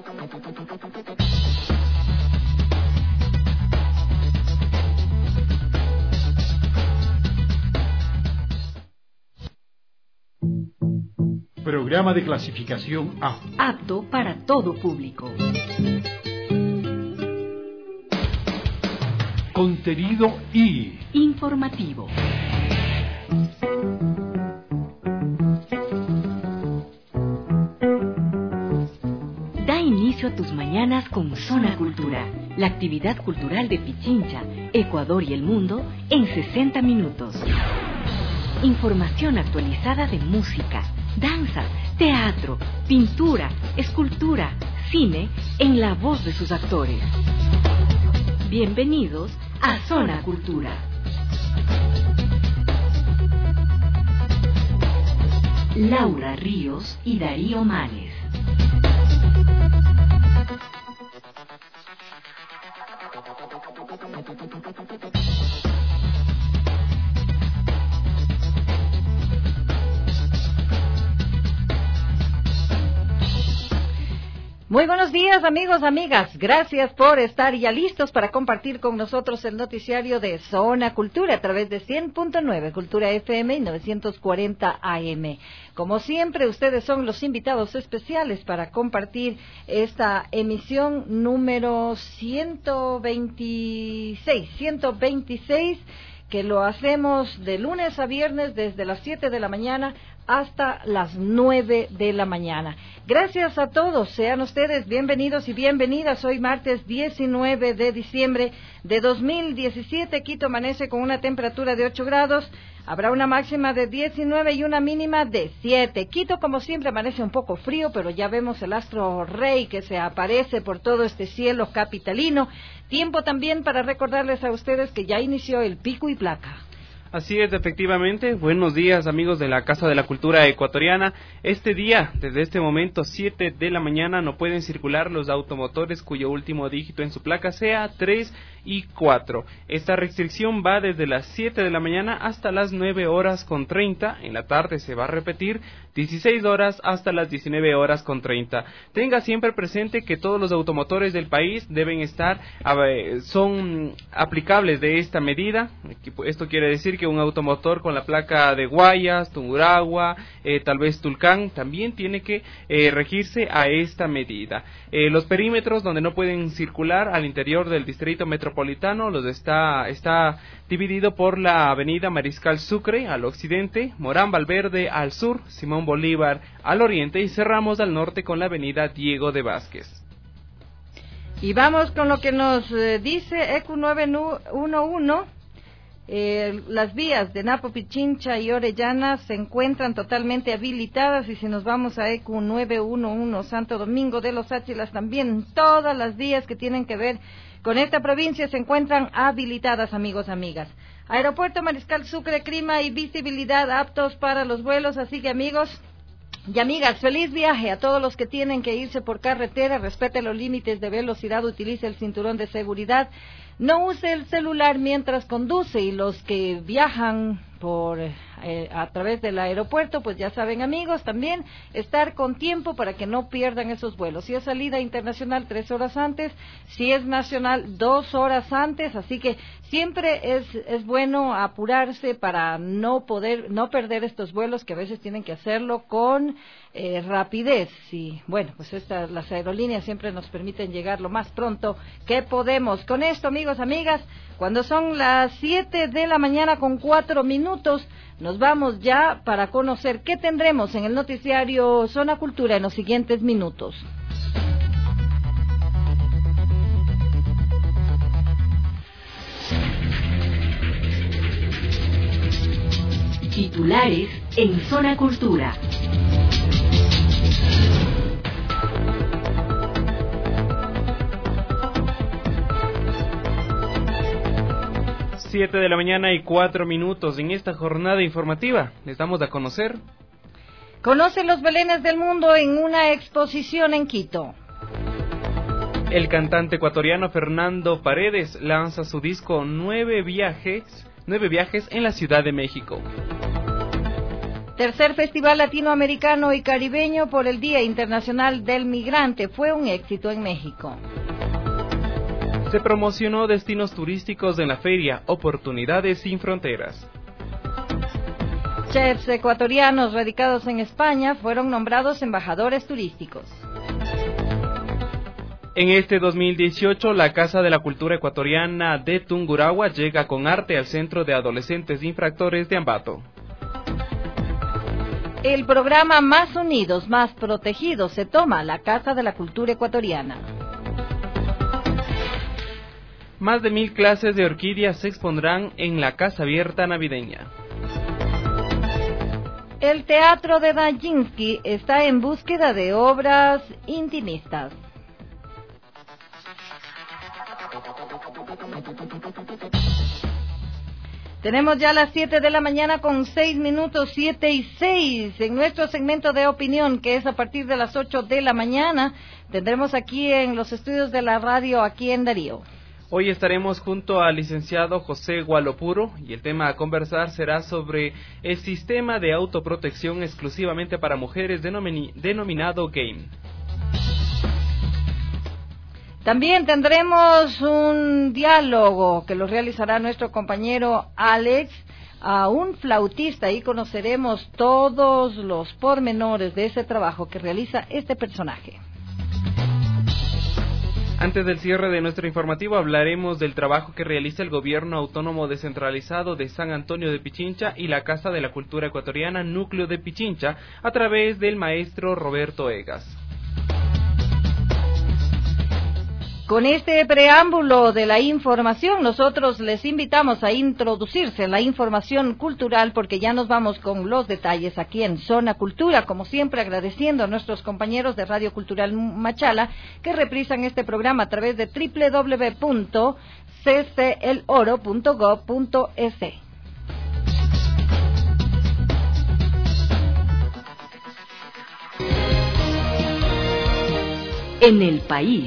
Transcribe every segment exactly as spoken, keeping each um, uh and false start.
Programa de clasificación A. Apto para todo público. Contenido I. Informativo. Da inicio a tus mañanas con Zona Cultura, la actividad cultural de Pichincha, Ecuador y el mundo en sesenta minutos. Información actualizada de música, danza, teatro, pintura, escultura, cine, en la voz de sus actores. Bienvenidos a Zona Cultura. Laura Ríos y Darío Manes. Muy buenos días, amigos, amigas. Gracias por estar ya listos para compartir con nosotros el noticiario de Zona Cultura a través de cien punto nueve Cultura F M y novecientos cuarenta A M. Como siempre, ustedes son los invitados especiales para compartir esta emisión número ciento veintiséis, ciento veintiséis, que lo hacemos de lunes a viernes desde las siete de la mañana hasta las nueve de la mañana. Gracias a todos, sean ustedes bienvenidos y bienvenidas. Hoy martes diecinueve de diciembre de dos mil diecisiete, Quito amanece con una temperatura de ocho grados, habrá una máxima de diecinueve y una mínima de siete. Quito, como siempre, amanece un poco frío, pero ya vemos el astro rey que se aparece por todo este cielo capitalino. Tiempo también para recordarles a ustedes que ya inició el pico y placa. Así es, efectivamente. Buenos días, amigos de la Casa de la Cultura Ecuatoriana. Este día, desde este momento, siete de la mañana, no pueden circular los automotores cuyo último dígito en su placa sea tres y cuatro. Esta restricción va desde las siete de la mañana hasta las nueve horas con treinta. En la tarde se va a repetir dieciséis horas hasta las diecinueve horas con treinta. Tenga siempre presente que todos los automotores del país deben estar, son aplicables de esta medida. Esto quiere decir que un automotor con la placa de Guayas, Tungurahua, eh, tal vez Tulcán, también tiene que eh, regirse a esta medida. Eh, los perímetros donde no pueden circular al interior del distrito metropolitano los está, está dividido por la avenida Mariscal Sucre al occidente, Morán Valverde al sur, Simón Bolívar al oriente y cerramos al norte con la avenida Diego de Vázquez. Y vamos con lo que nos eh, dice E Q nueve uno uno. Eh, las vías de Napo, Pichincha y Orellana se encuentran totalmente habilitadas, y si nos vamos a E Q nueve uno uno Santo Domingo de los Áchilas, también todas las vías que tienen que ver con esta provincia se encuentran habilitadas, amigos, amigas. Aeropuerto Mariscal Sucre, clima y visibilidad aptos para los vuelos, así que, amigos y amigas, feliz viaje a todos los que tienen que irse por carretera. Respete los límites de velocidad, utilice el cinturón de seguridad, no use el celular mientras conduce, y los que viajan por eh, a través del aeropuerto, pues ya saben, amigos, también estar con tiempo para que no pierdan esos vuelos. Si es salida internacional, tres horas antes; si es nacional, dos horas antes. Así que siempre es es bueno apurarse para no poder no perder estos vuelos, que a veces tienen que hacerlo con eh, rapidez. Y bueno, pues estas las aerolíneas siempre nos permiten llegar lo más pronto que podemos. Con esto, amigos, amigas, cuando son las siete de la mañana con cuatro minutos, nos vamos ya para conocer qué tendremos en el noticiario Zona Cultura en los siguientes minutos. Titulares en Zona Cultura. Siete de la mañana y cuatro minutos. En esta jornada informativa les damos a conocer: conoce los belenes del mundo en una exposición en Quito. El cantante ecuatoriano Fernando Paredes lanza su disco Nueve Viajes, Nueve Viajes en la Ciudad de México. Tercer Festival Latinoamericano y Caribeño por el Día Internacional del Migrante fue un éxito en México. Se promocionó destinos turísticos en la feria Oportunidades sin Fronteras. Chefs ecuatorianos radicados en España fueron nombrados embajadores turísticos. En este dos mil dieciocho, la Casa de la Cultura Ecuatoriana de Tungurahua llega con arte al Centro de Adolescentes Infractores de Ambato. El programa Más Unidos, Más Protegidos se toma la Casa de la Cultura Ecuatoriana. Más de mil clases de orquídeas se expondrán en la Casa Abierta Navideña. El Teatro de Dajinsky está en búsqueda de obras intimistas. Tenemos ya las siete de la mañana con seis minutos, siete y seis, en nuestro segmento de opinión, que es a partir de las ocho de la mañana. Tendremos aquí en los estudios de la radio, aquí en Darío. Hoy estaremos junto al licenciado José Gualopuro y el tema a conversar será sobre el sistema de autoprotección exclusivamente para mujeres denomin- denominado GAME. También tendremos un diálogo que lo realizará nuestro compañero Alex, a un flautista, y conoceremos todos los pormenores de ese trabajo que realiza este personaje. Antes del cierre de nuestro informativo hablaremos del trabajo que realiza el Gobierno Autónomo Descentralizado de San Antonio de Pichincha y la Casa de la Cultura Ecuatoriana Núcleo de Pichincha a través del maestro Roberto Egas. Con este preámbulo de la información, nosotros les invitamos a introducirse en la información cultural, porque ya nos vamos con los detalles aquí en Zona Cultura, como siempre agradeciendo a nuestros compañeros de Radio Cultural Machala que reprisan este programa a través de doble u doble u doble u punto c c el oro punto gob punto es. En el país.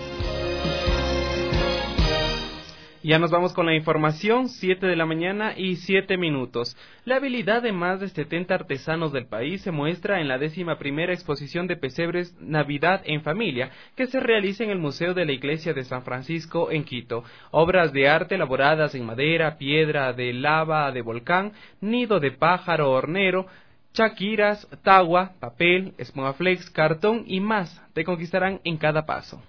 Ya nos vamos con la información, siete de la mañana y siete minutos. La habilidad de más de setenta artesanos del país se muestra en la décima primera exposición de pesebres Navidad en Familia, que se realiza en el Museo de la Iglesia de San Francisco en Quito. Obras de arte elaboradas en madera, piedra de lava de volcán, nido de pájaro hornero, chaquiras, tagua, papel, esponjaflex, cartón y más te conquistarán en cada paso.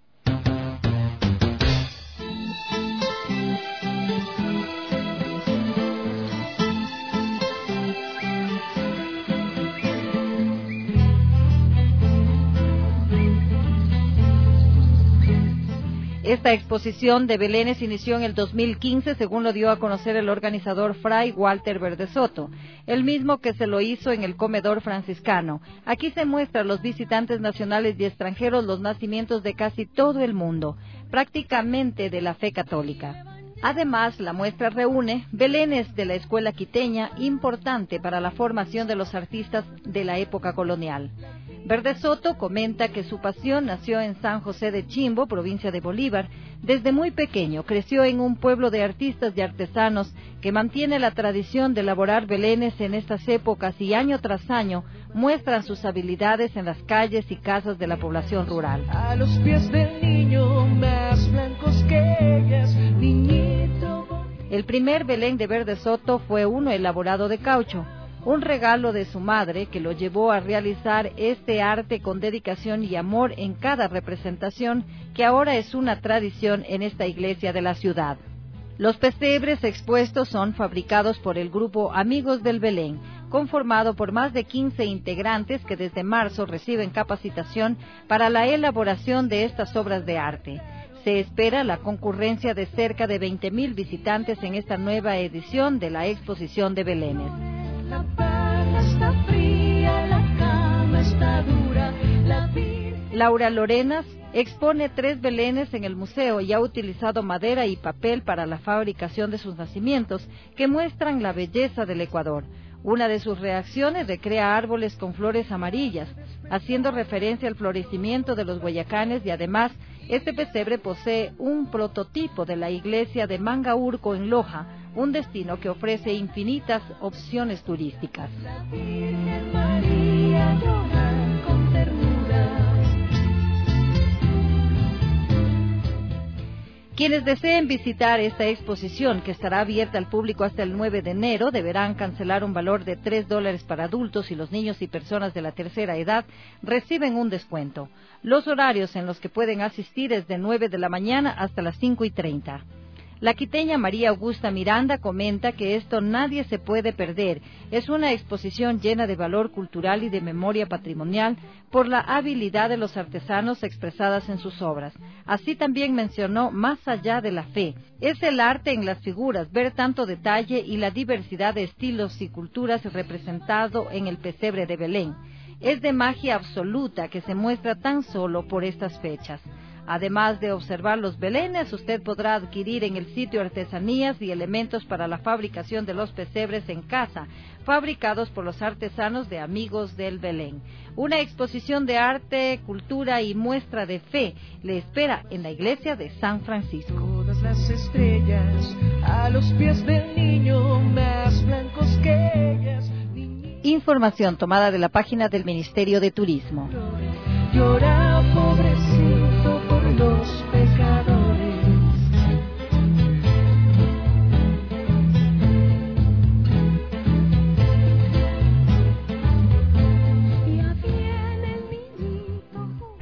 Esta exposición de belenes inició en el dos mil quince, según lo dio a conocer el organizador Fray Walter Verdesoto, el mismo que se lo hizo en el Comedor Franciscano. Aquí se muestra a los visitantes nacionales y extranjeros los nacimientos de casi todo el mundo, prácticamente de la fe católica. Además, la muestra reúne belenes de la escuela quiteña, importante para la formación de los artistas de la época colonial. Verdesoto comenta que su pasión nació en San José de Chimbo, provincia de Bolívar. Desde muy pequeño creció en un pueblo de artistas y artesanos que mantiene la tradición de elaborar belenes en estas épocas y año tras año muestran sus habilidades en las calles y casas de la población rural. A los pies del niño más blancos que ellas, niñito. El primer Belén de Verdesoto fue uno elaborado de caucho, un regalo de su madre que lo llevó a realizar este arte con dedicación y amor en cada representación, que ahora es una tradición en esta iglesia de la ciudad. Los pesebres expuestos son fabricados por el grupo Amigos del Belén, conformado por más de quince integrantes que desde marzo reciben capacitación para la elaboración de estas obras de arte. Se espera la concurrencia de cerca de veinte mil visitantes en esta nueva edición de la exposición de belenes. La paja está fría, la cama está dura, la vida... Laura Lorenas expone tres belenes en el museo y ha utilizado madera y papel para la fabricación de sus nacimientos, que muestran la belleza del Ecuador. Una de sus reacciones recrea árboles con flores amarillas, haciendo referencia al florecimiento de los guayacanes, y además este pesebre posee un prototipo de la iglesia de Mangaurco en Loja, un destino que ofrece infinitas opciones turísticas. La Virgen María llora con ternura. Quienes deseen visitar esta exposición, que estará abierta al público hasta el nueve de enero, deberán cancelar un valor de tres dólares para adultos, y los niños y personas de la tercera edad reciben un descuento. Los horarios en los que pueden asistir es de nueve de la mañana hasta las cinco y treinta. La quiteña María Augusta Miranda comenta que esto nadie se puede perder. Es una exposición llena de valor cultural y de memoria patrimonial por la habilidad de los artesanos expresadas en sus obras. Así también mencionó más allá de la fe. Es el arte en las figuras, ver tanto detalle y la diversidad de estilos y culturas representado en el pesebre de Belén. Es de magia absoluta que se muestra tan solo por estas fechas. Además de observar los belenes, usted podrá adquirir en el sitio artesanías y elementos para la fabricación de los pesebres en casa, fabricados por los artesanos de Amigos del Belén. Una exposición de arte, cultura y muestra de fe le espera en la iglesia de San Francisco. Todas las estrellas a los pies del niño, más blancos que ellas. Información tomada de la página del Ministerio de Turismo. Llora pobrecito por los pecadores. Ya viene el niñito.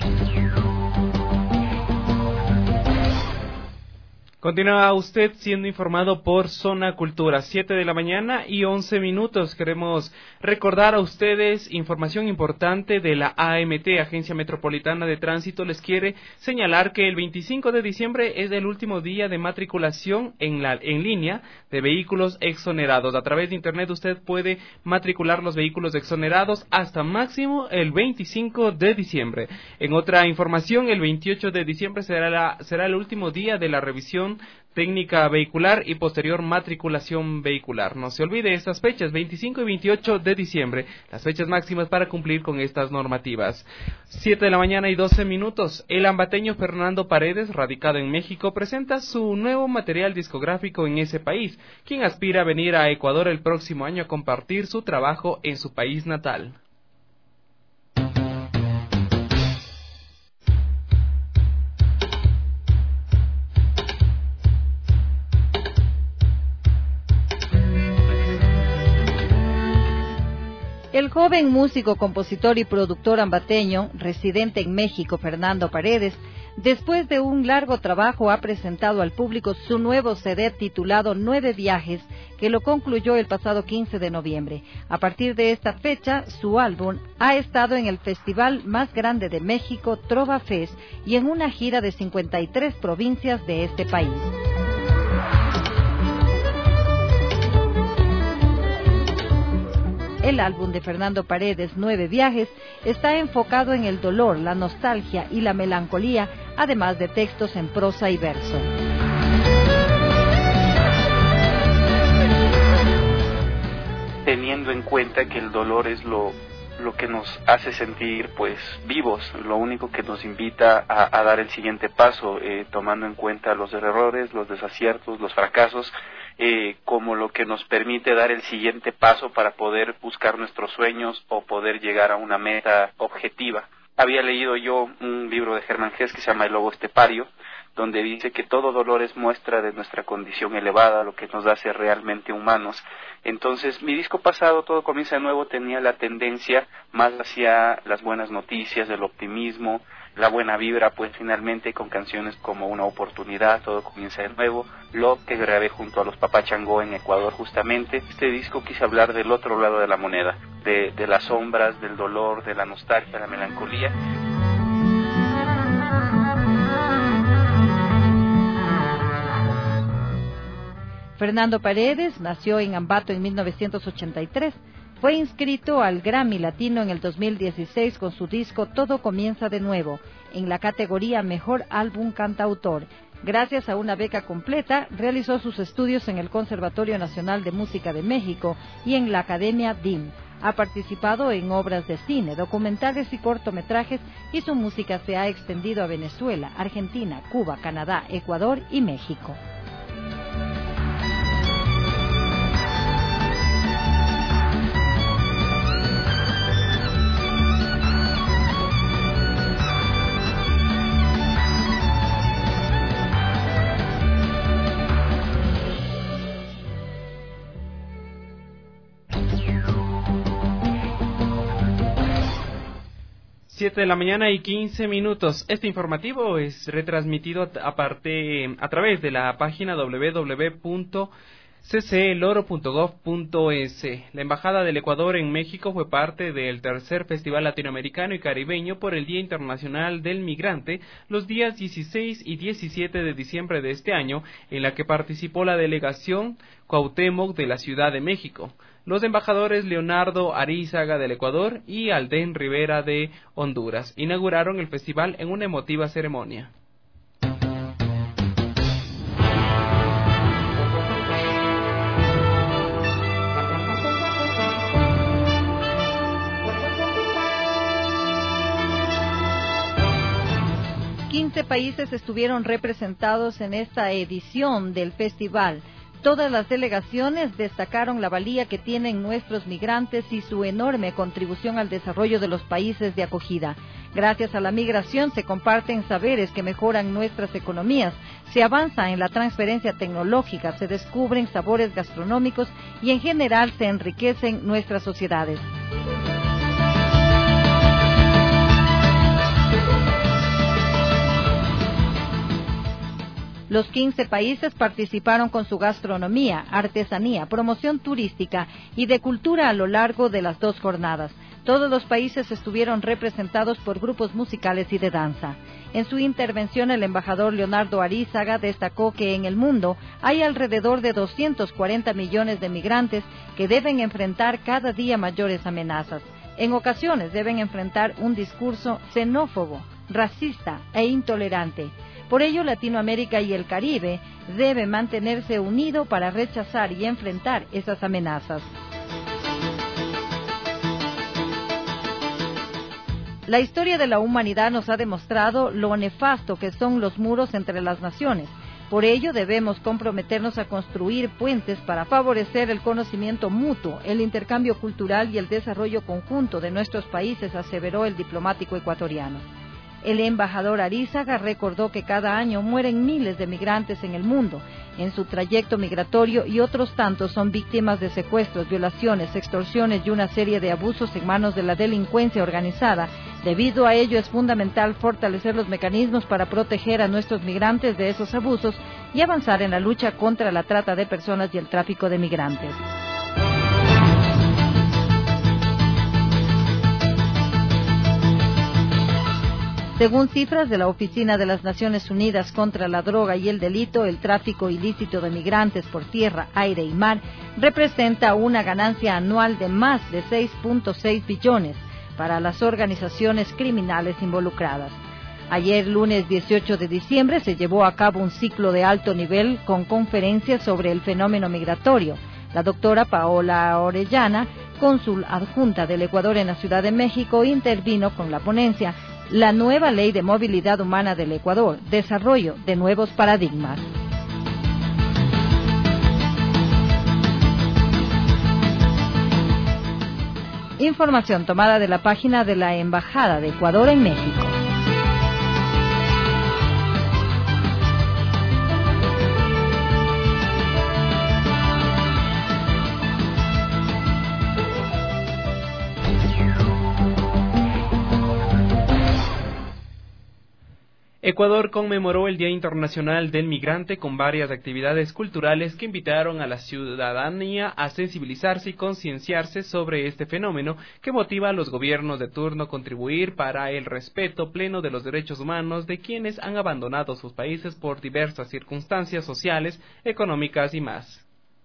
Continúa usted siendo informado por Zona Cultura, siete de la mañana y once minutos. Queremos recordar a ustedes información importante de la A M T, Agencia Metropolitana de Tránsito. Les quiere señalar que el veinticinco de diciembre es el último día de matriculación en, la, en línea de vehículos exonerados. A través de Internet usted puede matricular los vehículos exonerados hasta máximo el veinticinco de diciembre. En otra información, el veintiocho de diciembre será, la, será el último día de la revisión técnica vehicular y posterior matriculación vehicular. No se olvide estas fechas, veinticinco y veintiocho de diciembre, las fechas máximas para cumplir con estas normativas. siete de la mañana y doce minutos. El ambateño Fernando Paredes, radicado en México, presenta su nuevo material discográfico en ese país, quien aspira a venir a Ecuador el próximo año a compartir su trabajo en su país natal. El joven músico, compositor y productor ambateño, residente en México, Fernando Paredes, después de un largo trabajo ha presentado al público su nuevo C D titulado Nueve Viajes, que lo concluyó el pasado quince de noviembre. A partir de esta fecha, su álbum ha estado en el festival más grande de México, Trova Fest, y en una gira de cincuenta y tres provincias de este país. El álbum de Fernando Paredes, Nueve Viajes, está enfocado en el dolor, la nostalgia y la melancolía, además de textos en prosa y verso. Teniendo en cuenta que el dolor es lo, lo que nos hace sentir pues vivos, lo único que nos invita a, a dar el siguiente paso, eh, tomando en cuenta los errores, los desaciertos, los fracasos, Eh, como lo que nos permite dar el siguiente paso para poder buscar nuestros sueños o poder llegar a una meta objetiva. Había leído yo un libro de Germán Hesse que se llama El Lobo Estepario, donde dice que todo dolor es muestra de nuestra condición elevada, lo que nos hace realmente humanos. Entonces, mi disco pasado, Todo Comienza de Nuevo, tenía la tendencia más hacia las buenas noticias, el optimismo, la buena vibra, pues finalmente con canciones como Una Oportunidad, Todo Comienza de Nuevo, Love, que grabé junto a los Papá Changó en Ecuador justamente. Este disco quise hablar del otro lado de la moneda, de, de las sombras, del dolor, de la nostalgia, la melancolía. Fernando Paredes nació en Ambato en mil novecientos ochenta y tres. Fue inscrito al Grammy Latino en el dos mil dieciséis con su disco Todo Comienza de Nuevo, en la categoría Mejor Álbum Cantautor. Gracias a una beca completa, realizó sus estudios en el Conservatorio Nacional de Música de México y en la Academia D I M. Ha participado en obras de cine, documentales y cortometrajes, y su música se ha extendido a Venezuela, Argentina, Cuba, Canadá, Ecuador y México. siete de la mañana y quince minutos. Este informativo es retransmitido aparte a través de la página doble u doble u doble u punto c c l oro punto gov punto e s. La Embajada del Ecuador en México fue parte del tercer Festival Latinoamericano y Caribeño por el Día Internacional del Migrante los días dieciséis y diecisiete de diciembre de este año, en la que participó la delegación Cuauhtémoc de la Ciudad de México, los embajadores Leonardo Arízaga del Ecuador y Alden Rivera de Honduras. Inauguraron el festival en una emotiva ceremonia. quince países estuvieron representados en esta edición del festival. Todas las delegaciones destacaron la valía que tienen nuestros migrantes y su enorme contribución al desarrollo de los países de acogida. Gracias a la migración se comparten saberes que mejoran nuestras economías, se avanza en la transferencia tecnológica, se descubren sabores gastronómicos y en general se enriquecen nuestras sociedades. Los quince países participaron con su gastronomía, artesanía, promoción turística y de cultura a lo largo de las dos jornadas. Todos los países estuvieron representados por grupos musicales y de danza. En su intervención, el embajador Leonardo Arízaga destacó que en el mundo hay alrededor de doscientos cuarenta millones de migrantes que deben enfrentar cada día mayores amenazas. En ocasiones deben enfrentar un discurso xenófobo, racista e intolerante. Por ello, Latinoamérica y el Caribe debe mantenerse unido para rechazar y enfrentar esas amenazas. La historia de la humanidad nos ha demostrado lo nefasto que son los muros entre las naciones. Por ello, debemos comprometernos a construir puentes para favorecer el conocimiento mutuo, el intercambio cultural y el desarrollo conjunto de nuestros países, aseveró el diplomático ecuatoriano. El embajador Arízaga recordó que cada año mueren miles de migrantes en el mundo en su trayecto migratorio y otros tantos son víctimas de secuestros, violaciones, extorsiones y una serie de abusos en manos de la delincuencia organizada. Debido a ello es fundamental fortalecer los mecanismos para proteger a nuestros migrantes de esos abusos y avanzar en la lucha contra la trata de personas y el tráfico de migrantes. Según cifras de la Oficina de las Naciones Unidas contra la Droga y el Delito, el tráfico ilícito de migrantes por tierra, aire y mar representa una ganancia anual de más de seis punto seis billones para las organizaciones criminales involucradas. Ayer, lunes dieciocho de diciembre, se llevó a cabo un ciclo de alto nivel con conferencias sobre el fenómeno migratorio. La doctora Paola Orellana, cónsul adjunta del Ecuador en la Ciudad de México, intervino con la ponencia La nueva ley de movilidad humana del Ecuador, desarrollo de nuevos paradigmas. Información tomada de la página de la Embajada de Ecuador en México. Ecuador conmemoró el Día Internacional del Migrante con varias actividades culturales que invitaron a la ciudadanía a sensibilizarse y concienciarse sobre este fenómeno que motiva a los gobiernos de turno a contribuir para el respeto pleno de los derechos humanos de quienes han abandonado sus países por diversas circunstancias sociales, económicas y más.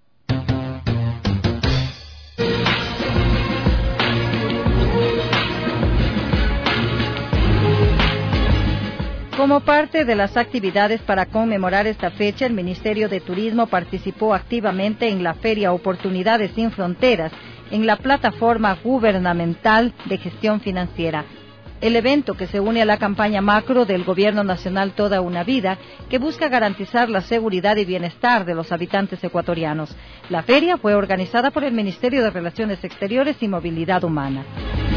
Como parte de las actividades para conmemorar esta fecha, el Ministerio de Turismo participó activamente en la Feria Oportunidades sin Fronteras, en la plataforma gubernamental de gestión financiera. El evento, que se une a la campaña macro del Gobierno Nacional Toda una Vida, que busca garantizar la seguridad y bienestar de los habitantes ecuatorianos. La feria fue organizada por el Ministerio de Relaciones Exteriores y Movilidad Humana.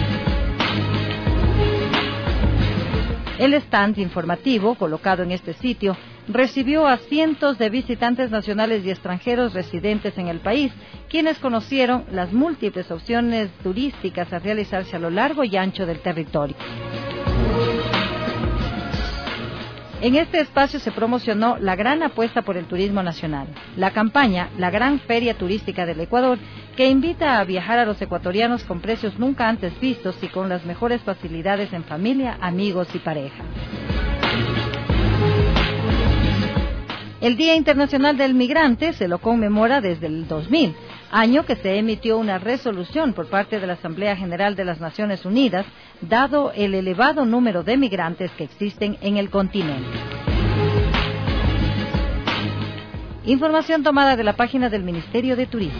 El stand informativo, colocado en este sitio, recibió a cientos de visitantes nacionales y extranjeros residentes en el país, quienes conocieron las múltiples opciones turísticas a realizarse a lo largo y ancho del territorio. En este espacio se promocionó la gran apuesta por el turismo nacional, la campaña La Gran Feria Turística del Ecuador, que invita a viajar a los ecuatorianos con precios nunca antes vistos y con las mejores facilidades en familia, amigos y pareja. El Día Internacional del Migrante se lo conmemora desde el dos mil, año que se emitió una resolución por parte de la Asamblea General de las Naciones Unidas, dado el elevado número de migrantes que existen en el continente. Información tomada de la página del Ministerio de Turismo.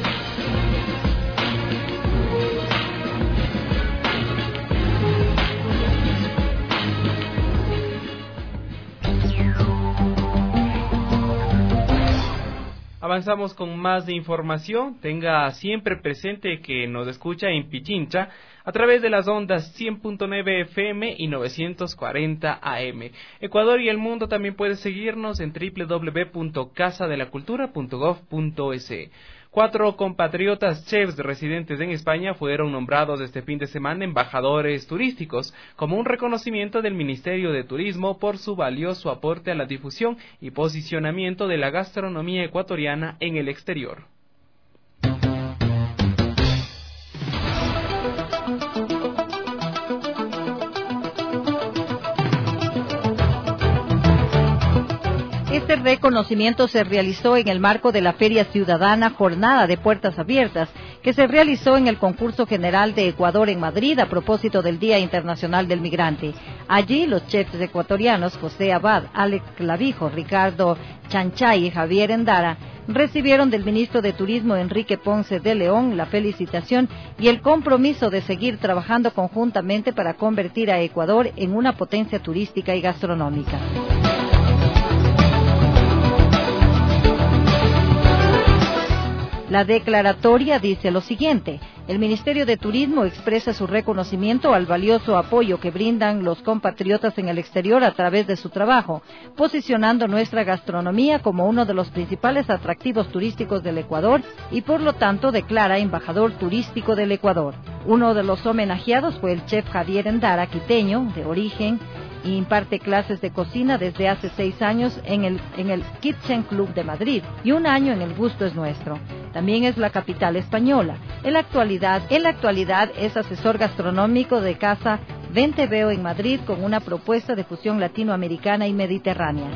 Avanzamos con más de información. Tenga siempre presente que nos escucha en Pichincha a través de las ondas cien punto nueve F M y novecientos cuarenta A M. Ecuador y el mundo también puede seguirnos en doble u doble u doble u punto casa de la cultura punto gov punto es. Cuatro compatriotas chefs residentes en España fueron nombrados este fin de semana embajadores turísticos, como un reconocimiento del Ministerio de Turismo por su valioso aporte a la difusión y posicionamiento de la gastronomía ecuatoriana en el exterior. Este reconocimiento se realizó en el marco de la Feria Ciudadana Jornada de Puertas Abiertas, que se realizó en el Concurso General de Ecuador en Madrid a propósito del Día Internacional del Migrante. Allí los chefs ecuatorianos José Abad, Alex Clavijo, Ricardo Chanchay y Javier Endara recibieron del ministro de Turismo Enrique Ponce de León la felicitación y el compromiso de seguir trabajando conjuntamente para convertir a Ecuador en una potencia turística y gastronómica. La declaratoria dice lo siguiente: el Ministerio de Turismo expresa su reconocimiento al valioso apoyo que brindan los compatriotas en el exterior a través de su trabajo, posicionando nuestra gastronomía como uno de los principales atractivos turísticos del Ecuador y por lo tanto declara embajador turístico del Ecuador. Uno de los homenajeados fue el chef Javier Endara, quiteño, de origen, y imparte clases de cocina desde hace seis años en el, en el Kitchen Club de Madrid y un año en el Gusto es Nuestro. También es la capital española. En la actualidad, en la actualidad es asesor gastronómico de Casa Vente Veo en Madrid con una propuesta de fusión latinoamericana y mediterránea.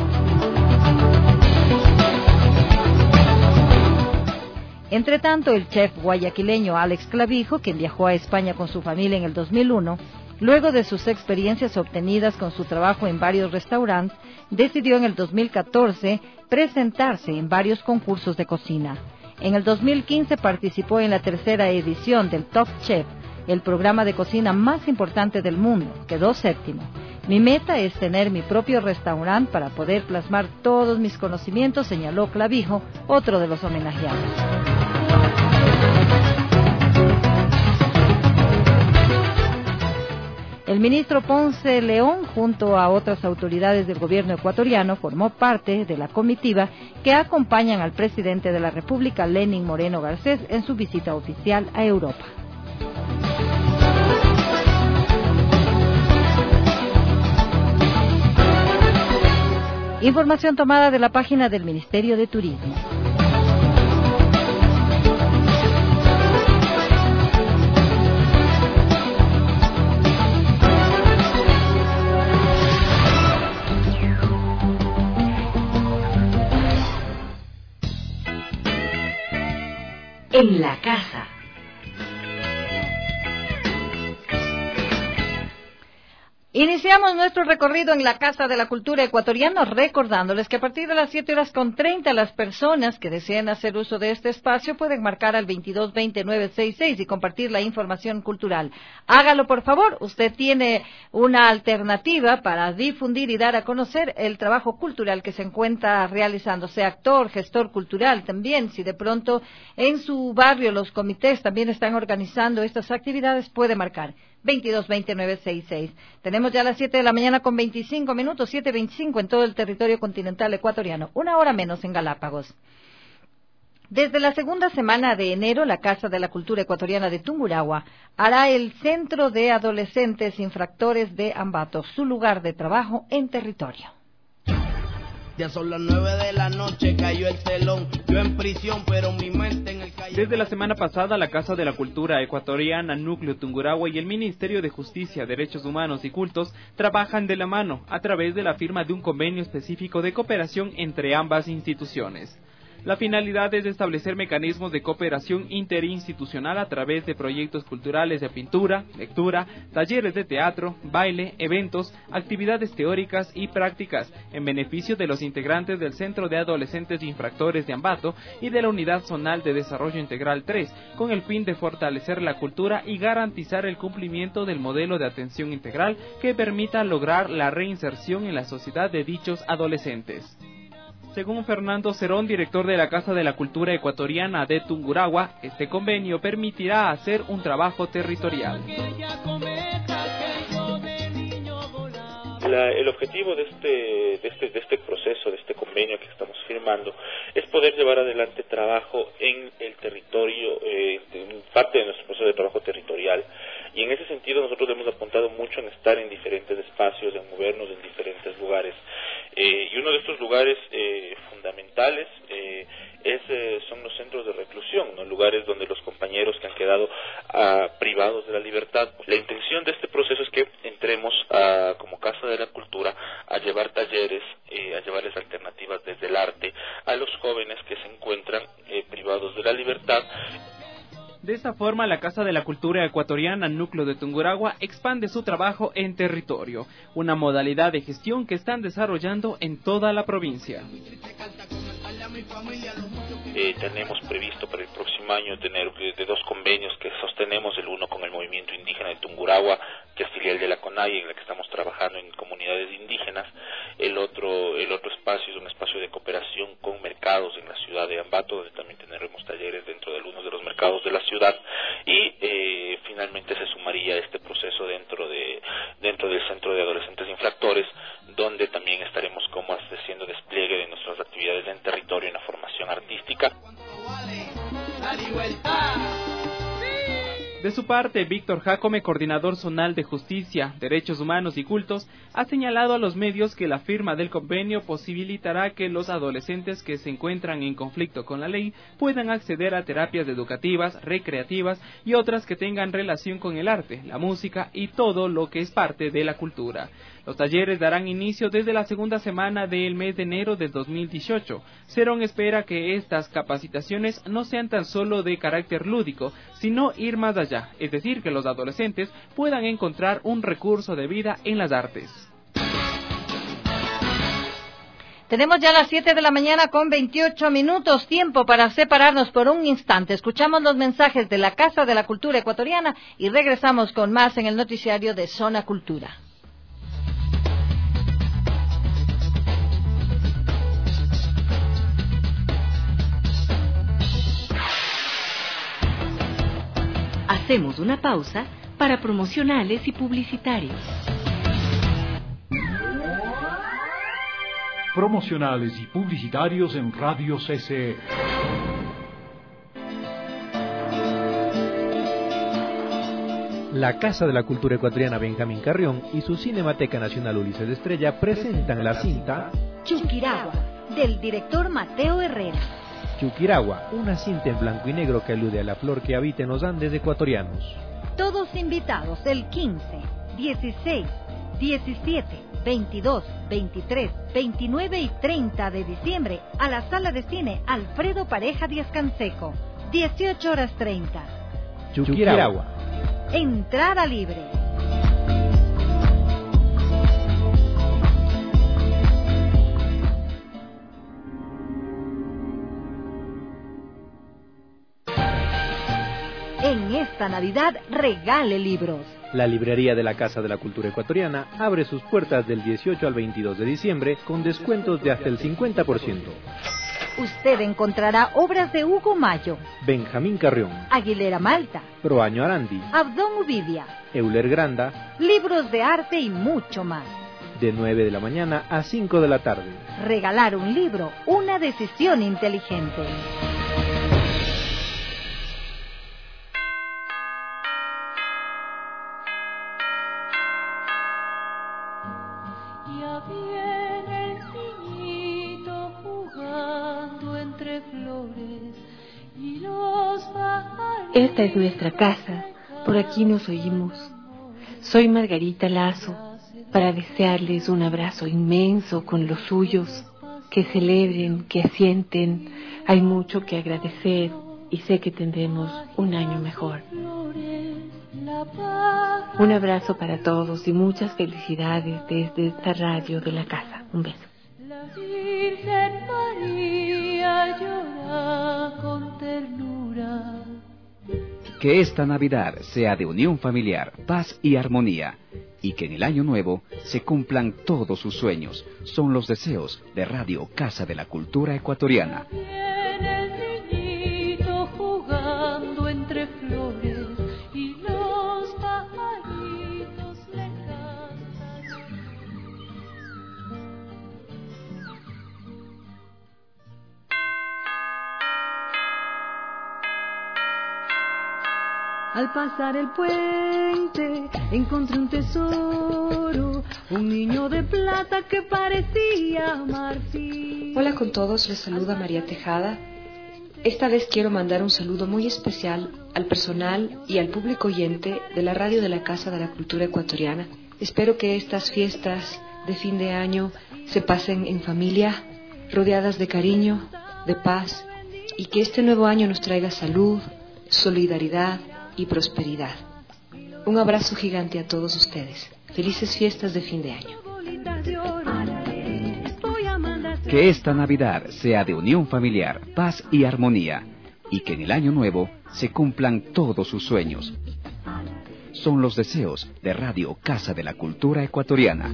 Entre tanto, el chef guayaquileño Alex Clavijo, quien viajó a España con su familia en el dos mil uno, luego de sus experiencias obtenidas con su trabajo en varios restaurantes, decidió en el dos mil catorce presentarse en varios concursos de cocina. En el dos mil quince participó en la tercera edición del Top Chef, el programa de cocina más importante del mundo. Quedó séptimo. Mi meta es tener mi propio restaurante para poder plasmar todos mis conocimientos, señaló Clavijo, otro de los homenajeados. El ministro Ponce León, junto a otras autoridades del gobierno ecuatoriano, formó parte de la comitiva que acompañan al presidente de la República, Lenín Moreno Garcés, en su visita oficial a Europa. Información tomada de la página del Ministerio de Turismo. En la casa. Iniciamos nuestro recorrido en la Casa de la Cultura Ecuatoriana, recordándoles que a partir de las siete horas con treinta las personas que deseen hacer uso de este espacio pueden marcar al veintidós veinte nueve sesenta y seis y compartir la información cultural. Hágalo, por favor. Usted tiene una alternativa para difundir y dar a conocer el trabajo cultural que se encuentra realizando, sea actor, gestor cultural también. Si de pronto en su barrio los comités también están organizando estas actividades, puede marcar veintidós veinte nueve sesenta y seis. Tenemos ya las siete de la mañana con veinticinco minutos, siete veinticinco en todo el territorio continental ecuatoriano, una hora menos en Galápagos. Desde la segunda semana de enero, la Casa de la Cultura Ecuatoriana de Tungurahua hará el Centro de Adolescentes Infractores de Ambato, su lugar de trabajo en territorio. Ya son las nueve de la noche, cayó el telón, yo en prisión, pero mi mente en el callejón. Desde la semana pasada, la Casa de la Cultura Ecuatoriana, Núcleo Tungurahua y el Ministerio de Justicia, Derechos Humanos y Cultos trabajan de la mano a través de la firma de un convenio específico de cooperación entre ambas instituciones. La finalidad es establecer mecanismos de cooperación interinstitucional a través de proyectos culturales de pintura, lectura, talleres de teatro, baile, eventos, actividades teóricas y prácticas en beneficio de los integrantes del Centro de Adolescentes Infractores de Ambato y de la Unidad Zonal de Desarrollo Integral tres, con el fin de fortalecer la cultura y garantizar el cumplimiento del modelo de atención integral que permita lograr la reinserción en la sociedad de dichos adolescentes. Según Fernando Cerón, director de la Casa de la Cultura Ecuatoriana de Tungurahua, este convenio permitirá hacer un trabajo territorial. La, el objetivo de este, de, este, de este proceso, de este convenio que estamos firmando, es poder llevar adelante trabajo en el territorio, eh, en parte de nuestro proceso de trabajo territorial. Y en ese sentido nosotros hemos apuntado mucho en estar en diferentes espacios, en movernos en diferentes lugares. Eh, y uno de estos lugares eh, fundamentales eh, es, eh, son los centros de reclusión, ¿no? Lugares donde los compañeros que han quedado ah, privados de la libertad. La intención de este proceso es que entremos a, como Casa de la Cultura a llevar talleres, eh, a llevarles alternativas desde el arte a los jóvenes que se encuentran eh, privados de la libertad. De esta forma, la Casa de la Cultura Ecuatoriana, Núcleo de Tungurahua, expande su trabajo en territorio, una modalidad de gestión que están desarrollando en toda la provincia. Eh, tenemos previsto para el próximo año tener de dos convenios que sostenemos, el uno con el Movimiento Indígena de Tungurahua, que es filial de la CONAIE, en la que estamos trabajando en comunidades indígenas. El otro, el otro espacio es un espacio de cooperación con mercados en la ciudad de Ambato, donde también tendremos talleres dentro de algunos de los mercados de la ciudad. Y eh, finalmente se sumaría este proceso dentro de dentro del Centro de Adolescentes Infractores, donde también estaremos como haciendo despliegue de nuestras actividades en territorio en la formación artística. De su parte, Víctor Jacome, coordinador zonal de Justicia, Derechos Humanos y Cultos, ha señalado a los medios que la firma del convenio posibilitará que los adolescentes que se encuentran en conflicto con la ley puedan acceder a terapias educativas, recreativas y otras que tengan relación con el arte, la música y todo lo que es parte de la cultura. Los talleres darán inicio desde la segunda semana del mes de enero del dos mil dieciocho. Cerón espera que estas capacitaciones no sean tan solo de carácter lúdico, sino ir más allá, es decir, que los adolescentes puedan encontrar un recurso de vida en las artes. Tenemos ya las siete de la mañana con veintiocho minutos, tiempo para separarnos por un instante. Escuchamos los mensajes de la Casa de la Cultura Ecuatoriana y regresamos con más en el noticiario de Zona Cultura. Hacemos una pausa para promocionales y publicitarios. Promocionales y publicitarios en Radio C C E. La Casa de la Cultura Ecuatoriana Benjamín Carrión y su Cinemateca Nacional Ulises de Estrella presentan la cinta Chuquirahua, del director Mateo Herrera. Chuquirahua, una cinta en blanco y negro que alude a la flor que habita en los Andes ecuatorianos. Todos invitados el quince, dieciséis, diecisiete, veintidós, veintitrés, veintinueve y treinta de diciembre a la Sala de Cine Alfredo Pareja Díaz Canseco, dieciocho horas treinta. Chuquirahua. Entrada libre. En esta Navidad regale libros. La librería de la Casa de la Cultura Ecuatoriana abre sus puertas del dieciocho al veintidós de diciembre con descuentos de hasta el cincuenta por ciento. Usted encontrará obras de Hugo Mayo, Benjamín Carrión, Aguilera Malta, Proaño Arandi, Abdón Ubidia, Euler Granda, libros de arte y mucho más. De nueve de la mañana a cinco de la tarde. Regalar un libro, una decisión inteligente. Ya viene el niñito jugando entre flores y los pajaritos. Esta es nuestra casa, por aquí nos oímos. Soy Margarita Lazo, para desearles un abrazo inmenso con los suyos, que celebren, que asienten. Hay mucho que agradecer y sé que tendremos un año mejor. Un abrazo para todos y muchas felicidades desde esta radio de la casa. Un beso. La Virgen María llora con ternura. Que esta Navidad sea de unión familiar, paz y armonía, y que en el año nuevo se cumplan todos sus sueños. Son los deseos de Radio Casa de la Cultura Ecuatoriana. Viene el niñito jugando entre flores y los pajaritos le cantan. Al pasar el puente encontré un tesoro, un niño de plata que parecía marfil. Hola con todos, les saluda María Tejada. Esta vez quiero mandar un saludo muy especial al personal y al público oyente de la radio de la Casa de la Cultura Ecuatoriana. Espero que estas fiestas de fin de año se pasen en familia, rodeadas de cariño, de paz, y que este nuevo año nos traiga salud, solidaridad y prosperidad. Un abrazo gigante a todos ustedes. Felices fiestas de fin de año. Que esta Navidad sea de unión familiar, paz y armonía, y que en el año nuevo se cumplan todos sus sueños. Son los deseos de Radio Casa de la Cultura Ecuatoriana.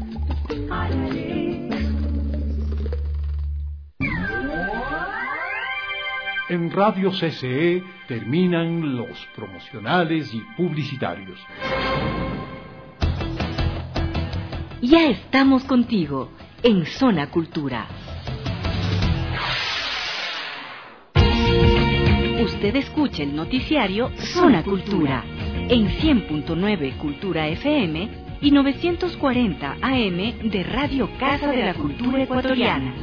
En Radio C C E terminan los promocionales y publicitarios. Ya estamos contigo en Zona Cultura. Usted escucha el noticiario Zona Cultura en cien punto nueve Cultura F M y novecientos cuarenta A M de Radio Casa de la Cultura Ecuatoriana.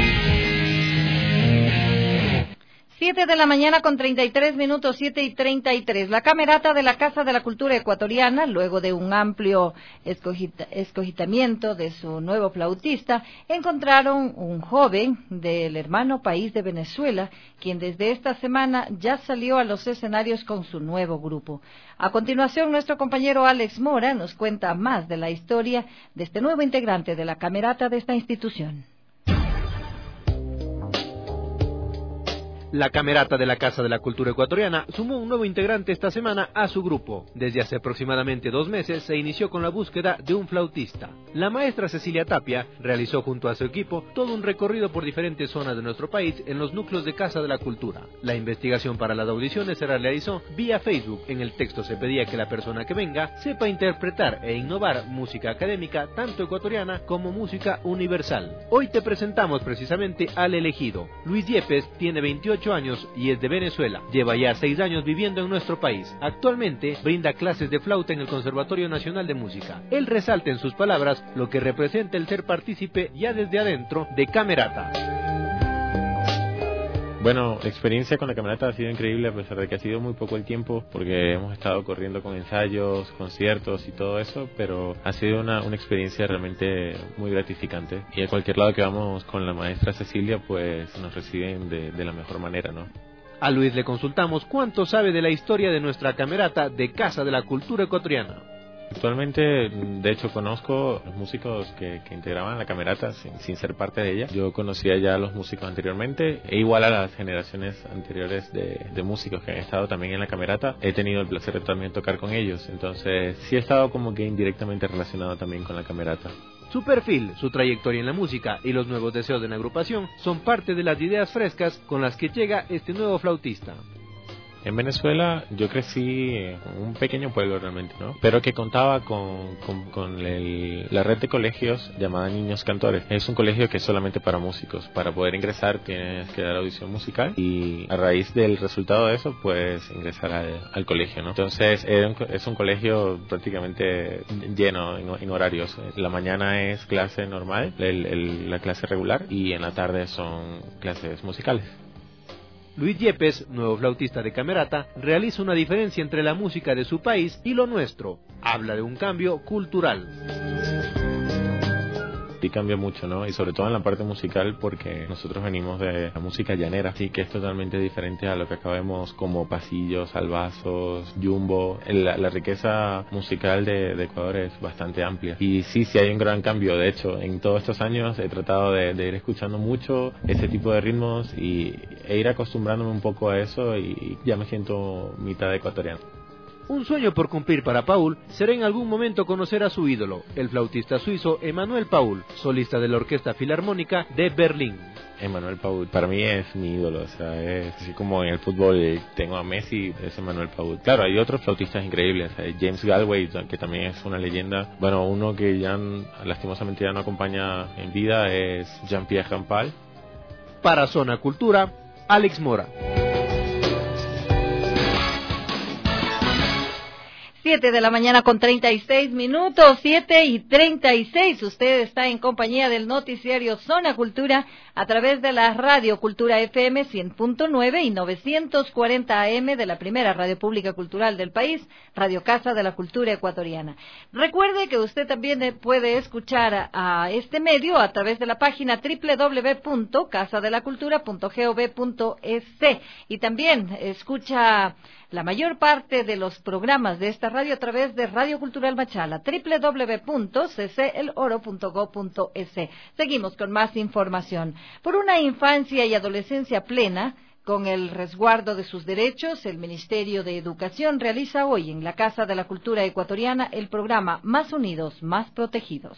Siete de la mañana con treinta y tres minutos, siete y treinta y tres. La Camerata de la Casa de la Cultura Ecuatoriana, luego de un amplio escogita, escogitamiento de su nuevo flautista, encontraron un joven del hermano país de Venezuela, quien desde esta semana ya salió a los escenarios con su nuevo grupo. A continuación, nuestro compañero Alex Mora nos cuenta más de la historia de este nuevo integrante de la Camerata de esta institución. La Camerata de la Casa de la Cultura Ecuatoriana sumó un nuevo integrante esta semana a su grupo. Desde hace aproximadamente dos meses se inició con la búsqueda de un flautista. La maestra Cecilia Tapia realizó junto a su equipo todo un recorrido por diferentes zonas de nuestro país en los núcleos de Casa de la Cultura. La investigación para las audiciones se realizó vía Facebook. En el texto se pedía que la persona que venga sepa interpretar e innovar música académica tanto ecuatoriana como música universal. Hoy te presentamos precisamente al elegido. Luis Yepes tiene veintiocho años y es de Venezuela. Lleva ya seis años viviendo en nuestro país. Actualmente brinda clases de flauta en el Conservatorio Nacional de Música. Él resalta en sus palabras lo que representa el ser partícipe ya desde adentro de Camerata. Bueno, la experiencia con la Camerata ha sido increíble a pesar de que ha sido muy poco el tiempo porque hemos estado corriendo con ensayos, conciertos y todo eso, pero ha sido una, una experiencia realmente muy gratificante y a cualquier lado que vamos con la maestra Cecilia pues nos reciben de, de la mejor manera, ¿no? A Luis le consultamos cuánto sabe de la historia de nuestra Camerata de Casa de la Cultura Ecuatoriana. Actualmente, de hecho, conozco los músicos que, que integraban la Camerata sin, sin ser parte de ella. Yo conocía ya a los músicos anteriormente, e igual a las generaciones anteriores de, de músicos que han estado también en la Camerata. He tenido el placer de también tocar con ellos, entonces sí he estado como que indirectamente relacionado también con la Camerata. Su perfil, su trayectoria en la música y los nuevos deseos de la agrupación son parte de las ideas frescas con las que llega este nuevo flautista. En Venezuela yo crecí en un pequeño pueblo realmente, ¿no? Pero que contaba con, con, con el, la red de colegios llamada Niños Cantores. Es un colegio que es solamente para músicos. Para poder ingresar tienes que dar audición musical y a raíz del resultado de eso puedes ingresar al, al colegio, ¿no? Entonces es un colegio prácticamente lleno en, en horarios. La mañana es clase normal, el, el, la clase regular, y en la tarde son clases musicales. Luis Yepes, nuevo flautista de Camerata, realiza una diferencia entre la música de su país y lo nuestro. Habla de un cambio cultural. Sí cambia mucho, ¿no? Y sobre todo en la parte musical, porque nosotros venimos de la música llanera, así que es totalmente diferente a lo que acá vemos como pasillos, albazos, jumbo. La, la riqueza musical de, de Ecuador es bastante amplia. Y sí, sí hay un gran cambio. De hecho, en todos estos años he tratado de, de ir escuchando mucho ese tipo de ritmos y, e ir acostumbrándome un poco a eso, y ya me siento mitad ecuatoriano. Un sueño por cumplir para Paul será en algún momento conocer a su ídolo, el flautista suizo Emanuel Paul, solista de la Orquesta Filarmónica de Berlín. Emanuel Paul para mí es mi ídolo, o sea, es así como en el fútbol tengo a Messi, es Emanuel Paul. Claro, hay otros flautistas increíbles, hay James Galway, que también es una leyenda. Bueno, uno que ya lastimosamente ya no acompaña en vida es Jean-Pierre Rampal. Para Zona Cultura, Alex Mora. Siete de la mañana con treinta y seis minutos, siete y treinta y seis. Usted está en compañía del noticiario Zona Cultura a través de la Radio Cultura F M cien punto nueve y novecientos cuarenta A M de la primera radio pública cultural del país, Radio Casa de la Cultura Ecuatoriana. Recuerde que usted también puede escuchar a, a este medio a través de la página doble u doble u doble u punto casa de la cultura punto gov punto es y también escucha la mayor parte de los programas de esta radio a través de Radio Cultural Machala, doble u doble u doble u punto c c el oro punto gob punto es. Seguimos con más información. Por una infancia y adolescencia plena, con el resguardo de sus derechos, el Ministerio de Educación realiza hoy en la Casa de la Cultura Ecuatoriana el programa Más Unidos, Más Protegidos.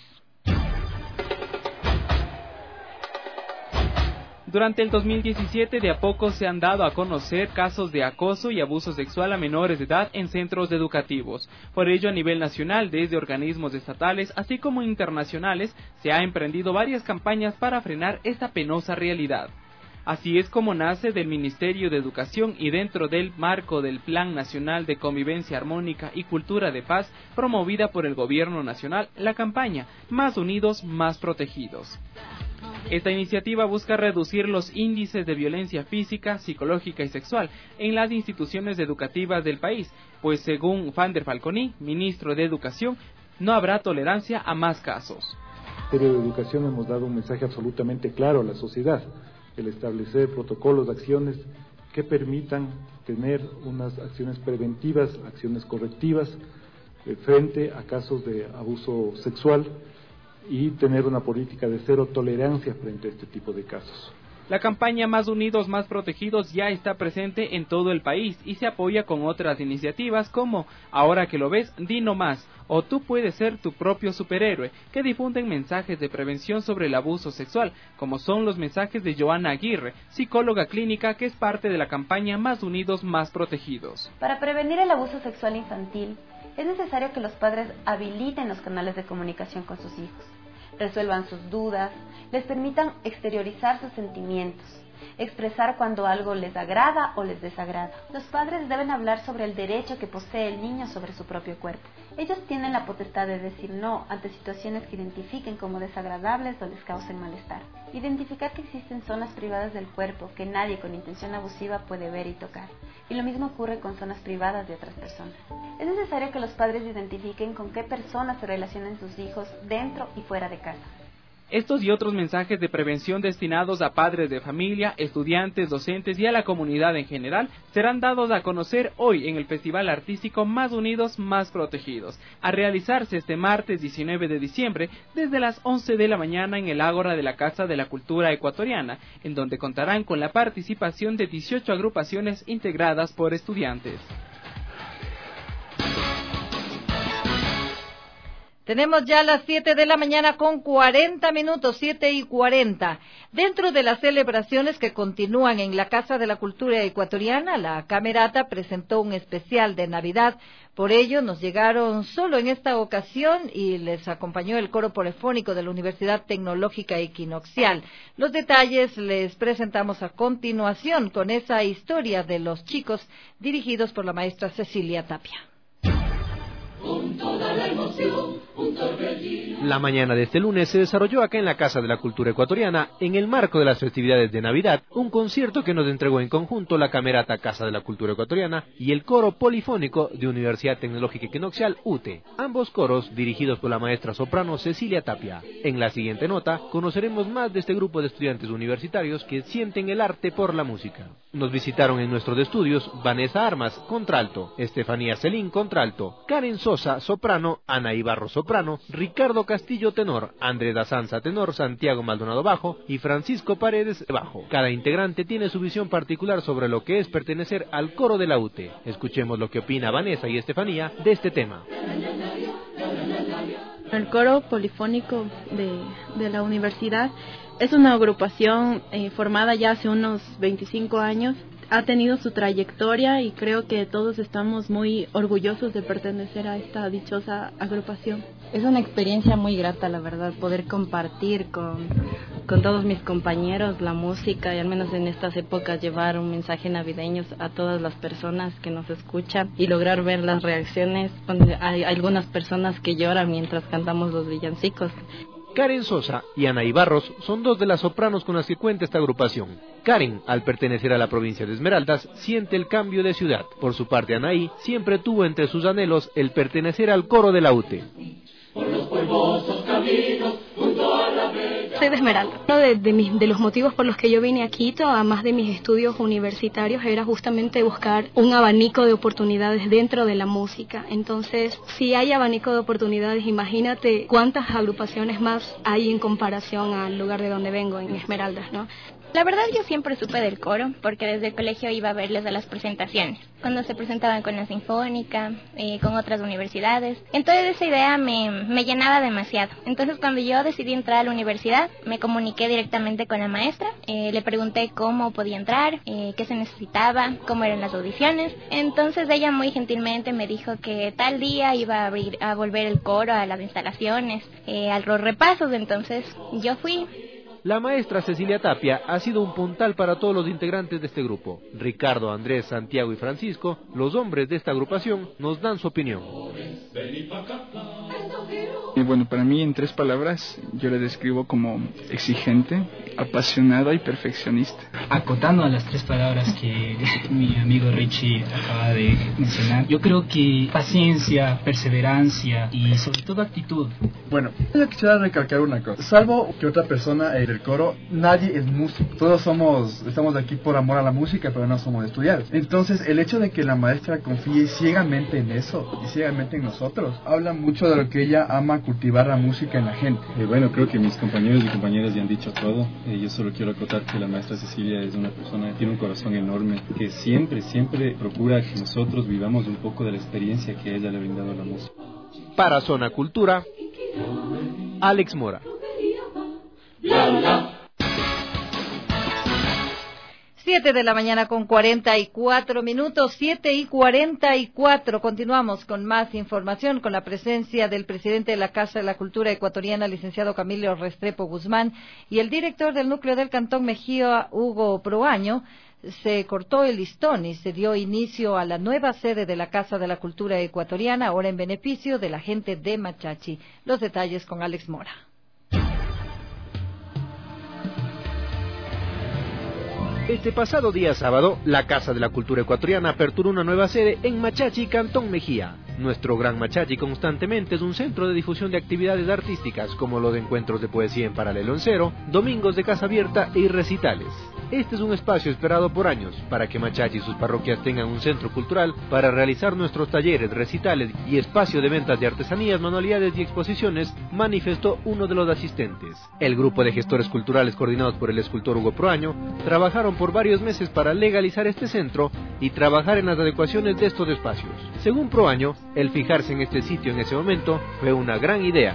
Durante el dos mil diecisiete, de a poco se han dado a conocer casos de acoso y abuso sexual a menores de edad en centros educativos. Por ello, a nivel nacional, desde organismos estatales, así como internacionales, se ha emprendido varias campañas para frenar esta penosa realidad. Así es como nace del Ministerio de Educación y dentro del marco del Plan Nacional de Convivencia Armónica y Cultura de Paz, promovida por el Gobierno Nacional, la campaña Más Unidos, Más Protegidos. Esta iniciativa busca reducir los índices de violencia física, psicológica y sexual en las instituciones educativas del país, pues según Fander Falconi, ministro de Educación, no habrá tolerancia a más casos. En el Ministerio de Educación hemos dado un mensaje absolutamente claro a la sociedad, el establecer protocolos, acciones que permitan tener unas acciones preventivas, acciones correctivas eh, frente a casos de abuso sexual, y tener una política de cero tolerancia frente a este tipo de casos. La campaña Más Unidos, Más Protegidos ya está presente en todo el país y se apoya con otras iniciativas como Ahora que lo ves, di no más, o Tú puedes ser tu propio superhéroe, que difunden mensajes de prevención sobre el abuso sexual, como son los mensajes de Joana Aguirre, psicóloga clínica que es parte de la campaña Más Unidos, Más Protegidos. Para prevenir el abuso sexual infantil, es necesario que los padres habiliten los canales de comunicación con sus hijos, resuelvan sus dudas, les permitan exteriorizar sus sentimientos, expresar cuando algo les agrada o les desagrada. Los padres deben hablar sobre el derecho que posee el niño sobre su propio cuerpo. Ellos tienen la potestad de decir no ante situaciones que identifiquen como desagradables o les causen malestar. Identificar que existen zonas privadas del cuerpo que nadie con intención abusiva puede ver y tocar. Y lo mismo ocurre con zonas privadas de otras personas. Es necesario que los padres identifiquen con qué personas se relacionan sus hijos dentro y fuera de casa. Estos y otros mensajes de prevención destinados a padres de familia, estudiantes, docentes y a la comunidad en general serán dados a conocer hoy en el Festival Artístico Más Unidos, Más Protegidos, a realizarse este martes diecinueve de diciembre desde las once de la mañana en el Ágora de la Casa de la Cultura Ecuatoriana, en donde contarán con la participación de dieciocho agrupaciones integradas por estudiantes. Tenemos ya las siete de la mañana con cuarenta minutos, siete y cuarenta. Dentro de las celebraciones que continúan en la Casa de la Cultura Ecuatoriana, la Camerata presentó un especial de Navidad. Por ello, nos llegaron solo en esta ocasión y les acompañó el coro polifónico de la Universidad Tecnológica Equinoccial. Los detalles les presentamos a continuación con esa historia de los chicos dirigidos por la maestra Cecilia Tapia. Con toda la emoción, un torbellino. La mañana de este lunes se desarrolló acá en la Casa de la Cultura Ecuatoriana, en el marco de las festividades de Navidad, un concierto que nos entregó en conjunto la Camerata Casa de la Cultura Ecuatoriana y el coro polifónico de Universidad Tecnológica Equinoccial U T E, ambos coros dirigidos por la maestra soprano Cecilia Tapia. En la siguiente nota conoceremos más de este grupo de estudiantes universitarios que sienten el arte por la música. Nos visitaron en nuestros estudios Vanessa Armas, contralto, Estefanía Celín, contralto, Karen Sosa, soprano, Ana Ibarro, soprano, Ricardo Castillo, tenor, Andrés Dazanza, tenor, Santiago Maldonado, bajo y Francisco Paredes, bajo. Cada integrante tiene su visión particular sobre lo que es pertenecer al coro de la U T E. Escuchemos lo que opina Vanessa y Estefanía de este tema. El coro polifónico de, de la universidad es una agrupación eh, formada ya hace unos veinticinco años. Ha tenido su trayectoria y creo que todos estamos muy orgullosos de pertenecer a esta dichosa agrupación. Es una experiencia muy grata, la verdad, poder compartir con, con todos mis compañeros la música y al menos en estas épocas llevar un mensaje navideño a todas las personas que nos escuchan y lograr ver las reacciones. Hay algunas personas que lloran mientras cantamos los villancicos. Karen Sosa y Ana Ibarros son dos de las sopranos con las que cuenta esta agrupación. Karen, al pertenecer a la provincia de Esmeraldas, siente el cambio de ciudad. Por su parte, Anaí siempre tuvo entre sus anhelos el pertenecer al coro de la U T E. Por los polvosos caminos, junto a la bella. Soy de Esmeralda. Uno de, de, mis, de los motivos por los que yo vine a Quito, además de mis estudios universitarios, era justamente buscar un abanico de oportunidades dentro de la música. Entonces, si hay abanico de oportunidades, imagínate cuántas agrupaciones más hay en comparación al lugar de donde vengo, en Esmeraldas, ¿no? La verdad yo siempre supe del coro, porque desde el colegio iba a verles a las presentaciones, cuando se presentaban con la Sinfónica, eh, con otras universidades. Entonces esa idea me, me llenaba demasiado. Entonces cuando yo decidí entrar a la universidad, me comuniqué directamente con la maestra, eh, le pregunté cómo podía entrar, eh, qué se necesitaba, cómo eran las audiciones. Entonces ella muy gentilmente me dijo que tal día iba a, abrir, a volver el coro a las instalaciones, eh, a los repasos. Entonces yo fui. La maestra Cecilia Tapia ha sido un puntal para todos los integrantes de este grupo. Ricardo, Andrés, Santiago y Francisco, los hombres de esta agrupación, nos dan su opinión. Y bueno, para mí en tres palabras yo le describo como exigente, apasionada y perfeccionista. Acotando a las tres palabras que mi amigo Richie acaba de mencionar, yo creo que paciencia, perseverancia y sobre todo actitud. Bueno, yo quisiera recalcar una cosa. Salvo que otra persona eh, del coro, nadie es músico. Todos somos, estamos aquí por amor a la música, pero no somos estudiantes. Entonces, el hecho de que la maestra confíe ciegamente en eso y ciegamente en nosotros, habla mucho de lo que ella ama cultivar la música en la gente. Eh, bueno, creo que mis compañeros y compañeras ya han dicho todo. Eh, yo solo quiero acotar que la maestra Cecilia es una persona que tiene un corazón enorme, que siempre, siempre procura que nosotros vivamos un poco de la experiencia que ella le ha brindado a la música. Para Zona Cultura, Alex Mora. Siete de la mañana con cuarenta y cuatro minutos, siete y cuarenta y cuatro. Continuamos con más información con la presencia del presidente de la Casa de la Cultura Ecuatoriana, licenciado Camilo Restrepo Guzmán, y el director del núcleo del Cantón Mejía, Hugo Proaño. Se cortó el listón y se dio inicio a la nueva sede de la Casa de la Cultura Ecuatoriana, ahora en beneficio de la gente de Machachi. Los detalles con Alex Mora. Este pasado día sábado, la Casa de la Cultura Ecuatoriana aperturó una nueva sede en Machachi, Cantón Mejía. Nuestro Gran Machachi constantemente es un centro de difusión de actividades artísticas, como los encuentros de poesía en paralelo en cero, domingos de casa abierta y recitales. Este es un espacio esperado por años para que Machachi y sus parroquias tengan un centro cultural para realizar nuestros talleres, recitales y espacio de ventas de artesanías, manualidades y exposiciones, manifestó uno de los asistentes. El grupo de gestores culturales coordinados por el escultor Hugo Proaño trabajaron por varios meses para legalizar este centro y trabajar en las adecuaciones de estos espacios. Según Proaño, el fijarse en este sitio en ese momento fue una gran idea.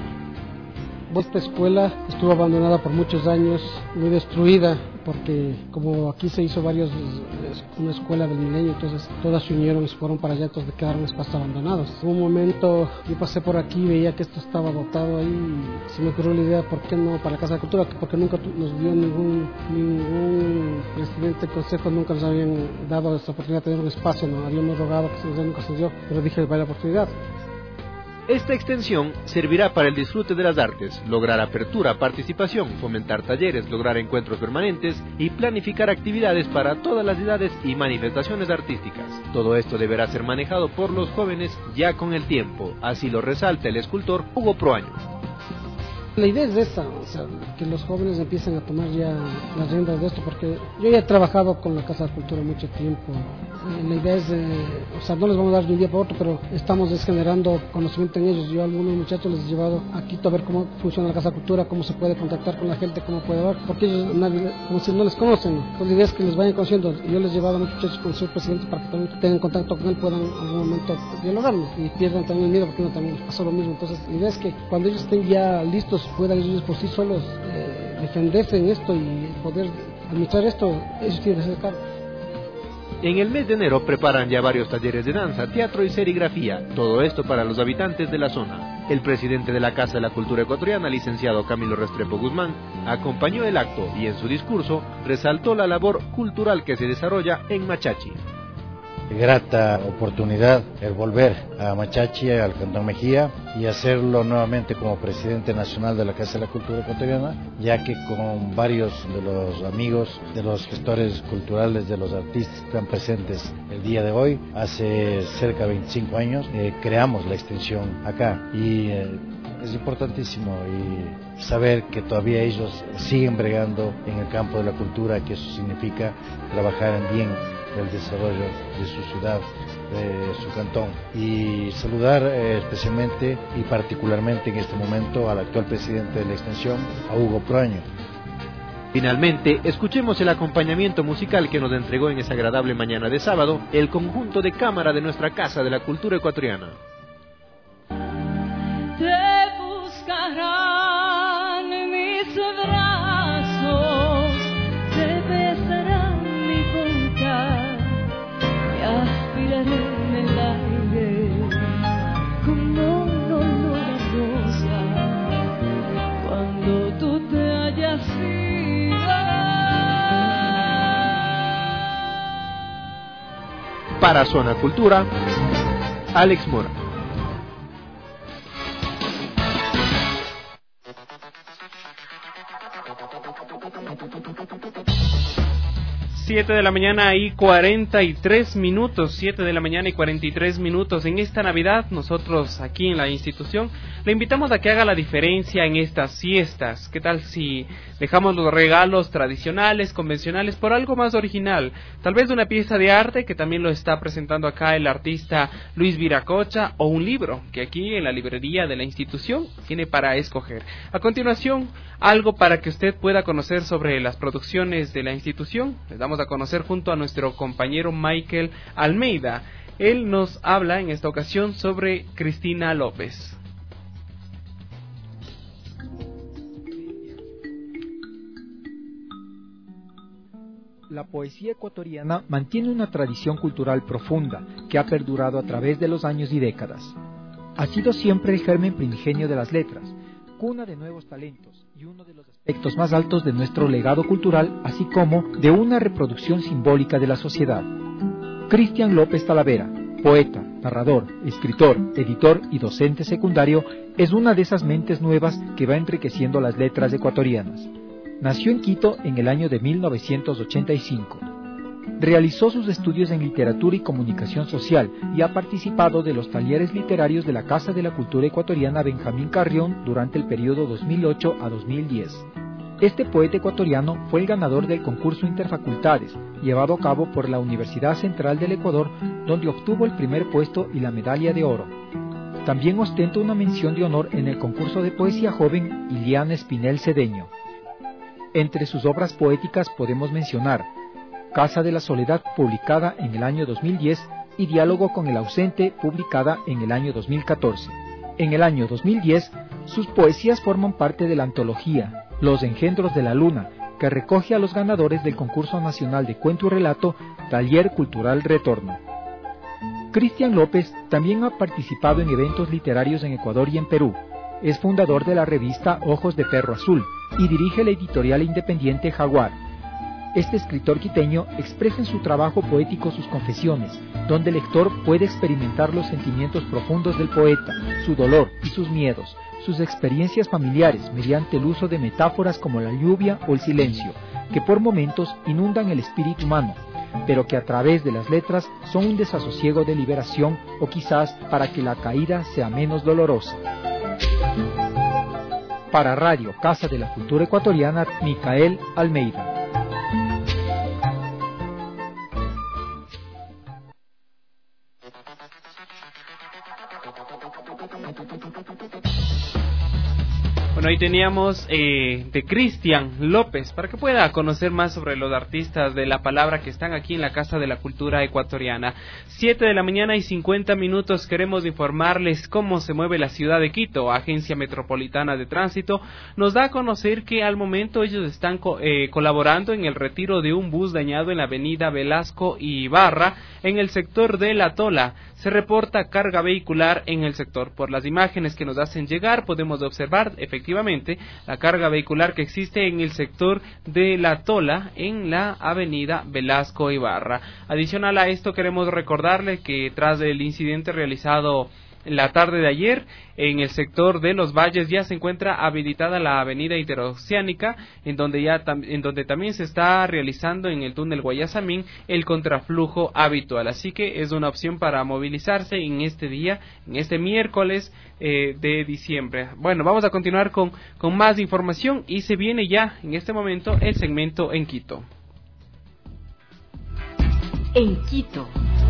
Esta escuela estuvo abandonada por muchos años, muy destruida, porque como aquí se hizo varios, una escuela del milenio, entonces todas se unieron y se fueron para allá, entonces quedaron espacios abandonados. En un momento yo pasé por aquí y veía que esto estaba botado ahí, y se me ocurrió la idea, ¿por qué no para la Casa de Cultura? Porque nunca nos dio ningún, ningún presidente del consejo, nunca nos habían dado esa oportunidad de tener un espacio, no habíamos rogado que se nos dé, nunca se nos dio, pero dije, vaya la oportunidad. Esta extensión servirá para el disfrute de las artes, lograr apertura, participación, fomentar talleres, lograr encuentros permanentes y planificar actividades para todas las edades y manifestaciones artísticas. Todo esto deberá ser manejado por los jóvenes ya con el tiempo, así lo resalta el escultor Hugo Proaño. La idea es esa, o sea, que los jóvenes empiecen a tomar ya las riendas de esto, porque yo ya he trabajado con la Casa de Cultura mucho tiempo. La idea es, eh, o sea, no les vamos a dar de un día para otro, pero estamos generando conocimiento en ellos. Yo a algunos muchachos les he llevado a Quito a ver cómo funciona la Casa de Cultura, cómo se puede contactar con la gente, cómo puede hablar, porque ellos nadie, como si no les conocen. Entonces la idea es que les vayan conociendo. Yo les he llevado a muchos muchachos con su presidente para que también tengan contacto con él, puedan en algún momento dialogarlo y pierdan también el miedo, porque uno también les pasó lo mismo. Entonces la idea es que cuando ellos estén ya listos, puedan ellos por sí solos eh, defenderse en esto y poder administrar esto, ellos tienen que ser cargo. En el mes de enero preparan ya varios talleres de danza, teatro y serigrafía, todo esto para los habitantes de la zona. El presidente de la Casa de la Cultura Ecuatoriana, licenciado Camilo Restrepo Guzmán, acompañó el acto y en su discurso resaltó la labor cultural que se desarrolla en Machachi. Grata oportunidad el volver a Machachi, al Cantón Mejía, y hacerlo nuevamente como presidente nacional de la Casa de la Cultura Ecuatoriana, ya que con varios de los amigos, de los gestores culturales, de los artistas que están presentes el día de hoy, hace cerca de veinticinco años, eh, creamos la extensión acá y eh, es importantísimo y saber que todavía ellos siguen bregando en el campo de la cultura, que eso significa trabajar en bien el desarrollo de su ciudad, de su cantón, y saludar eh, especialmente y particularmente en este momento al actual presidente de la extensión, a Hugo Proaño. Finalmente, escuchemos el acompañamiento musical que nos entregó en esa agradable mañana de sábado el conjunto de cámara de nuestra Casa de la Cultura Ecuatoriana. Te buscarán mis brazos, te besarán mi boca, aspiraré en el aire como un olor a rosa cuando tú te hayas ido. Para Zona Cultura, Alex Mora. Siete de la mañana y cuarenta y tres minutos, siete de la mañana y cuarenta y tres minutos. En esta Navidad, nosotros aquí en la institución le invitamos a que haga la diferencia en estas fiestas. ¿Qué tal si dejamos los regalos tradicionales, convencionales, por algo más original? Tal vez una pieza de arte, que también lo está presentando acá el artista Luis Viracocha, o un libro, que aquí en la librería de la institución tiene para escoger. A continuación, algo para que usted pueda conocer sobre las producciones de la institución. Les damos a conocer junto a nuestro compañero Michael Almeida. Él nos habla en esta ocasión sobre Cristina López. La poesía ecuatoriana mantiene una tradición cultural profunda que ha perdurado a través de los años y décadas. Ha sido siempre el germen primigenio de las letras, cuna de nuevos talentos y uno de los aspectos más altos de nuestro legado cultural, así como de una reproducción simbólica de la sociedad. Cristian López Talavera, poeta, narrador, escritor, editor y docente secundario, es una de esas mentes nuevas que va enriqueciendo las letras ecuatorianas. Nació en Quito en el año de mil novecientos ochenta y cinco. Realizó sus estudios en literatura y comunicación social y ha participado de los talleres literarios de la Casa de la Cultura Ecuatoriana Benjamín Carrión durante el periodo dos mil ocho a dos mil diez. Este poeta ecuatoriano fue el ganador del concurso Interfacultades, llevado a cabo por la Universidad Central del Ecuador, donde obtuvo el primer puesto y la medalla de oro. También ostenta una mención de honor en el concurso de poesía joven Iliana Espinel Cedeño. Entre sus obras poéticas podemos mencionar Casa de la Soledad, publicada en el año dos mil diez, y Diálogo con el ausente, publicada en el año dos mil catorce. En el año dos mil diez, sus poesías forman parte de la antología Los Engendros de la Luna, que recoge a los ganadores del concurso nacional de cuento y relato Taller Cultural Retorno. Cristian López también ha participado en eventos literarios en Ecuador y en Perú. Es fundador de la revista Ojos de Perro Azul y dirige la editorial independiente Jaguar. Este escritor quiteño expresa en su trabajo poético sus confesiones, donde el lector puede experimentar los sentimientos profundos del poeta, su dolor y sus miedos, sus experiencias familiares mediante el uso de metáforas como la lluvia o el silencio, que por momentos inundan el espíritu humano, pero que a través de las letras son un desasosiego de liberación o quizás para que la caída sea menos dolorosa. Para Radio Casa de la Cultura Ecuatoriana, Micael Almeida. Bueno, ahí teníamos eh, de Cristian López, para que pueda conocer más sobre los artistas de la palabra que están aquí en la Casa de la Cultura Ecuatoriana. Siete de la mañana y cincuenta minutos, queremos informarles cómo se mueve la ciudad de Quito. Agencia Metropolitana de Tránsito nos da a conocer que al momento ellos están co eh, colaborando en el retiro de un bus dañado en la avenida Velasco y Ibarra, en el sector de La Tola. Se reporta carga vehicular en el sector. Por las imágenes que nos hacen llegar, podemos observar efectivamente la carga vehicular que existe en el sector de La Tola, en la avenida Velasco Ibarra. Adicional a esto, queremos recordarle que tras el incidente realizado la tarde de ayer, en el sector de Los Valles ya se encuentra habilitada la avenida Interoceánica, en donde ya en donde también se está realizando en el túnel Guayasamín el contraflujo habitual. Así que es una opción para movilizarse en este día, en este miércoles eh, de diciembre. Bueno, vamos a continuar con, con más información y se viene ya en este momento el segmento en Quito. En Quito.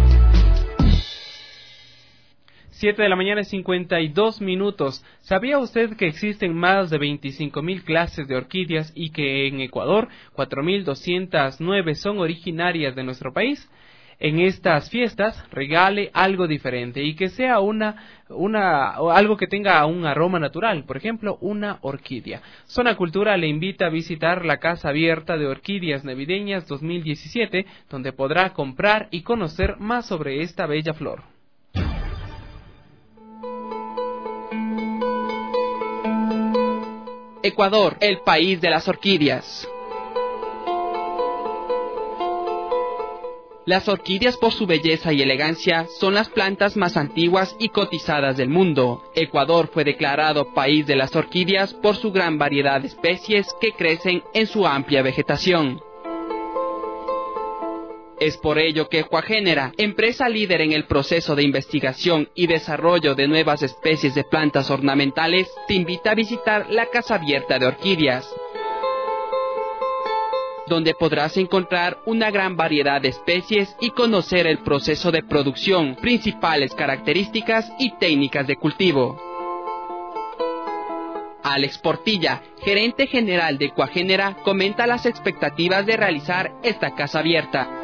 Siete de la mañana y cincuenta y dos minutos. ¿Sabía usted que existen más de veinticinco mil clases de orquídeas y que en Ecuador cuatro mil doscientas nueve son originarias de nuestro país? En estas fiestas regale algo diferente y que sea una, una, algo que tenga un aroma natural, por ejemplo, una orquídea. Zona Cultura le invita a visitar la Casa Abierta de Orquídeas Navideñas dos mil diecisiete, donde podrá comprar y conocer más sobre esta bella flor. Ecuador, el país de las orquídeas. Las orquídeas, por su belleza y elegancia, son las plantas más antiguas y cotizadas del mundo. Ecuador fue declarado país de las orquídeas por su gran variedad de especies que crecen en su amplia vegetación. Es por ello que Ecuagénera, empresa líder en el proceso de investigación y desarrollo de nuevas especies de plantas ornamentales, te invita a visitar la Casa Abierta de Orquídeas, donde podrás encontrar una gran variedad de especies y conocer el proceso de producción, principales características y técnicas de cultivo. Alex Portilla, gerente general de Ecuagénera, comenta las expectativas de realizar esta Casa Abierta.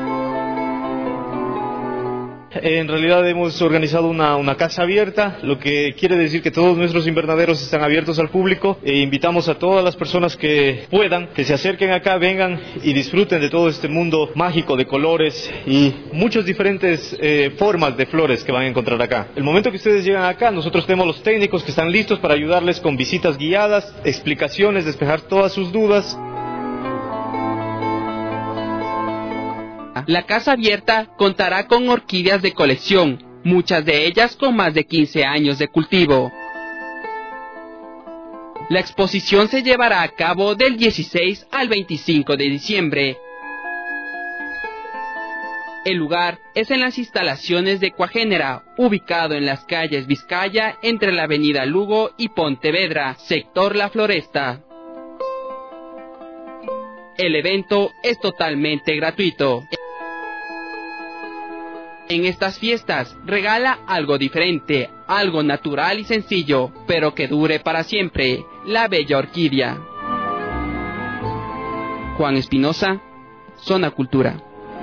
En realidad hemos organizado una, una casa abierta, lo que quiere decir que todos nuestros invernaderos están abiertos al público e invitamos a todas las personas que puedan, que se acerquen acá, vengan y disfruten de todo este mundo mágico de colores y muchas diferentes eh, formas de flores que van a encontrar acá. El momento que ustedes llegan acá, nosotros tenemos los técnicos que están listos para ayudarles con visitas guiadas, explicaciones, despejar todas sus dudas. La Casa Abierta contará con orquídeas de colección, muchas de ellas con más de quince años de cultivo. La exposición se llevará a cabo del dieciséis al veinticinco de diciembre. El lugar es en las instalaciones de Ecuagénera, ubicado en las calles Vizcaya, entre la avenida Lugo y Pontevedra, sector La Floresta. El evento es totalmente gratuito. En estas fiestas, regala algo diferente, algo natural y sencillo, pero que dure para siempre, la bella orquídea. Juan Espinosa, Zona Cultura.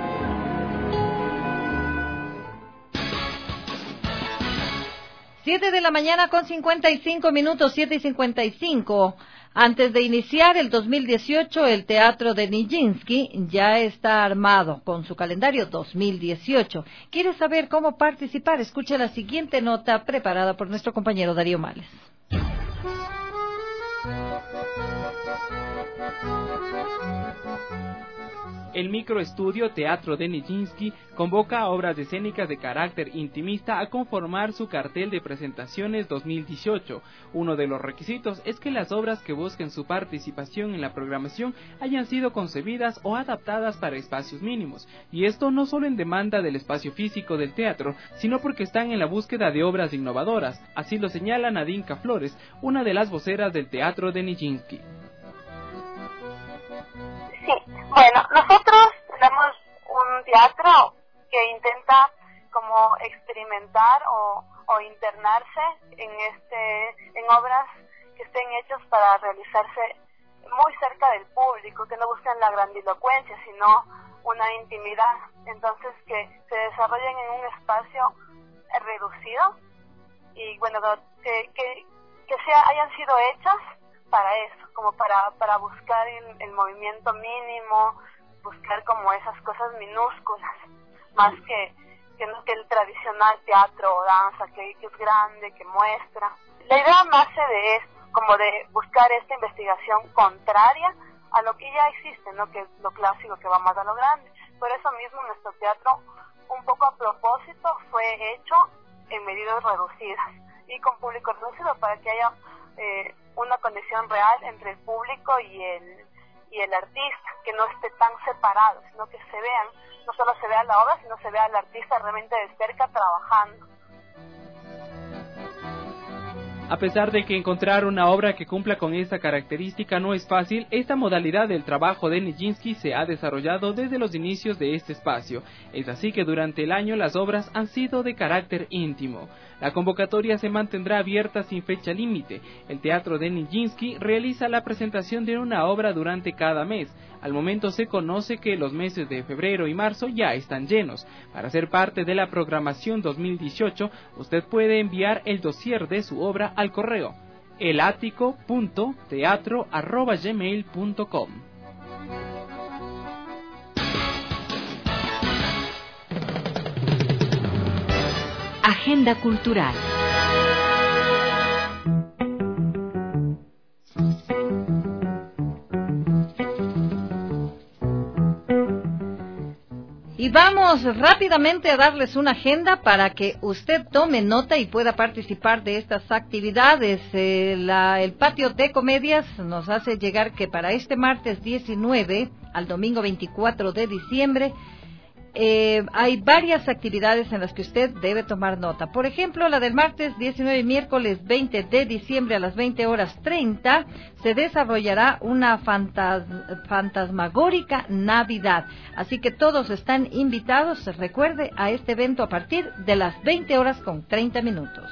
Siete de la mañana con cincuenta y cinco minutos, siete y cincuenta y cinco. Antes de iniciar el dos mil dieciocho, el Teatro de Nijinsky ya está armado con su calendario dos mil dieciocho. ¿Quieres saber cómo participar? Escucha la siguiente nota preparada por nuestro compañero Darío Males. El microestudio Teatro de Nijinsky convoca a obras escénicas de carácter intimista a conformar su cartel de presentaciones dos mil dieciocho. Uno de los requisitos es que las obras que busquen su participación en la programación hayan sido concebidas o adaptadas para espacios mínimos, y esto no solo en demanda del espacio físico del teatro, sino porque están en la búsqueda de obras innovadoras. Así lo señala Nadinka Flores, una de las voceras del Teatro de Nijinsky. Sí, bueno, nosotros tenemos un teatro que intenta como experimentar o, o internarse en este en obras que estén hechas para realizarse muy cerca del público, que no buscan la grandilocuencia, sino una intimidad. Entonces, que se desarrollen en un espacio reducido y, bueno, que, que, que sea, hayan sido hechas para eso, como para para buscar el, el movimiento mínimo, buscar como esas cosas minúsculas, más que que, no, que el tradicional teatro o danza, que, que es grande, que muestra. La idea nace de esto, como de buscar esta investigación contraria a lo que ya existe, ¿no? Que es lo clásico, que va más a lo grande. Por eso mismo nuestro teatro, un poco a propósito, fue hecho en medidas reducidas y con público reducido, para que haya eh, una conexión real entre el público y el y el artista, que no esté tan separado, sino que se vean, no solo se vea la obra, sino se vea al artista realmente de cerca trabajando. A pesar de que encontrar una obra que cumpla con esta característica no es fácil, esta modalidad del trabajo de Nijinsky se ha desarrollado desde los inicios de este espacio. Es así que durante el año las obras han sido de carácter íntimo. La convocatoria se mantendrá abierta sin fecha límite. El Teatro de Nijinsky realiza la presentación de una obra durante cada mes. Al momento se conoce que los meses de febrero y marzo ya están llenos. Para ser parte de la programación dos mil dieciocho, usted puede enviar el dossier de su obra al correo elático punto teatro arroba gmail punto com. Agenda cultural. Y vamos rápidamente a darles una agenda para que usted tome nota y pueda participar de estas actividades. Eh, la, el Patio de Comedias nos hace llegar que para este martes diecinueve al domingo veinticuatro de diciembre eh, hay varias actividades en las que usted debe tomar nota. Por ejemplo, la del martes diecinueve y miércoles veinte de diciembre a las veinte horas treinta se desarrollará una fantas fantasmagórica Navidad. Así que todos están invitados, recuerde, a este evento a partir de las veinte horas con treinta minutos.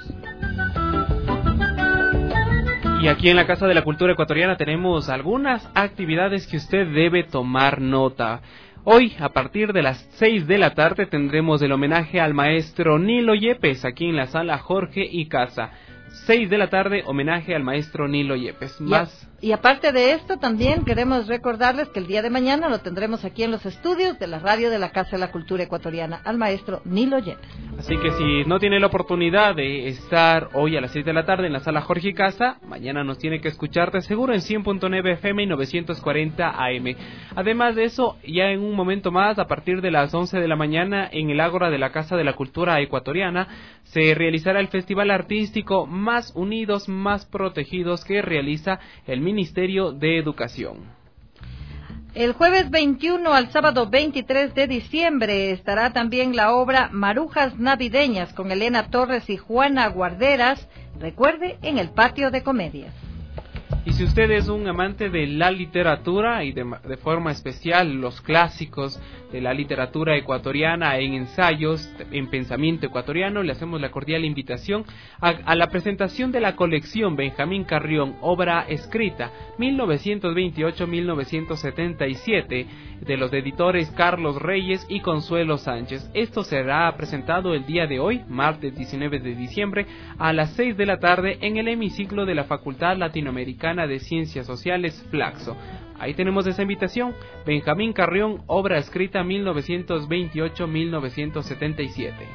Y aquí en la Casa de la Cultura Ecuatoriana tenemos algunas actividades que usted debe tomar nota. Hoy, a partir de las seis de la tarde, tendremos el homenaje al maestro Nilo Yepes, aquí en la Sala Jorge y Casa. seis de la tarde, homenaje al maestro Nilo Yepes. Más... Y, y aparte de esto, también queremos recordarles que el día de mañana lo tendremos aquí en los estudios de la radio de la Casa de la Cultura Ecuatoriana, al maestro Nilo Yepes. Así que si no tiene la oportunidad de estar hoy a las seis de la tarde en la Sala Jorge y Casa, mañana nos tiene que escuchar de seguro en cien punto nueve F M y novecientos cuarenta A M. Además de eso, ya en un momento más, a partir de las once de la mañana, en el Ágora de la Casa de la Cultura Ecuatoriana, se realizará el Festival Artístico Más Unidos, Más Protegidos, que realiza el Ministerio de Educación. El jueves veintiuno al sábado veintitrés de diciembre estará también la obra Marujas Navideñas con Elena Torres y Juana Guarderas, recuerde, en el Patio de Comedias. Y si usted es un amante de la literatura y de, de forma especial los clásicos de la literatura ecuatoriana en ensayos, en pensamiento ecuatoriano, le hacemos la cordial invitación a, a la presentación de la colección Benjamín Carrión, obra escrita mil novecientos veintiocho a mil novecientos setenta y siete, de los editores Carlos Reyes y Consuelo Sánchez. Esto será presentado el día de hoy, martes diecinueve de diciembre, a las seis de la tarde en el hemiciclo de la Facultad Latinoamericana de Ciencias Sociales, Flaxo. Ahí tenemos esa invitación, Benjamín Carrión, obra escrita mil novecientos veintiocho a mil novecientos setenta y siete.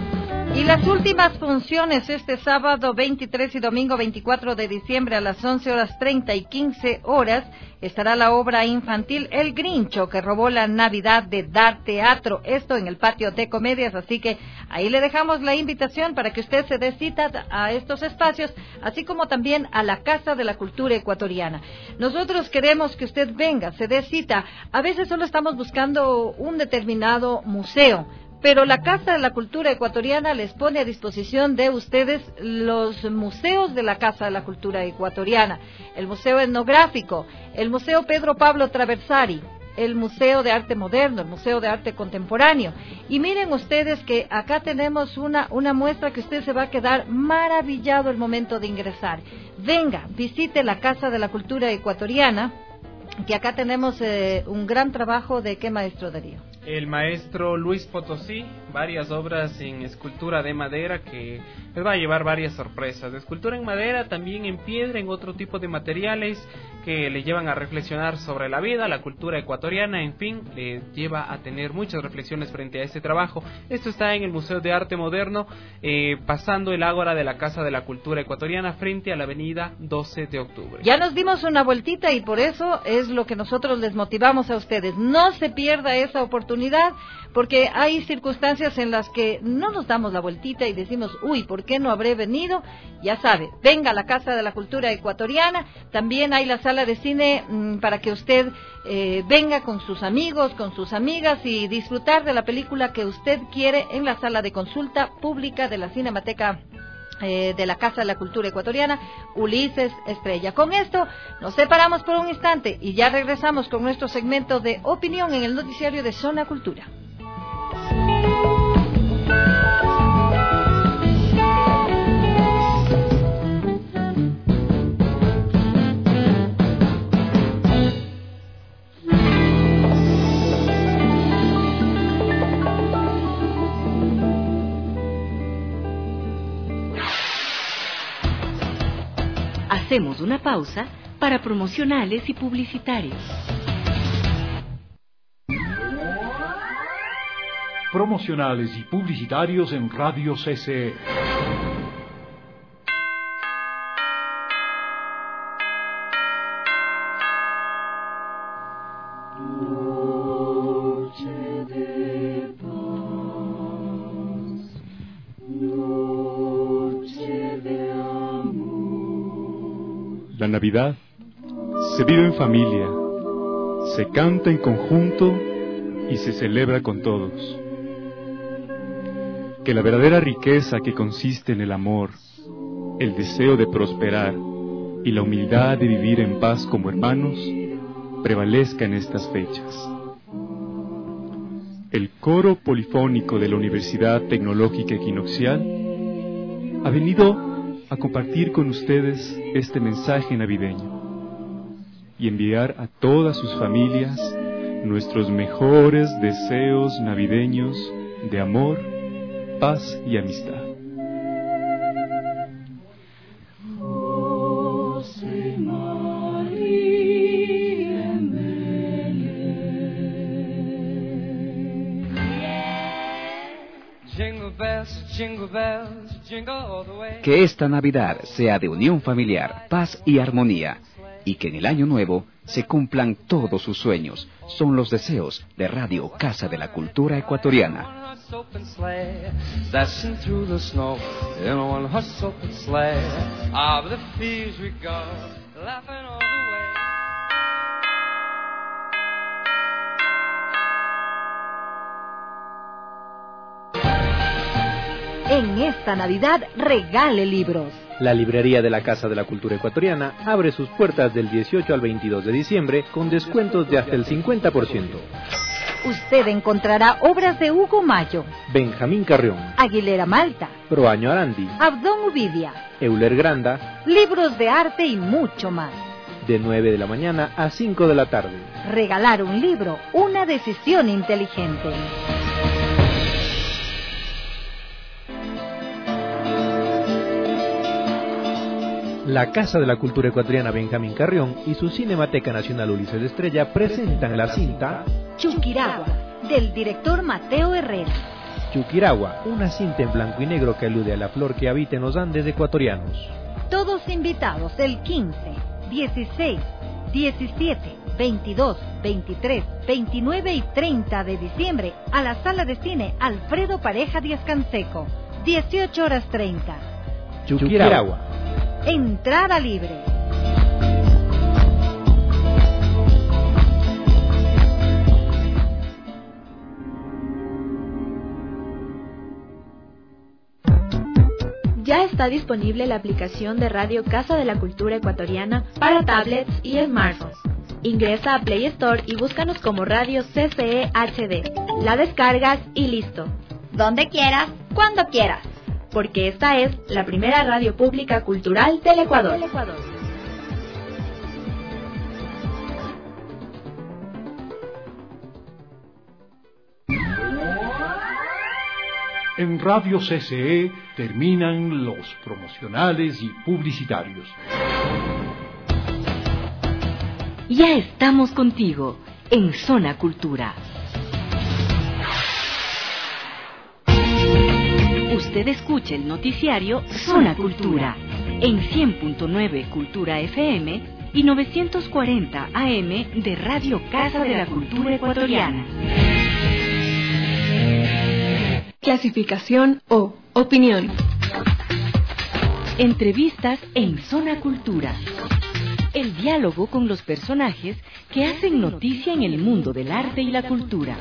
Y las últimas funciones este sábado veintitrés y domingo veinticuatro de diciembre a las once horas treinta y quince horas estará la obra infantil El Grincho que robó la Navidad de Dar Teatro, esto en el patio de comedias, así que ahí le dejamos la invitación para que usted se dé cita a estos espacios, así como también a la Casa de la Cultura Ecuatoriana. Nosotros queremos que usted venga, se dé cita, a veces solo estamos buscando un determinado museo, pero la Casa de la Cultura Ecuatoriana les pone a disposición de ustedes los museos de la Casa de la Cultura Ecuatoriana, el Museo Etnográfico, el Museo Pedro Pablo Traversari, el Museo de Arte Moderno, el Museo de Arte Contemporáneo. Y miren ustedes que acá tenemos una, una muestra que usted se va a quedar maravillado el momento de ingresar. Venga, visite la Casa de la Cultura Ecuatoriana, que acá tenemos eh, un gran trabajo de ¿qué maestro Darío? El maestro Luis Potosí, varias obras en escultura de madera que les va a llevar varias sorpresas. De escultura en madera, también en piedra, en otro tipo de materiales que le llevan a reflexionar sobre la vida, la cultura ecuatoriana, en fin, le lleva a tener muchas reflexiones frente a este trabajo. Esto está en el Museo de Arte Moderno, eh, pasando el ágora de la Casa de la Cultura Ecuatoriana frente a la avenida doce de octubre. Ya nos dimos una vueltita y por eso es lo que nosotros les motivamos a ustedes. No se pierda esa oportunidad, porque hay circunstancias en las que no nos damos la vueltita y decimos, uy, ¿por qué no habré venido? Ya sabe, venga a la Casa de la Cultura Ecuatoriana, también hay la sala de cine mmm, para que usted eh, venga con sus amigos, con sus amigas y disfrutar de la película que usted quiere en la sala de consulta pública de la Cinemateca Eh, de la Casa de la Cultura Ecuatoriana, Ulises Estrella. Con esto nos separamos por un instante y ya regresamos con nuestro segmento de opinión en el noticiario de Zona Cultura. Hacemos una pausa para promocionales y publicitarios. Promocionales y publicitarios en Radio C C E. La Navidad se vive en familia, se canta en conjunto y se celebra con todos. Que la verdadera riqueza que consiste en el amor, el deseo de prosperar y la humildad de vivir en paz como hermanos prevalezca en estas fechas. El coro polifónico de la Universidad Tecnológica Equinoccial ha venido a compartir con ustedes este mensaje navideño y enviar a todas sus familias nuestros mejores deseos navideños de amor, paz y amistad. Que esta Navidad sea de unión familiar, paz y armonía, y que en el año nuevo se cumplan todos sus sueños. Son los deseos de Radio Casa de la Cultura Ecuatoriana. En esta Navidad regale libros. La librería de la Casa de la Cultura Ecuatoriana abre sus puertas del dieciocho al veintidós de diciembre con descuentos de hasta el cincuenta por ciento. Usted encontrará obras de Hugo Mayo, Benjamín Carrión, Aguilera Malta, Proaño Arandi, Abdón Uvidia, Euler Granda, libros de arte y mucho más. De nueve de la mañana a cinco de la tarde. Regalar un libro, una decisión inteligente. La Casa de la Cultura Ecuatoriana Benjamín Carrión y su Cinemateca Nacional Ulises de Estrella presentan la cinta Chuquiragua, del director Mateo Herrera. Chuquiragua, una cinta en blanco y negro que alude a la flor que habita en los Andes ecuatorianos. Todos invitados el quince, dieciséis, diecisiete, veintidós, veintitrés, veintinueve y treinta de diciembre a la Sala de Cine Alfredo Pareja Díaz Canseco, dieciocho horas treinta. Chuquiragua. Entrada libre. Ya está disponible la aplicación de Radio Casa de la Cultura Ecuatoriana para tablets y smartphones. Ingresa a Play Store y búscanos como Radio C C E H D. La descargas y listo. Donde quieras, cuando quieras. Porque esta es la primera radio pública cultural del Ecuador. Del Ecuador. En Radio C C E terminan los promocionales y publicitarios. Ya estamos contigo en Zona Cultura. Usted escucha el noticiario Zona Cultura en cien punto nueve Cultura F M y novecientos cuarenta A M de Radio Casa de la Cultura Ecuatoriana. Clasificación O. Opinión. Entrevistas en Zona Cultura. El diálogo con los personajes que hacen noticia en el mundo del arte y la cultura.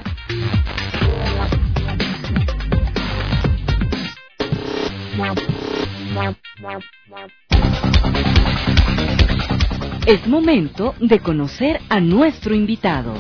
Es momento de conocer a nuestro invitado.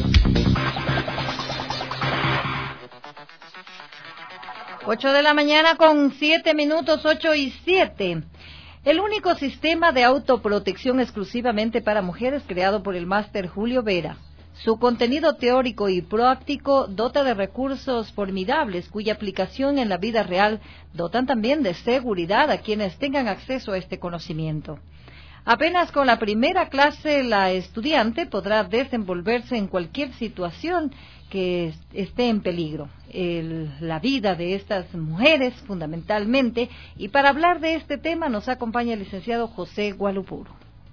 Ocho de la mañana con siete minutos, ocho y siete. El único sistema de autoprotección exclusivamente para mujeres creado por el máster Julio Vera. Su contenido teórico y práctico dota de recursos formidables cuya aplicación en la vida real dotan también de seguridad a quienes tengan acceso a este conocimiento. Apenas con la primera clase la estudiante podrá desenvolverse en cualquier situación que esté en peligro, el, la vida de estas mujeres fundamentalmente, y para hablar de este tema nos acompaña el licenciado José Gualupuro.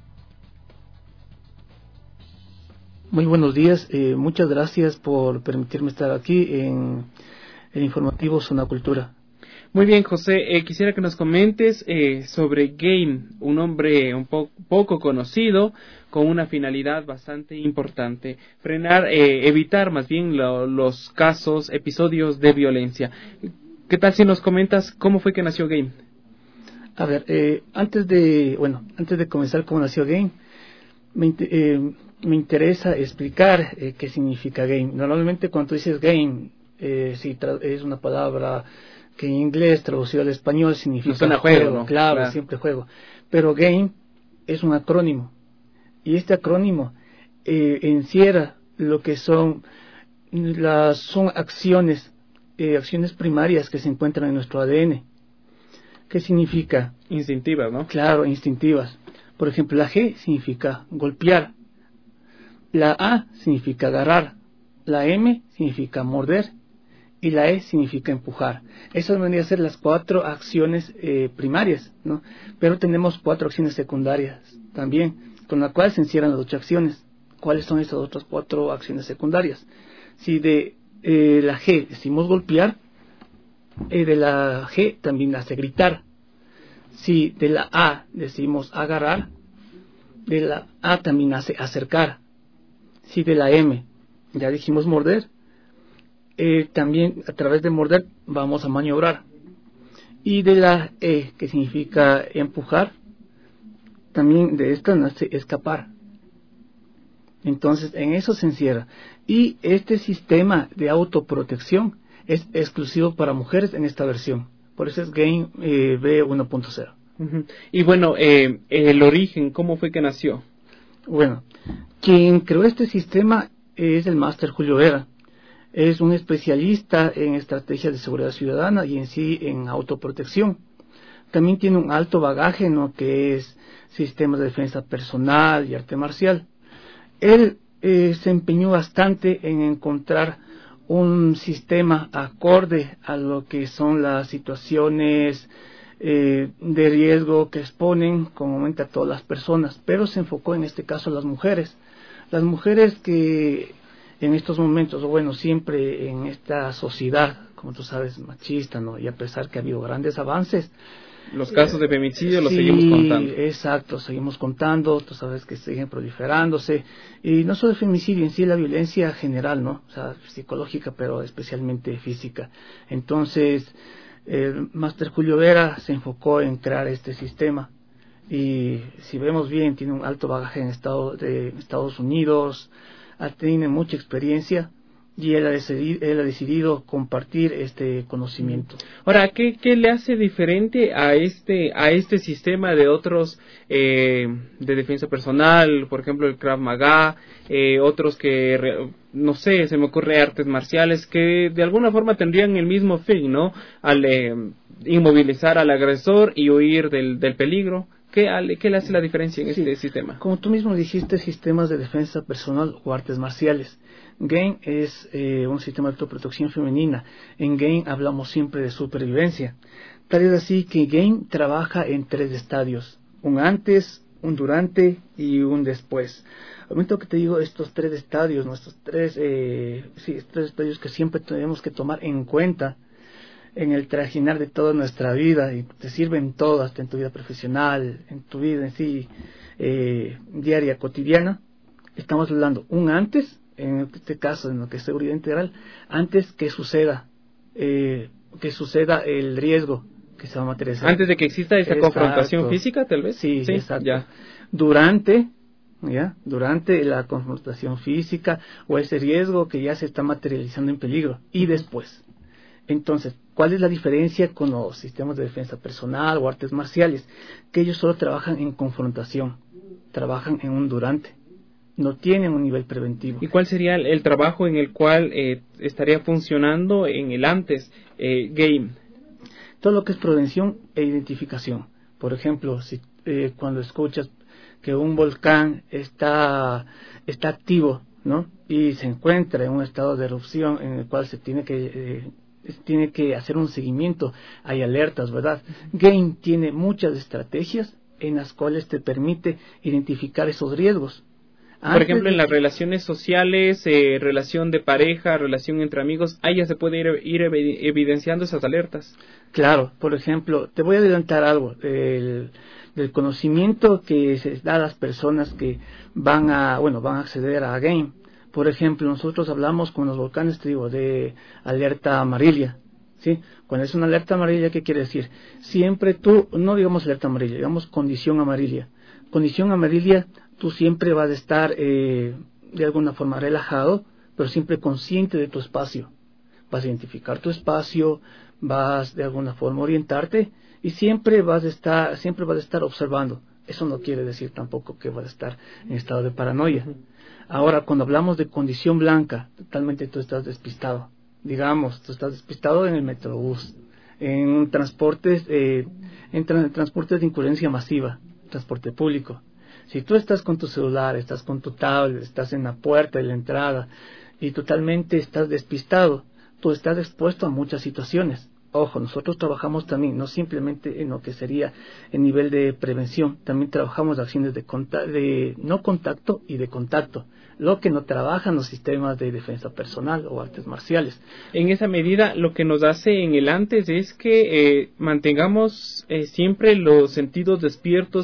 Muy buenos días, eh, muchas gracias por permitirme estar aquí en el informativo Zona Cultura. Muy bien, José, eh, quisiera que nos comentes eh, sobre Game, un hombre un po poco conocido con una finalidad bastante importante, frenar, eh, evitar más bien lo, los casos, episodios de violencia. ¿Qué tal si nos comentas cómo fue que nació Game? A ver, eh, antes de, bueno, antes de comenzar cómo nació Game, me, eh, me interesa explicar eh, qué significa Game. Normalmente cuando dices Game, eh, si es una palabra que en inglés traducido al español significa juego, juego, ¿no? claro, claro, siempre juego. Pero Game es un acrónimo, y este acrónimo eh, encierra lo que son las son acciones, eh, acciones primarias que se encuentran en nuestro A D N. ¿Qué significa? Instintivas, ¿no? Claro, instintivas. Por ejemplo, la G significa golpear, la A significa agarrar, la M significa morder, y la E significa empujar. Esas vendrían a ser las cuatro acciones eh, primarias, ¿no? Pero tenemos cuatro acciones secundarias también, con las cuales se encierran las ocho acciones. ¿Cuáles son esas otras cuatro acciones secundarias? Si de eh, la G decimos golpear, eh, de la G también hace gritar. Si de la A decimos agarrar, de la A también hace acercar. Si de la M ya dijimos morder, Eh, también a través de morder vamos a maniobrar. Y de la E, que significa empujar, también de esta nace escapar. Entonces, en eso se encierra. Y este sistema de autoprotección es exclusivo para mujeres en esta versión. Por eso es Game eh, B uno punto cero. Uh-huh. Y bueno, eh, el origen, ¿cómo fue que nació? Bueno, quien creó este sistema es el máster Julio Vera. Es un especialista en estrategias de seguridad ciudadana y en sí en autoprotección. También tiene un alto bagaje en lo que es sistemas de defensa personal y arte marcial. Él eh, se empeñó bastante en encontrar un sistema acorde a lo que son las situaciones eh, de riesgo que exponen comúnmente a todas las personas, pero se enfocó en este caso a las mujeres. Las mujeres que en estos momentos, o bueno, siempre en esta sociedad, como tú sabes, machista, ¿no? Y a pesar que ha habido grandes avances, los casos de femicidio los sí, seguimos contando. Exacto, seguimos contando, tú sabes que siguen proliferándose, y no solo el femicidio en sí, la violencia general, ¿no? O sea, psicológica, pero especialmente física. Entonces, el máster Julio Vera se enfocó en crear este sistema, y si vemos bien, tiene un alto bagaje en Estado de Estados Unidos, tiene mucha experiencia, y él ha, decidido, él ha decidido compartir este conocimiento. Ahora, ¿qué, qué le hace diferente a este a este sistema de otros eh, de defensa personal, por ejemplo el Krav Maga, eh, otros que, no sé, se me ocurre artes marciales, que de alguna forma tendrían el mismo fin, ¿no? Al eh, inmovilizar al agresor y huir del, del peligro. ¿Qué, ¿Qué le hace la diferencia en sí, este sistema? Como tú mismo dijiste, sistemas de defensa personal o artes marciales. Game es eh, un sistema de autoprotección femenina. En Game hablamos siempre de supervivencia. Tal es así que Game trabaja en tres estadios. Un antes, un durante y un después. Al momento que te digo estos tres estadios, nuestros tres, eh, sí, tres estadios que siempre tenemos que tomar en cuenta en el trajinar de toda nuestra vida, y te sirven todas, en tu vida profesional, en tu vida en sí, eh, diaria, cotidiana. Estamos hablando un antes, en este caso, en lo que es seguridad integral, antes que suceda, eh, que suceda el riesgo que se va a materializar. Antes de que exista esa exacto. confrontación física, tal vez. Sí, sí, exacto. Ya. Durante, ya, durante la confrontación física o ese riesgo que ya se está materializando en peligro, y después. Entonces, ¿cuál es la diferencia con los sistemas de defensa personal o artes marciales? Que ellos solo trabajan en confrontación, trabajan en un durante, no tienen un nivel preventivo. ¿Y cuál sería el, el trabajo en el cual eh, estaría funcionando en el antes eh, Game? Todo lo que es prevención e identificación. Por ejemplo, si eh, cuando escuchas que un volcán está, está activo, ¿no? Y se encuentra en un estado de erupción en el cual se tiene que... Eh, tiene que hacer un seguimiento, hay alertas, ¿verdad? Game tiene muchas estrategias en las cuales te permite identificar esos riesgos. Antes Por ejemplo, de... en las relaciones sociales, eh, relación de pareja, relación entre amigos, ahí ya se puede ir, ir evidenciando esas alertas. Claro, por ejemplo, te voy a adelantar algo del, del conocimiento que se da a las personas que van a, bueno, van a acceder a Game. Por ejemplo, nosotros hablamos con los volcanes, te digo, de alerta amarilla, ¿sí? Cuando es una alerta amarilla, ¿qué quiere decir? Siempre tú, no digamos alerta amarilla, digamos condición amarilla. Condición amarilla, tú siempre vas a estar eh, de alguna forma relajado, pero siempre consciente de tu espacio. Vas a identificar tu espacio, vas de alguna forma a orientarte y siempre vas a estar, siempre vas a estar observando. Eso no quiere decir tampoco que vas a estar en estado de paranoia. Ahora, cuando hablamos de condición blanca, totalmente tú estás despistado. Digamos, tú estás despistado en el metrobús, en transportes, eh, en tra- transportes de incurrencia masiva, transporte público. Si tú estás con tu celular, estás con tu tablet, estás en la puerta de la entrada y totalmente estás despistado, tú estás expuesto a muchas situaciones. Ojo, nosotros trabajamos también, no simplemente en lo que sería el nivel de prevención, también trabajamos acciones de, conta- de no contacto y de contacto, lo que no trabajan los sistemas de defensa personal o artes marciales. En esa medida, lo que nos hace en el antes es que eh, mantengamos eh, siempre los sentidos despiertos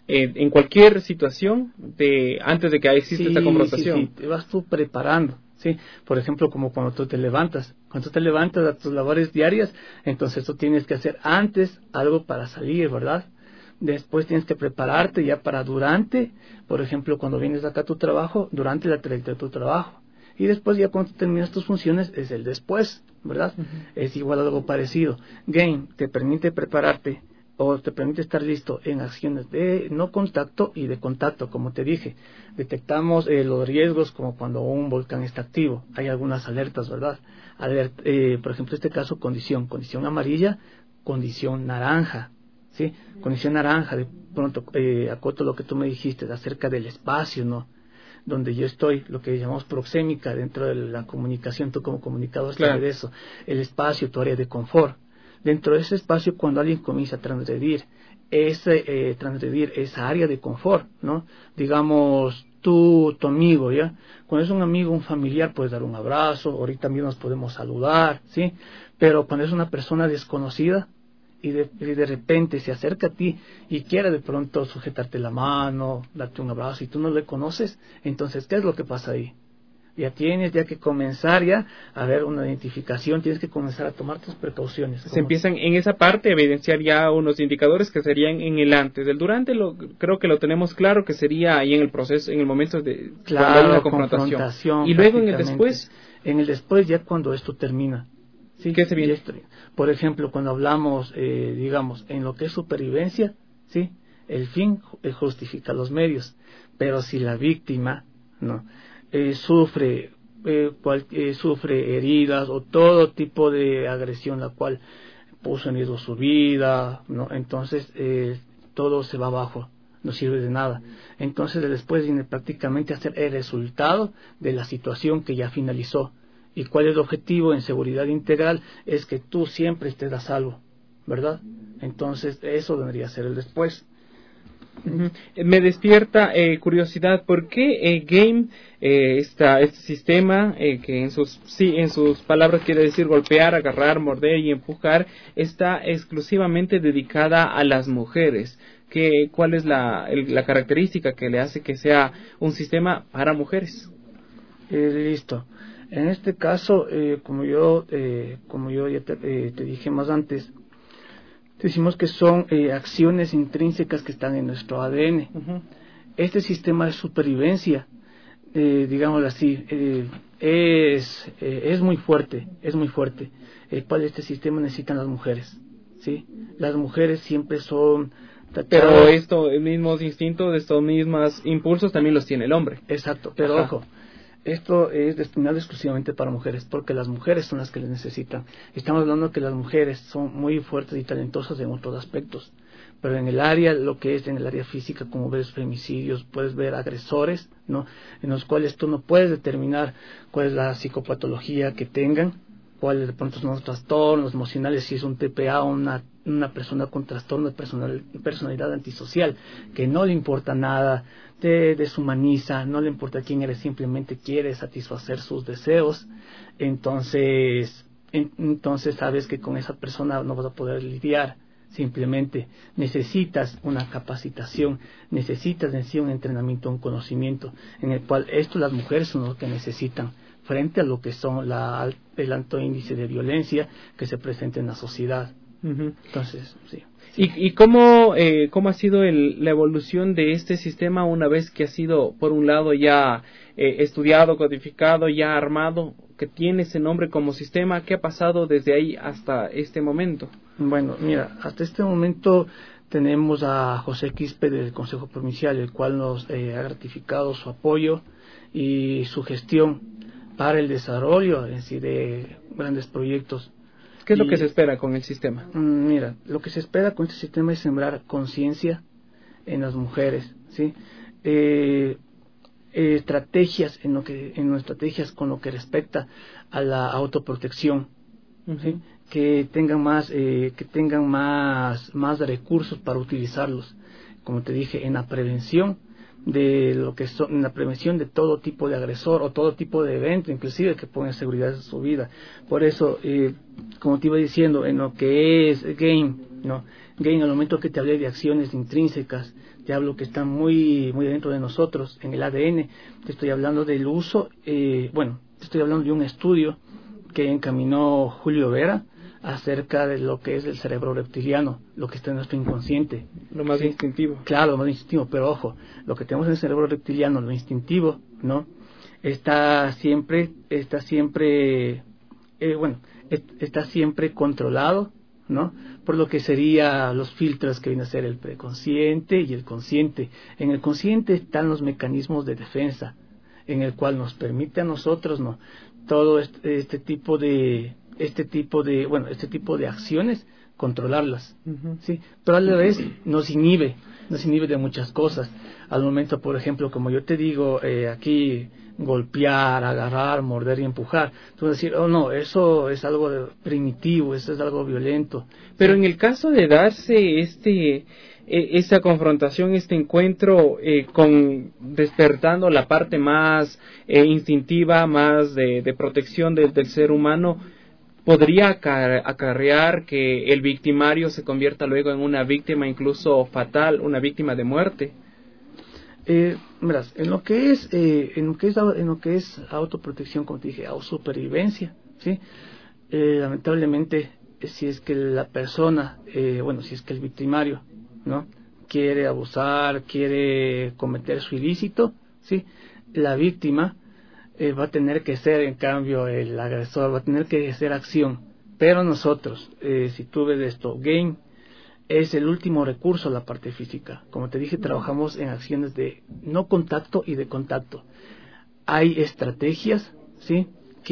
eh, en cualquier situación de antes de que exista sí, esta confrontación. Sí, sí, te vas tú preparando. Sí, por ejemplo, como cuando tú te levantas, cuando tú te levantas a tus labores diarias, entonces tú tienes que hacer antes algo para salir, ¿verdad? Después tienes que prepararte ya para durante, por ejemplo, cuando vienes acá a tu trabajo, durante la trayectoria de tu trabajo. Y después ya cuando terminas tus funciones es el después, ¿verdad? Uh-huh. Es igual algo parecido. Game te permite prepararte o te permite estar listo en acciones de no contacto y de contacto, como te dije. Detectamos eh, los riesgos como cuando un volcán está activo. Hay algunas alertas, ¿verdad? Alert, eh, por ejemplo, este caso, condición, condición amarilla, condición naranja, ¿sí? Condición naranja, de pronto, eh, acoto lo que tú me dijiste acerca del espacio, ¿no? Donde yo estoy, lo que llamamos proxémica dentro de la comunicación, tú como comunicador sabes claro. de eso, el espacio, tu área de confort. Dentro de ese espacio, cuando alguien comienza a transgredir ese, eh, transgredir esa área de confort, ¿no? Digamos, tú, tu amigo, ¿ya? Cuando es un amigo, un familiar, puedes dar un abrazo, ahorita también nos podemos saludar, ¿sí? Pero cuando es una persona desconocida y de, y de repente se acerca a ti y quiere de pronto sujetarte la mano, darte un abrazo y tú no le conoces, entonces, ¿qué es lo que pasa ahí? Ya tienes ya que comenzar ya a ver una identificación, tienes que comenzar a tomar tus precauciones. Se empiezan en esa parte a evidenciar ya unos indicadores que serían en el antes. Del durante lo, creo que lo tenemos claro que sería ahí en el proceso, en el momento de claro, cuando hay una confrontación. confrontación. Y luego en el después. En el después ya cuando esto termina. ¿Sí? ¿Qué se viene? Esto, por ejemplo, cuando hablamos, eh, digamos, en lo que es supervivencia, ¿sí? El fin justifica los medios. Pero si la víctima, ¿no? Eh, sufre eh, cual, eh, sufre heridas o todo tipo de agresión la cual puso en riesgo su vida, ¿no? Entonces eh, todo se va abajo, no sirve de nada. Entonces después viene prácticamente a ser el resultado de la situación que ya finalizó. ¿Y cuál es el objetivo en seguridad integral? Es que tú siempre estés a salvo, ¿verdad? Entonces eso debería ser el después. Uh-huh. Me despierta eh, curiosidad, ¿por qué eh, Game, eh, esta, este sistema, eh, que en sus, sí, en sus palabras quiere decir golpear, agarrar, morder y empujar, está exclusivamente dedicada a las mujeres? ¿Qué, ¿Cuál es la, el, la característica que le hace que sea un sistema para mujeres? Eh, listo. En este caso, eh, como yo eh, como yo ya te, eh, te dije más antes, decimos que son eh, acciones intrínsecas que están en nuestro A D N. Uh-huh. Este sistema de supervivencia, eh, digámoslo así, eh, es eh, es muy fuerte, es muy fuerte. El cual este sistema necesitan las mujeres, ¿sí? Las mujeres siempre son tachadas. Pero estos mismos instintos, estos mismos impulsos también los tiene el hombre. Exacto, pero Ajá. ojo. Esto es destinado exclusivamente para mujeres, porque las mujeres son las que les necesitan. Estamos hablando de que las mujeres son muy fuertes y talentosas en otros aspectos, pero en el área, lo que es en el área física, como ves femicidios, puedes ver agresores, ¿no? En los cuales tú no puedes determinar cuál es la psicopatología que tengan, cuáles de pronto son los trastornos emocionales, si es un T P A o una, una persona con trastorno de personal, personalidad antisocial, que no le importa nada, te deshumaniza, no le importa quién eres, simplemente quiere satisfacer sus deseos. Entonces, en, entonces sabes que con esa persona no vas a poder lidiar. Simplemente necesitas una capacitación, necesitas en sí un entrenamiento, un conocimiento, en el cual esto las mujeres son lo que necesitan frente a lo que son la, el alto índice de violencia que se presenta en la sociedad. Uh-huh. Entonces, sí. ¿Y, y cómo, eh, cómo ha sido el, la evolución de este sistema una vez que ha sido, por un lado, ya eh, estudiado, codificado, ya armado, que tiene ese nombre como sistema? ¿Qué ha pasado desde ahí hasta este momento? Bueno, mira, hasta este momento tenemos a José Quispe del Consejo Provincial, el cual nos eh, ha gratificado su apoyo y su gestión para el desarrollo en sí de grandes proyectos. ¿Qué es lo y, que se espera con el sistema? Mira, lo que se espera con este sistema es sembrar conciencia en las mujeres, ¿sí? Eh, eh, estrategias en lo que en estrategias con lo que respecta a la autoprotección, uh-huh. ¿sí? Que tengan más eh, que tengan más más recursos para utilizarlos, como te dije, en la prevención de lo que son, en la prevención de todo tipo de agresor o todo tipo de evento, inclusive que ponga en seguridad de su vida. Por eso, eh, como te iba diciendo, en lo que es Game, ¿no? Game, al momento que te hablé de acciones intrínsecas, te hablo que están muy, muy dentro de nosotros, en el A D N. Te estoy hablando del uso, eh, bueno, te estoy hablando de un estudio que encaminó Julio Vera acerca de lo que es el cerebro reptiliano, lo que está en nuestro inconsciente. Lo más ¿sí? instintivo. Claro, lo más instintivo, pero ojo, lo que tenemos en el cerebro reptiliano, lo instintivo, ¿no? Está siempre, está siempre, eh, bueno, está siempre controlado, ¿no? Por lo que sería los filtros que viene a ser el preconsciente y el consciente. En el consciente están los mecanismos de defensa, en el cual nos permite a nosotros, ¿no? Todo este, este tipo de, este tipo de, bueno, este tipo de acciones, controlarlas, uh-huh. ¿sí? Pero a la vez nos inhibe, nos inhibe de muchas cosas. Al momento, por ejemplo, como yo te digo, eh, aquí golpear, agarrar, morder y empujar. Tú vas a decir, oh no, eso es algo de primitivo, eso es algo violento. Pero ¿sí? En el caso de darse este, eh, esa confrontación, este encuentro eh, con despertando la parte más eh, instintiva, más de, de protección de, del ser humano, ¿podría acarrear que el victimario se convierta luego en una víctima incluso fatal, una víctima de muerte? Eh, verás, en lo que es eh, en lo que es en lo que es autoprotección, como te dije, autosupervivencia, ¿sí? Eh, lamentablemente, si es que la persona, eh, bueno, si es que el victimario, ¿no?, quiere abusar, quiere cometer su ilícito, ¿sí?, la víctima eh, va a tener que ser, en cambio, el agresor va a tener que hacer acción. Pero nosotros, eh, si tú ves esto, game es el último recurso, la parte física. Como te dije, trabajamos en acciones de no contacto y de contacto. Hay estrategias, ¿sí?,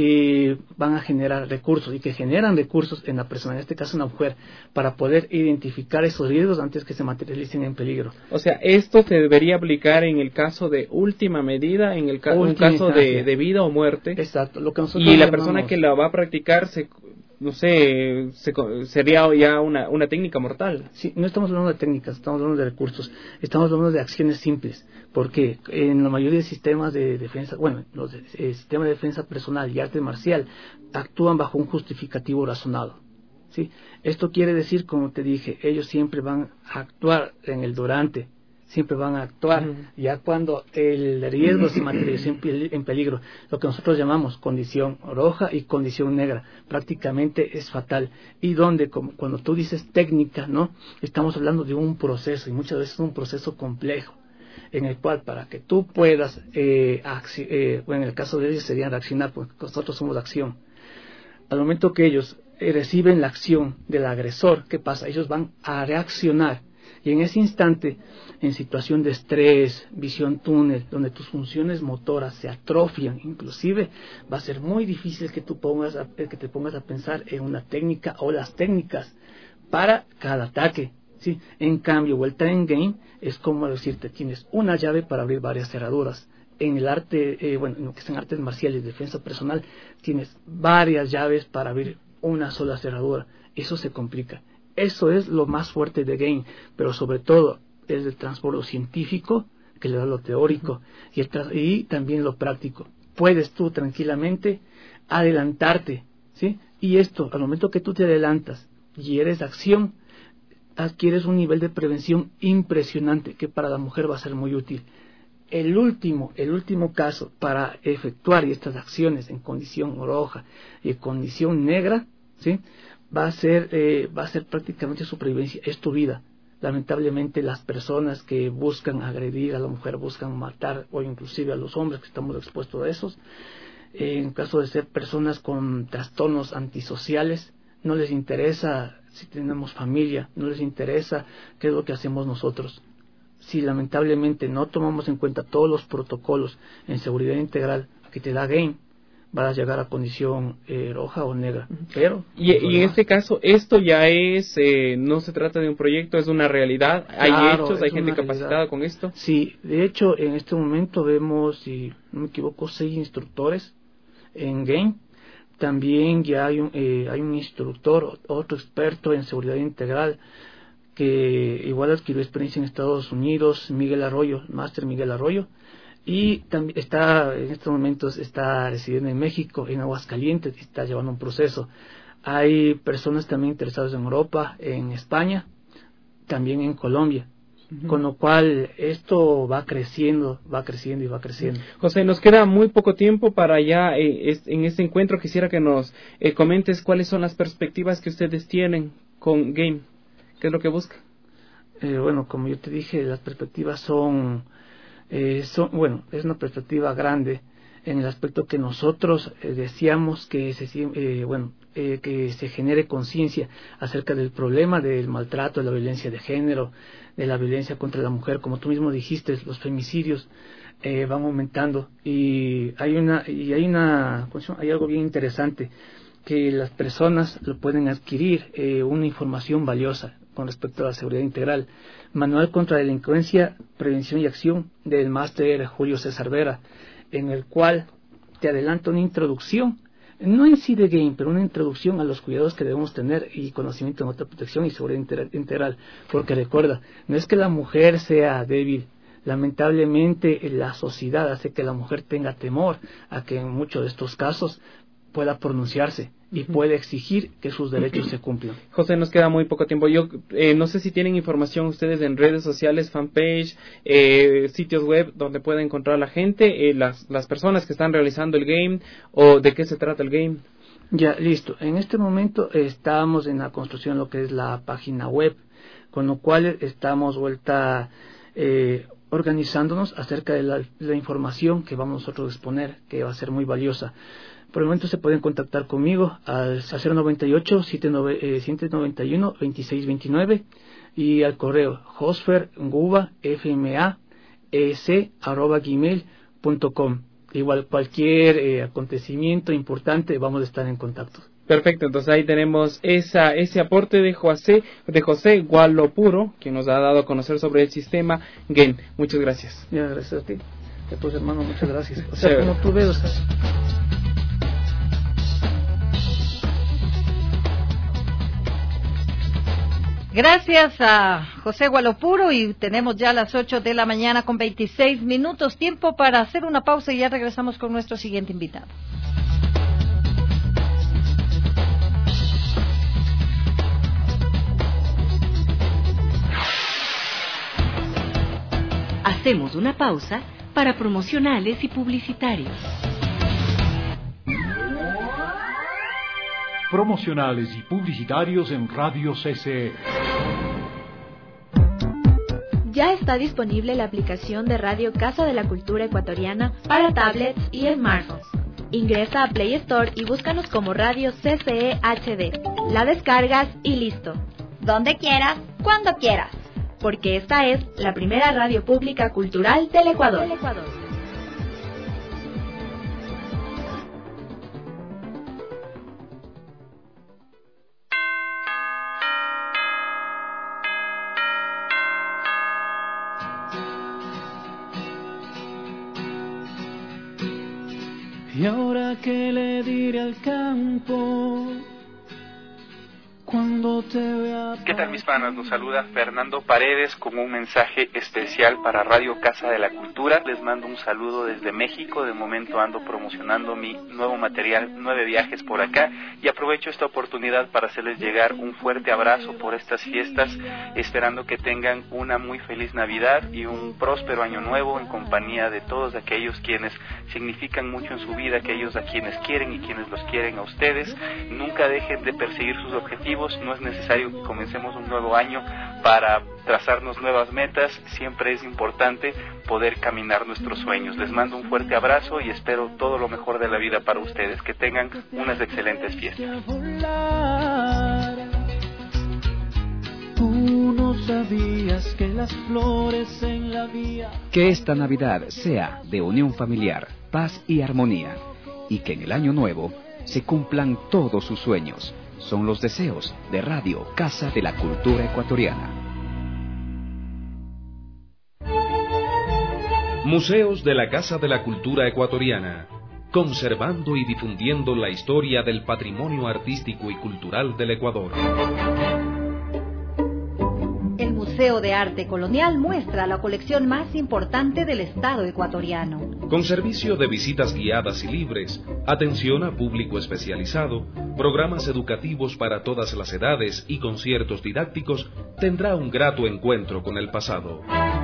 que van a generar recursos y que generan recursos en la persona, en este caso una mujer, para poder identificar esos riesgos antes que se materialicen en peligro. O sea, esto se debería aplicar en el caso de última medida, en el ca- un caso de, de vida o muerte. Exacto. Lo que nosotros y la llamamos... persona que la va a practicar se... no sé, se, sería ya una, una técnica mortal. Sí, no estamos hablando de técnicas, estamos hablando de recursos, estamos hablando de acciones simples, porque en la mayoría de sistemas de defensa, bueno, los de, eh, sistemas de defensa personal y arte marcial actúan bajo un justificativo razonado, ¿sí? Esto quiere decir, como te dije, ellos siempre van a actuar en el durante, siempre van a actuar uh-huh. ya cuando el riesgo se materializa en peligro, lo que nosotros llamamos condición roja y condición negra, prácticamente es fatal. Y donde, como cuando tú dices técnica, ¿no?, estamos hablando de un proceso, y muchas veces es un proceso complejo, en el cual para que tú puedas, eh, acci- eh, bueno, en el caso de ellos serían reaccionar, porque nosotros somos la acción. Al momento que ellos eh, reciben la acción del agresor, ¿qué pasa? Ellos van a reaccionar. Y en ese instante, en situación de estrés, visión túnel, donde tus funciones motoras se atrofian, inclusive, va a ser muy difícil que tú pongas a, que te pongas a pensar en una técnica o las técnicas para cada ataque, ¿sí? En cambio, el time game es como decirte, tienes una llave para abrir varias cerraduras. En el arte, eh, bueno, en lo que son artes marciales, defensa personal, tienes varias llaves para abrir una sola cerradura. Eso se complica. Eso es lo más fuerte de game, pero sobre todo es el transbordo científico que le da lo teórico y, el tra- y también lo práctico. Puedes tú tranquilamente adelantarte, ¿sí? Y esto, al momento que tú te adelantas y eres acción, adquieres un nivel de prevención impresionante que para la mujer va a ser muy útil. El último, el último caso para efectuar estas acciones en condición roja y en condición negra, ¿sí?, va a ser eh, va a ser prácticamente supervivencia, es tu vida. Lamentablemente las personas que buscan agredir a la mujer, buscan matar, o inclusive a los hombres que estamos expuestos a esos, eh, en caso de ser personas con trastornos antisociales, no les interesa si tenemos familia, no les interesa qué es lo que hacemos nosotros. Si lamentablemente no tomamos en cuenta todos los protocolos en seguridad integral que te da game, vas a llegar a condición eh, roja o negra. Pero y, y en este caso esto ya es eh, no se trata de un proyecto, es una realidad. Hay claro, hechos, hay gente capacitada realidad. Con esto. Sí, de hecho en este momento vemos, si no me equivoco, seis instructores en game. También ya hay un eh, hay un instructor, otro experto en seguridad integral que igual adquirió experiencia en Estados Unidos, Miguel Arroyo, Máster Miguel Arroyo. Y también está, en estos momentos está residiendo en México, en Aguascalientes, y está llevando un proceso. Hay personas también interesadas en Europa, en España, también en Colombia. Uh-huh. Con lo cual esto va creciendo, va creciendo y va creciendo. José, nos queda muy poco tiempo para ya eh, es, en este encuentro. Quisiera que nos eh, comentes cuáles son las perspectivas que ustedes tienen con Game. ¿Qué es lo que busca? Eh, bueno, como yo te dije, las perspectivas son, eh, son, bueno, es una perspectiva grande en el aspecto que nosotros eh, deseamos que se, eh, bueno, eh, que se genere conciencia acerca del problema del maltrato, de la violencia de género, de la violencia contra la mujer. Como tú mismo dijiste, los femicidios eh, van aumentando y hay una y hay una hay algo bien interesante, que las personas lo pueden adquirir, eh, una información valiosa con respecto a la seguridad integral. Manual contra la delincuencia, prevención y acción del máster Julio César Vera, en el cual te adelanta una introducción, no en sí de Game, pero una introducción a los cuidados que debemos tener y conocimiento en autoprotección y seguridad integral. Porque recuerda, no es que la mujer sea débil, lamentablemente la sociedad hace que la mujer tenga temor a que en muchos de estos casos pueda pronunciarse y puede exigir que sus derechos se cumplan. José, nos queda muy poco tiempo. Yo eh, no sé si tienen información ustedes en redes sociales, fanpage, eh, sitios web donde puede encontrar la gente, eh, las, las personas que están realizando el game, o de qué se trata el game. Ya, listo. En este momento eh, estamos en la construcción de lo que es la página web, con lo cual estamos vuelta eh, organizándonos acerca de la, la información que vamos nosotros a exponer, que va a ser muy valiosa. Por el momento se pueden contactar conmigo al cero noventa y ocho, ciento noventa y uno, veintiséis veintinueve y al correo josferguba fma ec arroba gmail punto com. Igual cualquier eh, acontecimiento importante vamos a estar en contacto. Perfecto, entonces ahí tenemos esa ese aporte de José de José Gualopuro, quien nos ha dado a conocer sobre el sistema Game. Muchas gracias. Ya, gracias a ti. Pues hermano, muchas gracias. O sea, como tú ves, o sea, gracias a José Gualopuro, y tenemos ya las ocho de la mañana con veintiséis minutos, tiempo para hacer una pausa y ya regresamos con nuestro siguiente invitado. Hacemos una pausa para promocionales y publicitarios. Promocionales y publicitarios en Radio C C E. Ya está disponible la aplicación de Radio Casa de la Cultura Ecuatoriana para tablets y smartphones. Ingresa a Play Store y búscanos como Radio C C E H D. La descargas y listo. Donde quieras, cuando quieras. Porque esta es la primera radio pública cultural del Ecuador. Del Ecuador. Y ahora que le diré al campo cuando te vea. ¿Qué tal, mis panas? Nos saluda Fernando Paredes con un mensaje especial para Radio Casa de la Cultura. Les mando un saludo desde México. De momento ando promocionando mi nuevo material, Nueve Viajes por acá, y aprovecho esta oportunidad para hacerles llegar un fuerte abrazo por estas fiestas, esperando que tengan una muy feliz Navidad y un próspero año nuevo en compañía de todos aquellos quienes significan mucho en su vida, aquellos a quienes quieren y quienes los quieren a ustedes. Nunca dejen de perseguir sus objetivos. No es necesario que comencemos un nuevo año para trazarnos nuevas metas. Siempre es importante poder caminar nuestros sueños. Les mando un fuerte abrazo y espero todo lo mejor de la vida para ustedes. Que tengan unas excelentes fiestas. Tú no sabías que las flores en la vía. Que esta Navidad sea de unión familiar, paz y armonía, y que en el año nuevo se cumplan todos sus sueños. Son los deseos de Radio Casa de la Cultura Ecuatoriana. Museos de la Casa de la Cultura Ecuatoriana, conservando y difundiendo la historia del patrimonio artístico y cultural del Ecuador. El Museo de Arte Colonial muestra la colección más importante del Estado ecuatoriano. Con servicio de visitas guiadas y libres, atención a público especializado, programas educativos para todas las edades y conciertos didácticos, tendrá un grato encuentro con el pasado.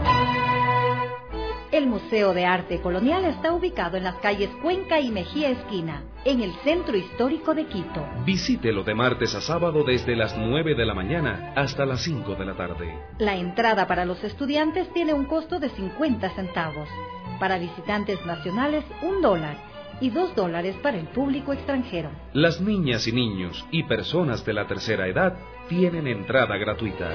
El Museo de Arte Colonial está ubicado en las calles Cuenca y Mejía Esquina, en el centro histórico de Quito. Visítelo de martes a sábado desde las nueve de la mañana hasta las cinco de la tarde. La entrada para los estudiantes tiene un costo de cincuenta centavos. Para visitantes nacionales, un dólar. Y dos dólares para el público extranjero. Las niñas y niños y personas de la tercera edad tienen entrada gratuita.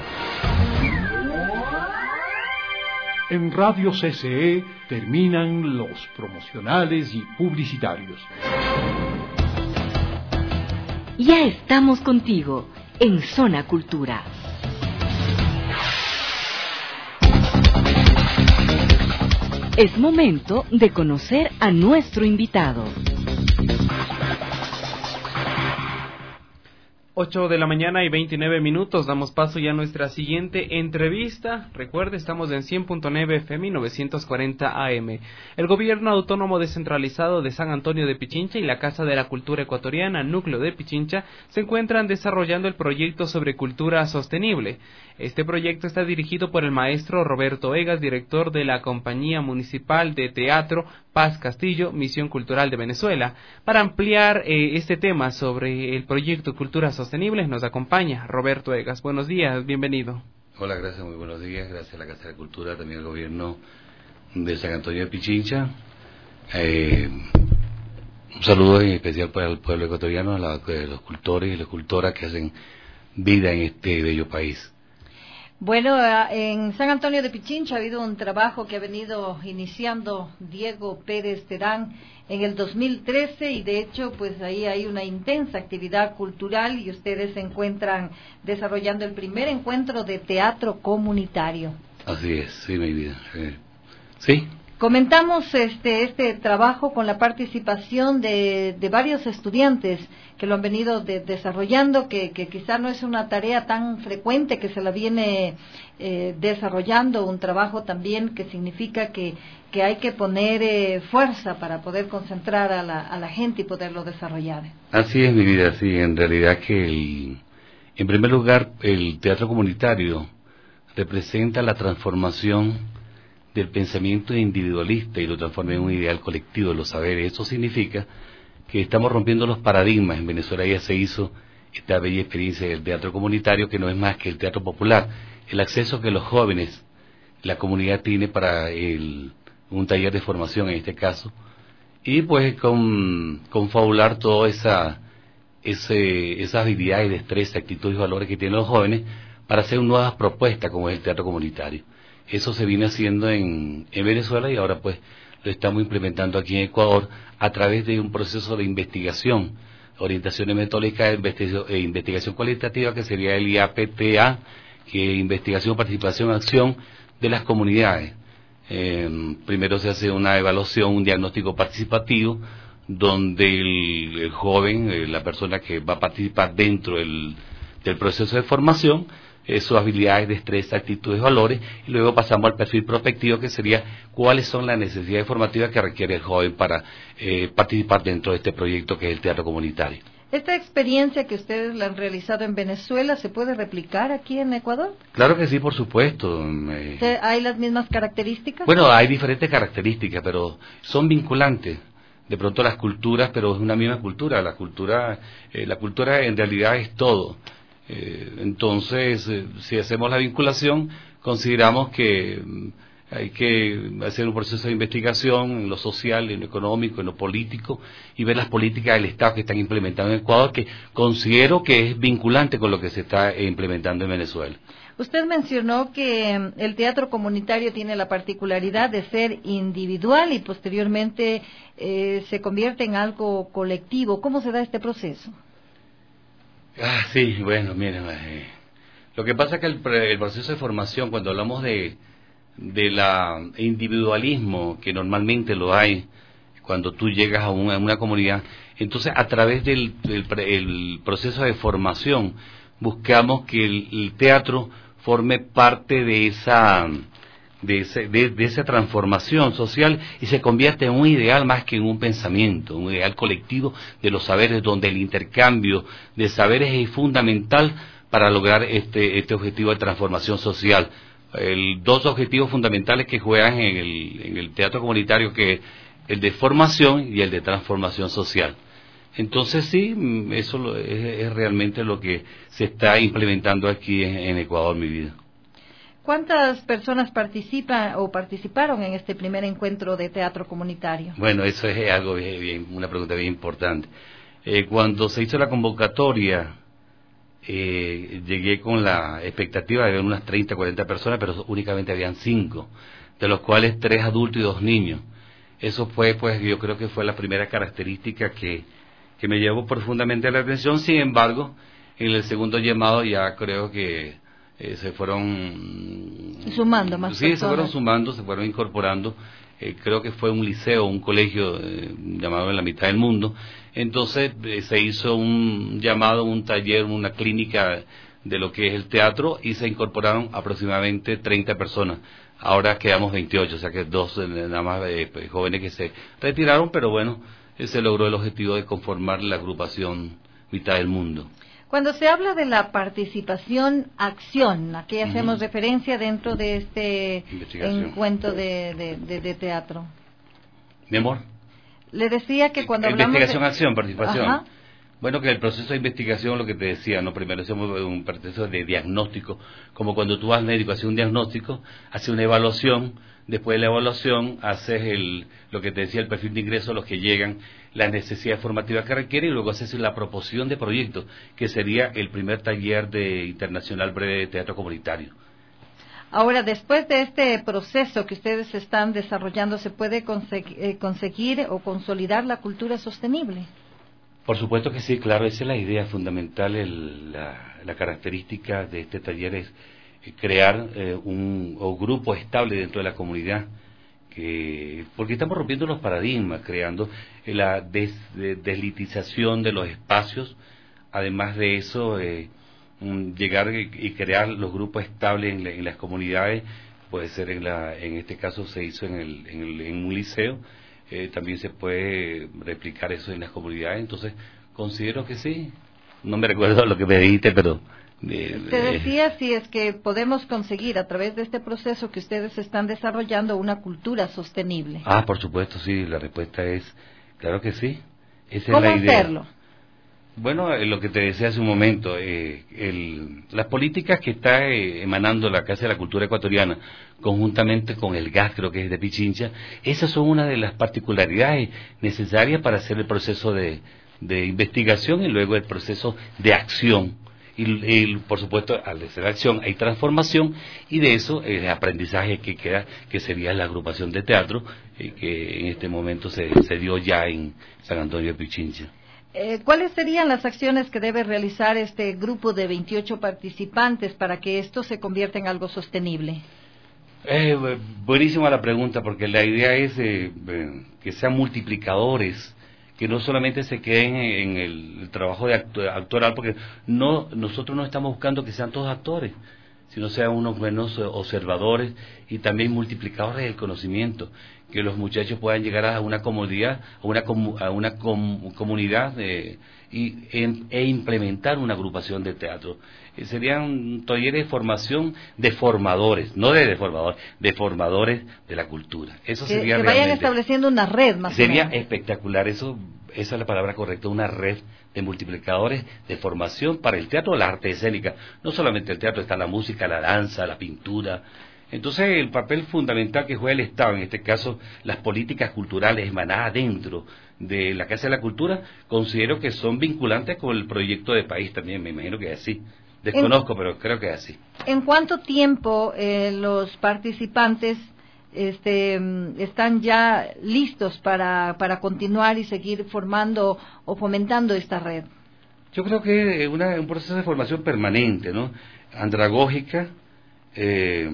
En Radio C C E terminan los promocionales y publicitarios. Ya estamos contigo en Zona Cultura. Es momento de conocer a nuestro invitado. ocho de la mañana y veintinueve minutos, damos paso ya a nuestra siguiente entrevista. Recuerde, estamos en cien punto nueve F M y novecientos cuarenta A M. El Gobierno Autónomo Descentralizado de San Antonio de Pichincha y la Casa de la Cultura Ecuatoriana, Núcleo de Pichincha, se encuentran desarrollando el proyecto sobre cultura sostenible. Este proyecto está dirigido por el maestro Roberto Egas, director de la Compañía Municipal de Teatro Paz Castillo, Misión Cultural de Venezuela. Para ampliar eh, este tema sobre el proyecto Cultura Sostenible, nos acompaña Roberto Egas. Buenos días, bienvenido. Hola, gracias, muy buenos días. Gracias a la Casa de la Cultura, también al Gobierno de San Antonio de Pichincha. Eh, un saludo en especial para el pueblo ecuatoriano, a, la, a los cultores y las cultoras que hacen vida en este bello país. Bueno, en San Antonio de Pichincha ha habido un trabajo que ha venido iniciando Diego Pérez Terán en el dos mil trece y de hecho pues ahí hay una intensa actividad cultural y ustedes se encuentran desarrollando el primer encuentro de teatro comunitario. Así es, sí, mi vida. Eh, sí. Comentamos este este trabajo con la participación de, de varios estudiantes que lo han venido de, desarrollando, que, que quizá no es una tarea tan frecuente que se la viene eh, desarrollando, un trabajo también que significa que, que hay que poner eh, fuerza para poder concentrar a la, a la gente y poderlo desarrollar. Así es, mi vida, sí, en realidad que el, en primer lugar el teatro comunitario representa la transformación del pensamiento individualista y lo transforma en un ideal colectivo de los saberes. Eso significa que estamos rompiendo los paradigmas. En Venezuela ya se hizo esta bella experiencia del teatro comunitario, que no es más que el teatro popular, el acceso que los jóvenes, la comunidad tiene para el, un taller de formación en este caso, y pues con confabular todas esa, ese, esas habilidades, destreza, actitudes y valores que tienen los jóvenes para hacer nuevas propuestas como es el teatro comunitario. Eso se viene haciendo en, en Venezuela y ahora pues lo estamos implementando aquí en Ecuador a través de un proceso de investigación, orientaciones metodológicas e investigación cualitativa, que sería el I A P T A, que es investigación, participación, acción de las comunidades. Eh, primero se hace una evaluación, un diagnóstico participativo, donde el, el joven, eh, la persona que va a participar dentro del, del proceso de formación, sus habilidades, destreza, actitudes, valores, y luego pasamos al perfil prospectivo, que sería cuáles son las necesidades formativas que requiere el joven para eh, participar dentro de este proyecto que es el teatro comunitario. ¿Esta experiencia que ustedes la han realizado en Venezuela se puede replicar aquí en Ecuador? Claro que sí, por supuesto. Eh, ¿Hay las mismas características? Bueno, hay diferentes características, pero son vinculantes. De pronto las culturas, pero es una misma cultura. La cultura, eh, la cultura en realidad es todo. Eh, entonces, eh, si hacemos la vinculación, consideramos que eh, hay que hacer un proceso de investigación en lo social, en lo económico, en lo político, y ver las políticas del Estado que están implementando en Ecuador, que considero que es vinculante con lo que se está eh, implementando en Venezuela. Usted mencionó que el teatro comunitario tiene la particularidad de ser individual y posteriormente eh, se convierte en algo colectivo. ¿Cómo se da este proceso? Ah, sí, bueno, miren, eh, lo que pasa es que el, el proceso de formación, cuando hablamos de de la individualismo, que normalmente lo hay cuando tú llegas a una, a una comunidad, entonces a través del, del el proceso de formación buscamos que el, el teatro forme parte de esa de, ese, de, de esa transformación social y se convierte en un ideal más que en un pensamiento, un ideal colectivo de los saberes, donde el intercambio de saberes es fundamental para lograr este, este objetivo de transformación social. El, dos objetivos fundamentales que juegan en el, en el teatro comunitario, que es el de formación y el de transformación social. Entonces sí, eso es, es realmente lo que se está implementando aquí en, en Ecuador, mi vida. ¿Cuántas personas participan o participaron en este primer encuentro de teatro comunitario? Bueno, eso es algo bien, bien, una pregunta bien importante. Eh, cuando se hizo la convocatoria, eh, llegué con la expectativa de ver unas treinta, cuarenta personas, pero únicamente habían cinco, de los cuales tres adultos y dos niños. Eso fue, pues, yo creo que fue la primera característica que, que me llevó profundamente la atención. Sin embargo, en el segundo llamado ya creo que eh, se fueron sumando más sí, personas. se fueron sumando, se fueron incorporando. Eh, creo que fue un liceo, un colegio eh, llamado En la Mitad del Mundo. Entonces eh, se hizo un llamado, un taller, una clínica de lo que es el teatro, y se incorporaron aproximadamente treinta personas. Ahora quedamos veintiocho, o sea que dos eh, nada más eh, jóvenes que se retiraron, pero bueno, eh, se logró el objetivo de conformar la agrupación Mitad del Mundo. Cuando se habla de la participación-acción, ¿a qué hacemos uh-huh. referencia dentro de este encuentro de, de, de, de teatro? Mi amor. Le decía que cuando hablamos investigación, de... acción, participación. Ajá. Bueno, que el proceso de investigación, lo que te decía, no, primero hacemos un proceso de diagnóstico, como cuando tú vas al médico, haces un diagnóstico, haces una evaluación, después de la evaluación haces el, lo que te decía, el perfil de ingreso, los que llegan, las necesidades formativas que requiere, y luego haces la proposición de proyecto, que sería el primer taller de internacional breve de teatro comunitario. Ahora, después de este proceso que ustedes están desarrollando, ¿se puede conseguir, eh, conseguir o consolidar la cultura sostenible? Por supuesto que sí, claro, esa es la idea fundamental, el, la, la característica de este taller es crear eh, un o grupo estable dentro de la comunidad, que porque estamos rompiendo los paradigmas, creando la des, de, deslitización de los espacios. Además de eso, eh, un, llegar y, y crear los grupos estables en, la, en las comunidades, puede ser en la en este caso se hizo en el en, el, en un liceo. Eh, también se puede replicar eso en las comunidades, entonces considero que sí. No me recuerdo lo que me dijiste, pero... Eh, Te decía si es que podemos conseguir a través de este proceso que ustedes están desarrollando una cultura sostenible. Ah, por supuesto, sí, la respuesta es, claro que sí. Esa ¿Cómo es la idea. hacerlo? Bueno, eh, lo que te decía hace un momento, eh, el, las políticas que está eh, emanando la Casa de la Cultura Ecuatoriana, conjuntamente con el G A S, creo que es de Pichincha, esas son una de las particularidades necesarias para hacer el proceso de, de investigación y luego el proceso de acción. Y, y por supuesto, al hacer acción hay transformación, y de eso el aprendizaje que queda, que sería la agrupación de teatro, eh, que en este momento se, se dio ya en San Antonio de Pichincha. Eh, ¿Cuáles serían las acciones que debe realizar este grupo de veintiocho participantes para que esto se convierta en algo sostenible? Eh, buenísima la pregunta, porque la idea es eh, eh, que sean multiplicadores, que no solamente se queden en el, el trabajo de actu actoral, porque no nosotros no estamos buscando que sean todos actores, sino sean unos buenos observadores y también multiplicadores del conocimiento, que los muchachos puedan llegar a una comunidad, a una, comu a una com comunidad eh, y, en, e implementar una agrupación de teatro. Eh, serían talleres de formación de formadores, no de deformadores, de formadores de la cultura. Eso que, sería que vayan realmente, estableciendo una red más sería o menos. espectacular. Eso, esa es la palabra correcta, una red de multiplicadores de formación para el teatro, la arte escénica. No solamente el teatro, está la música, la danza, la pintura. Entonces, el papel fundamental que juega el Estado, en este caso las políticas culturales emanadas dentro de la Casa de la Cultura, considero que son vinculantes con el proyecto de país también, me imagino que es así. Desconozco, en, pero creo que es así. ¿En cuánto tiempo eh, los participantes este, están ya listos para, para continuar y seguir formando o fomentando esta red? Yo creo que es una, un proceso de formación permanente, ¿no? Andragógica, eh,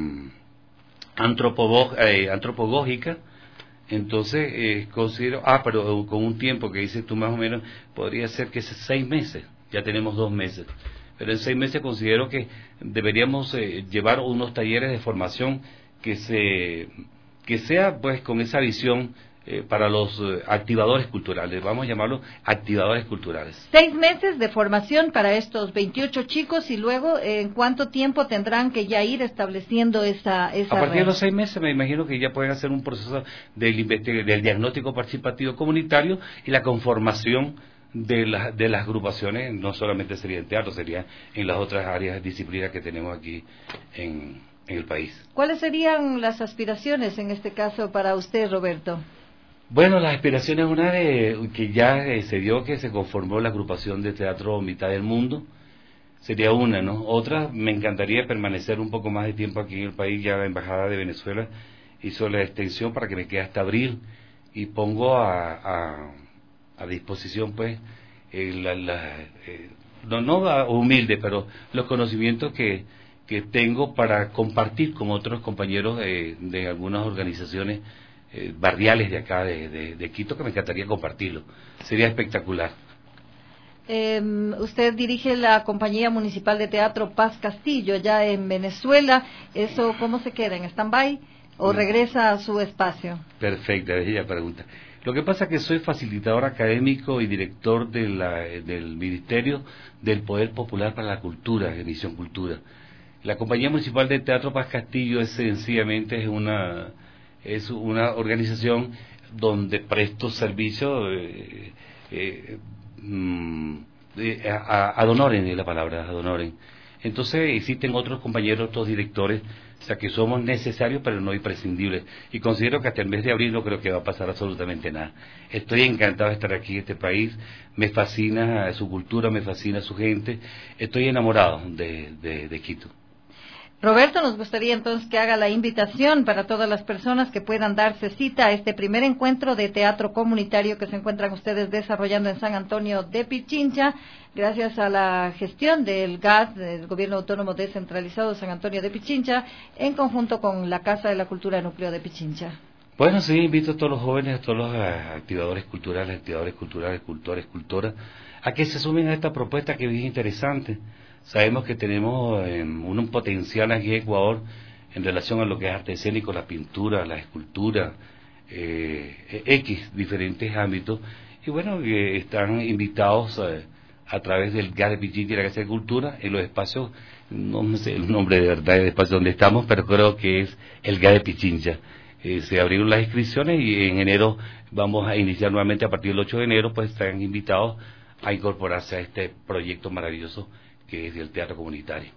Eh, antropogógica, entonces eh, considero, ah, pero con un tiempo que dices tú más o menos, podría ser que es seis meses, ya tenemos dos meses, pero en seis meses considero que deberíamos eh, llevar unos talleres de formación que se que sea pues con esa visión eh, para los eh, activadores culturales, vamos a llamarlos activadores culturales. Seis meses de formación para estos veintiocho chicos y luego, ¿en cuánto tiempo tendrán que ya ir estableciendo esa, esa A partir red? de los seis meses me imagino que ya pueden hacer un proceso del, del diagnóstico participativo comunitario y la conformación de, la, de las agrupaciones, no solamente sería en teatro, sería en las otras áreas disciplinas que tenemos aquí en, en el país. ¿Cuáles serían las aspiraciones en este caso para usted, Roberto? Bueno, las aspiraciones, una de que ya eh, se dio que se conformó la agrupación de teatro Mitad del Mundo, sería una, ¿no? Otra, me encantaría permanecer un poco más de tiempo aquí en el país. Ya la Embajada de Venezuela hizo la extensión para que me quede hasta abril y pongo a, a, a disposición, pues, eh, la, la, eh, no, no humilde, pero los conocimientos que, que tengo para compartir con otros compañeros de, de algunas organizaciones Eh, barriales de acá de, de, de Quito, que me encantaría compartirlo, sería espectacular. Eh, usted dirige la Compañía Municipal de Teatro Paz Castillo, ya en Venezuela. ¿Eso cómo se queda? ¿En stand-by o regresa a su espacio? Perfecta, bella pregunta. Lo que pasa es que soy facilitador académico y director de la, del Ministerio del Poder Popular para la Cultura, de Misión Cultura. La Compañía Municipal de Teatro Paz Castillo es sencillamente es una es una organización donde presto servicio eh, eh, mm, eh, a, ad honorem es la palabra, ad honorem. Entonces existen otros compañeros, otros directores, o sea que somos necesarios pero no imprescindibles, y considero que hasta el mes de abril no creo que va a pasar absolutamente nada. Estoy encantado de estar aquí en este país, me fascina su cultura, me fascina su gente, estoy enamorado de, de, de Quito. Roberto, nos gustaría entonces que haga la invitación para todas las personas que puedan darse cita a este primer encuentro de teatro comunitario que se encuentran ustedes desarrollando en San Antonio de Pichincha, gracias a la gestión del G A D, del Gobierno Autónomo Descentralizado de San Antonio de Pichincha, en conjunto con la Casa de la Cultura Núcleo de Pichincha. Bueno, sí, invito a todos los jóvenes, a todos los activadores culturales, activadores culturales, cultores, cultoras, a que se sumen a esta propuesta que es interesante. Sabemos que tenemos eh, un, un potencial aquí en Ecuador en relación a lo que es arte escénico, la pintura, la escultura, eh, X diferentes ámbitos, y bueno, eh, están invitados eh, a través del G A D de Pichincha y la Casa de Cultura en los espacios, no sé el nombre de verdad del espacio donde estamos, pero creo que es el G A D de Pichincha. Eh, se abrieron las inscripciones y en enero vamos a iniciar nuevamente. A partir del ocho de enero pues están invitados a incorporarse a este proyecto maravilloso que es el teatro comunitario.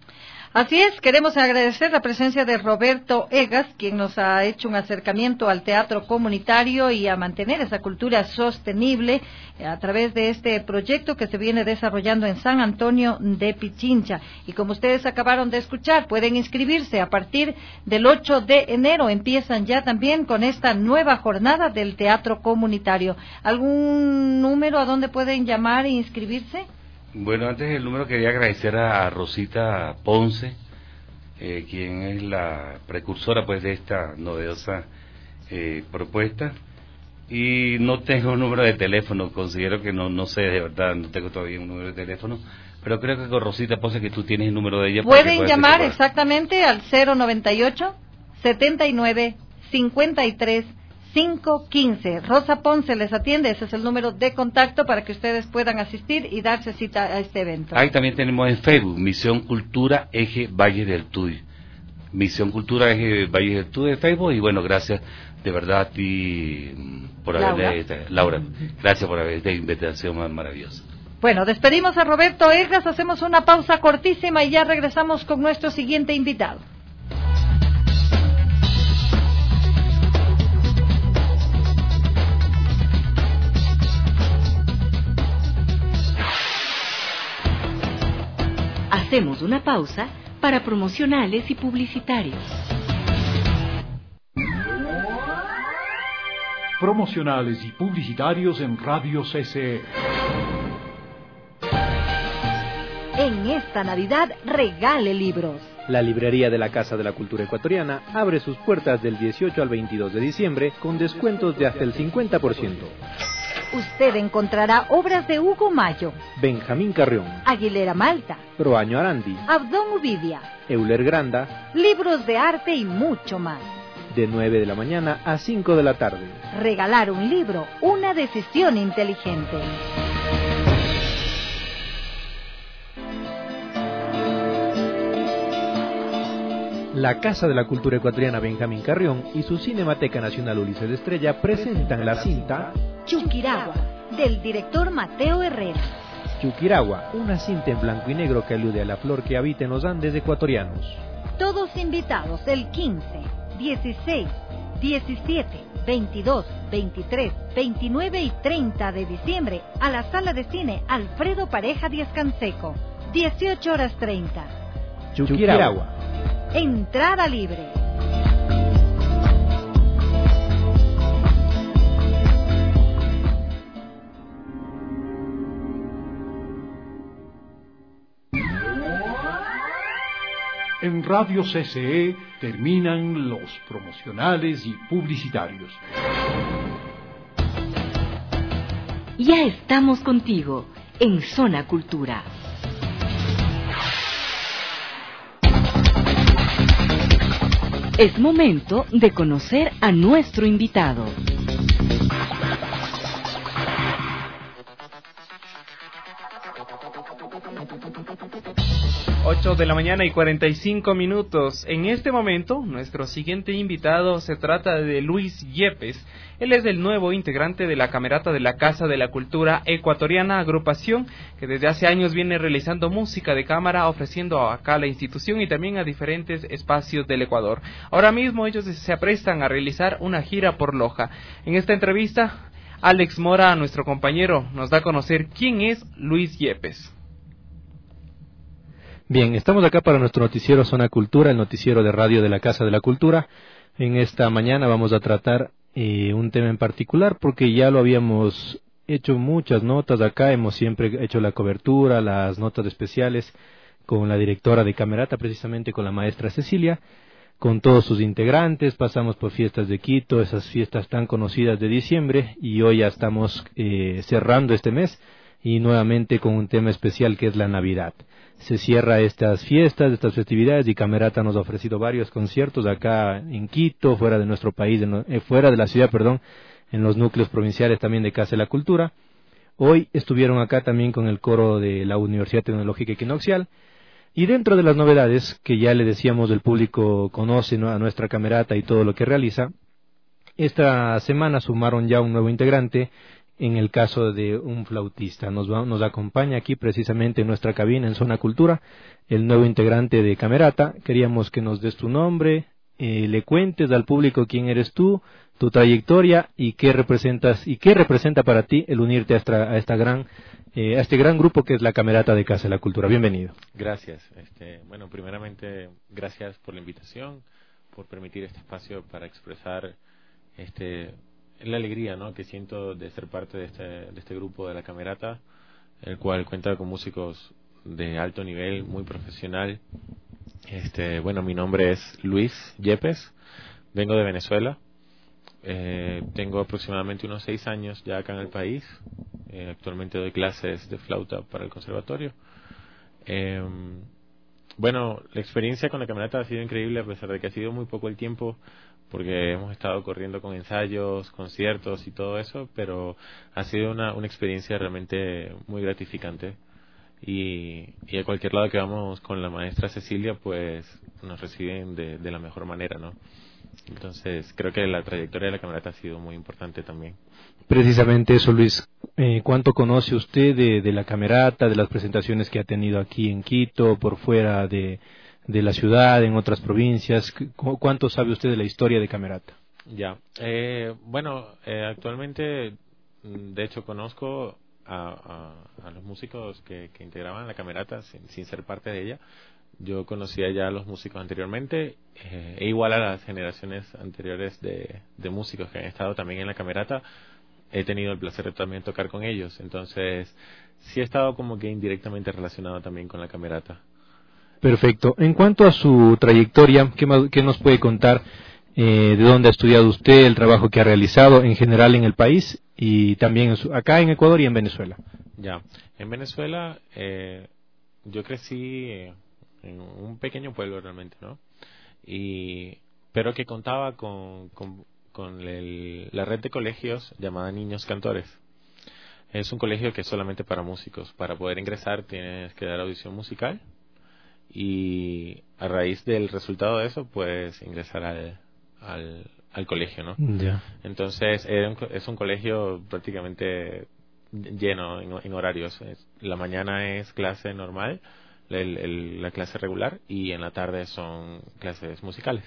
Así es, queremos agradecer la presencia de Roberto Egas, quien nos ha hecho un acercamiento al teatro comunitario y a mantener esa cultura sostenible a través de este proyecto que se viene desarrollando en San Antonio de Pichincha. Y como ustedes acabaron de escuchar, pueden inscribirse a partir del ocho de enero. Empiezan ya también con esta nueva jornada del teatro comunitario. ¿Algún número a donde pueden llamar e inscribirse? Bueno, antes del número quería agradecer a Rosita Ponce, eh, quien es la precursora pues de esta novedosa eh, propuesta, y no tengo un número de teléfono, considero que no no sé, de verdad, no tengo todavía un número de teléfono, pero creo que con Rosita Ponce, que tú tienes el número de ella. Pueden llamar exactamente al cero noventa y ocho, setenta y nueve, cincuenta y tres, cinco quince. Rosa Ponce les atiende, ese es el número de contacto para que ustedes puedan asistir y darse cita a este evento. Ahí también tenemos en Facebook, Misión Cultura Eje Valle del Tuy. Misión Cultura Eje Valle del Tuy de Facebook, y bueno, gracias de verdad a ti por haberle, Laura, Laura gracias por haber esta invitación más maravillosa. Bueno, despedimos a Roberto Egas, hacemos una pausa cortísima y ya regresamos con nuestro siguiente invitado. Hacemos una pausa para promocionales y publicitarios. Promocionales y publicitarios en Radio C C E. En esta Navidad, regale libros. La librería de la Casa de la Cultura Ecuatoriana abre sus puertas del dieciocho al veintidós de diciembre con descuentos de hasta el cincuenta por ciento. Usted encontrará obras de Hugo Mayo, Benjamín Carrión, Aguilera Malta, Proaño Arandi, Abdón Uvidia, Euler Granda, libros de arte y mucho más. de nueve de la mañana a cinco de la tarde. Regalar un libro, una decisión inteligente. La Casa de la Cultura Ecuatoriana Benjamín Carrión y su Cinemateca Nacional Ulises de Estrella presentan la cinta Chuquiragua, del director Mateo Herrera. Chuquiragua, una cinta en blanco y negro que alude a la flor que habita en los Andes ecuatorianos. Todos invitados el quince, dieciséis, diecisiete, veintidós, veintitrés, veintinueve y treinta de diciembre a la Sala de Cine Alfredo Pareja Díaz Canseco, dieciocho horas treinta. Chuquiragua. Entrada libre. En Radio C C E terminan los promocionales y publicitarios. Ya estamos contigo en Zona Cultura. Es momento de conocer a nuestro invitado. ocho de la mañana y cuarenta y cinco minutos. En este momento, nuestro siguiente invitado se trata de Luis Yepes. Él es el nuevo integrante de la Camerata de la Casa de la Cultura Ecuatoriana, agrupación que desde hace años viene realizando música de cámara, ofreciendo acá a la institución y también a diferentes espacios del Ecuador. Ahora mismo ellos se aprestan a realizar una gira por Loja. En esta entrevista, Alex Mora, nuestro compañero, nos da a conocer quién es Luis Yepes. Bien, estamos acá para nuestro noticiero Zona Cultura, el noticiero de radio de la Casa de la Cultura. En esta mañana vamos a tratar eh, un tema en particular porque ya lo habíamos hecho muchas notas acá, hemos siempre hecho la cobertura, las notas especiales con la directora de Camerata, precisamente con la maestra Cecilia, con todos sus integrantes, pasamos por fiestas de Quito, esas fiestas tan conocidas de diciembre, y hoy ya estamos eh, cerrando este mes y nuevamente con un tema especial que es la Navidad. Se cierra estas fiestas, estas festividades, y Camerata nos ha ofrecido varios conciertos acá en Quito, fuera de nuestro país, en, eh, fuera de la ciudad, perdón, en los núcleos provinciales también de Casa de la Cultura. Hoy estuvieron acá también con el coro de la Universidad Tecnológica Equinoccial. Y dentro de las novedades que ya le decíamos el público conoce, ¿no?, a nuestra Camerata y todo lo que realiza, esta semana sumaron ya un nuevo integrante. En el caso de un flautista, nos, va, nos acompaña aquí precisamente en nuestra cabina en Zona Cultura el nuevo integrante de Camerata. Queríamos que nos des tu nombre, eh, le cuentes al público quién eres tú, tu trayectoria y qué representas y qué representa para ti el unirte a esta, a esta gran eh, a este gran grupo que es la Camerata de Casa de la Cultura. Bienvenido. Gracias. Este, bueno, primeramente gracias por la invitación, por permitir este espacio para expresar este la alegría, ¿no?, que siento de ser parte de este, de este grupo de la Camerata, el cual cuenta con músicos de alto nivel, muy profesional. Este, bueno, mi nombre es Luis Yepes, vengo de Venezuela, eh, tengo aproximadamente unos seis años ya acá en el país, eh, actualmente doy clases de flauta para el conservatorio. Eh, bueno, la experiencia con la Camerata ha sido increíble, a pesar de que ha sido muy poco el tiempo, porque hemos estado corriendo con ensayos, conciertos y todo eso, pero ha sido una, una experiencia realmente muy gratificante. Y, y a cualquier lado que vamos con la maestra Cecilia, pues nos reciben de, de la mejor manera, ¿no? Entonces, creo que la trayectoria de la Camerata ha sido muy importante también. Precisamente eso, Luis. Eh, ¿Cuánto conoce usted de, de la Camerata, de las presentaciones que ha tenido aquí en Quito, por fuera de... de la ciudad, en otras provincias? ¿Cuánto sabe usted de la historia de Camerata? Ya, eh, bueno, eh, actualmente, de hecho, conozco a, a, a los músicos que, que integraban la Camerata sin, sin ser parte de ella. Yo conocía ya a los músicos anteriormente, eh, e igual a las generaciones anteriores de, de músicos que han estado también en la Camerata, he tenido el placer de también tocar con ellos. Entonces, sí he estado como que indirectamente relacionado también con la Camerata. Perfecto. En cuanto a su trayectoria, ¿qué, más, qué nos puede contar eh, de dónde ha estudiado usted, el trabajo que ha realizado en general en el país y también en su, acá en Ecuador y en Venezuela? Ya, en Venezuela eh, yo crecí en un pequeño pueblo realmente, ¿no? Y pero que contaba con, con, con el, la red de colegios llamada Niños Cantores. Es un colegio que es solamente para músicos. Para poder ingresar tienes que dar audición musical y a raíz del resultado de eso puedes ingresar al, al, al colegio, ¿no? Ya. Entonces es un, es un colegio prácticamente lleno en, en horarios. La mañana es clase normal, el, el, la clase regular, y en la tarde son clases musicales.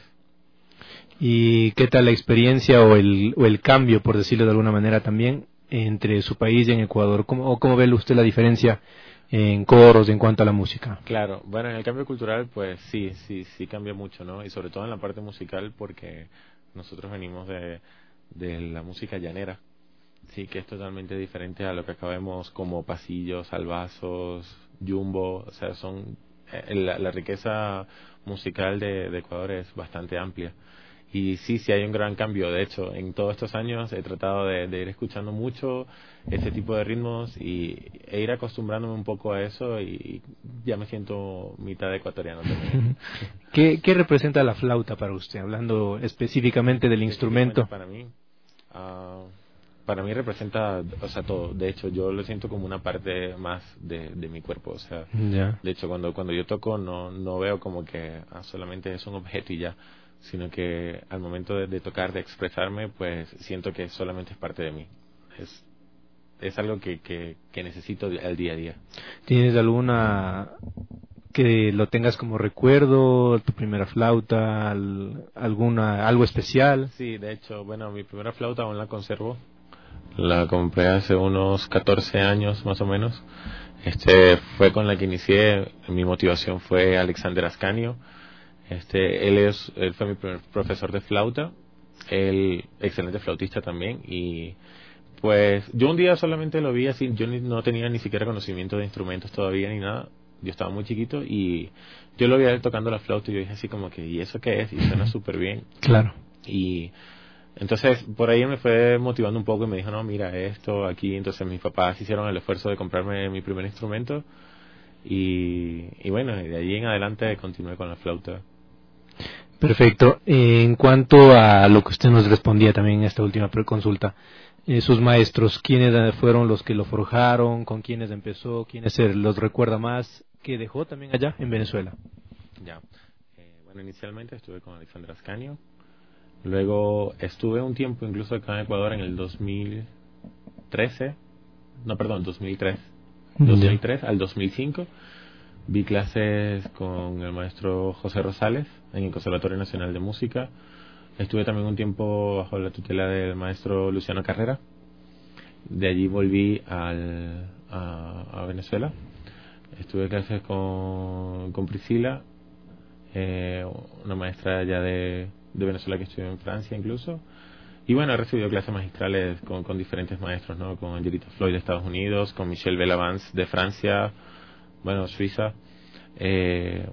¿Y qué tal la experiencia o el, o el cambio, por decirlo de alguna manera también, entre su país y en Ecuador? ¿Cómo, o cómo ve usted la diferencia en coros en cuanto a la música? Claro, bueno, en el cambio cultural pues sí, sí, sí cambia mucho, ¿no? Y sobre todo en la parte musical, porque nosotros venimos de, de la música llanera, sí, que es totalmente diferente a lo que acá vemos como pasillos, albazos, jumbo, o sea, son eh, la, la riqueza musical de, de Ecuador es bastante amplia. Y sí, sí hay un gran cambio. De hecho, en todos estos años he tratado de, de ir escuchando mucho ese tipo de ritmos y, e ir acostumbrándome un poco a eso, y ya me siento mitad ecuatoriano también. ¿Qué, qué representa la flauta para usted, hablando específicamente del instrumento? Para mí, uh, para mí representa, o sea, todo. De hecho, yo lo siento como una parte más de, de mi cuerpo. O sea, ya. De hecho, cuando cuando yo toco no no veo como que ah, solamente es un objeto y ya, sino que al momento de, de tocar, de expresarme, pues siento que solamente es parte de mí. Es es algo que, que, que necesito al día a día. ¿Tienes alguna que lo tengas como recuerdo, tu primera flauta, al, alguna algo especial? Sí, de hecho, bueno, mi primera flauta aún la conservo. La compré hace unos catorce años más o menos. Este fue con la que inicié. Mi motivación fue Alexander Ascanio. Este, él es, él fue mi primer profesor de flauta, él excelente flautista también, y pues yo un día solamente lo vi así, yo ni, no tenía ni siquiera conocimiento de instrumentos todavía ni nada, yo estaba muy chiquito y yo lo vi a él tocando la flauta y yo dije así como que, ¿y eso qué es? Y suena súper bien. Claro. Y entonces por ahí me fue motivando un poco y me dijo, no, mira esto aquí. Entonces mis papás hicieron el esfuerzo de comprarme mi primer instrumento y, y bueno, y de allí en adelante continué con la flauta. Perfecto. En cuanto a lo que usted nos respondía también en esta última consulta, eh, sus maestros, ¿quiénes fueron los que lo forjaron? ¿Con quiénes empezó? ¿Quiénes los recuerda más? ¿Qué dejó también allá en Venezuela? Ya. Eh, bueno, inicialmente estuve con Alexander Ascanio. Luego estuve un tiempo incluso acá en Ecuador en el dos mil trece. No, perdón, dos mil tres. dos mil tres al dos mil cinco. Vi clases con el maestro José Rosales en el Conservatorio Nacional de Música. Estuve también un tiempo bajo la tutela del maestro Luciano Carrera. De allí volví al, a, a Venezuela. Estuve clases con, con Priscila, eh, una maestra ya de, de Venezuela que estudió en Francia incluso. Y bueno, he recibido clases magistrales con, con diferentes maestros, ¿no? Con Angelita Floyd de Estados Unidos, con Michel Bellavance de Francia, bueno, Suiza, eh,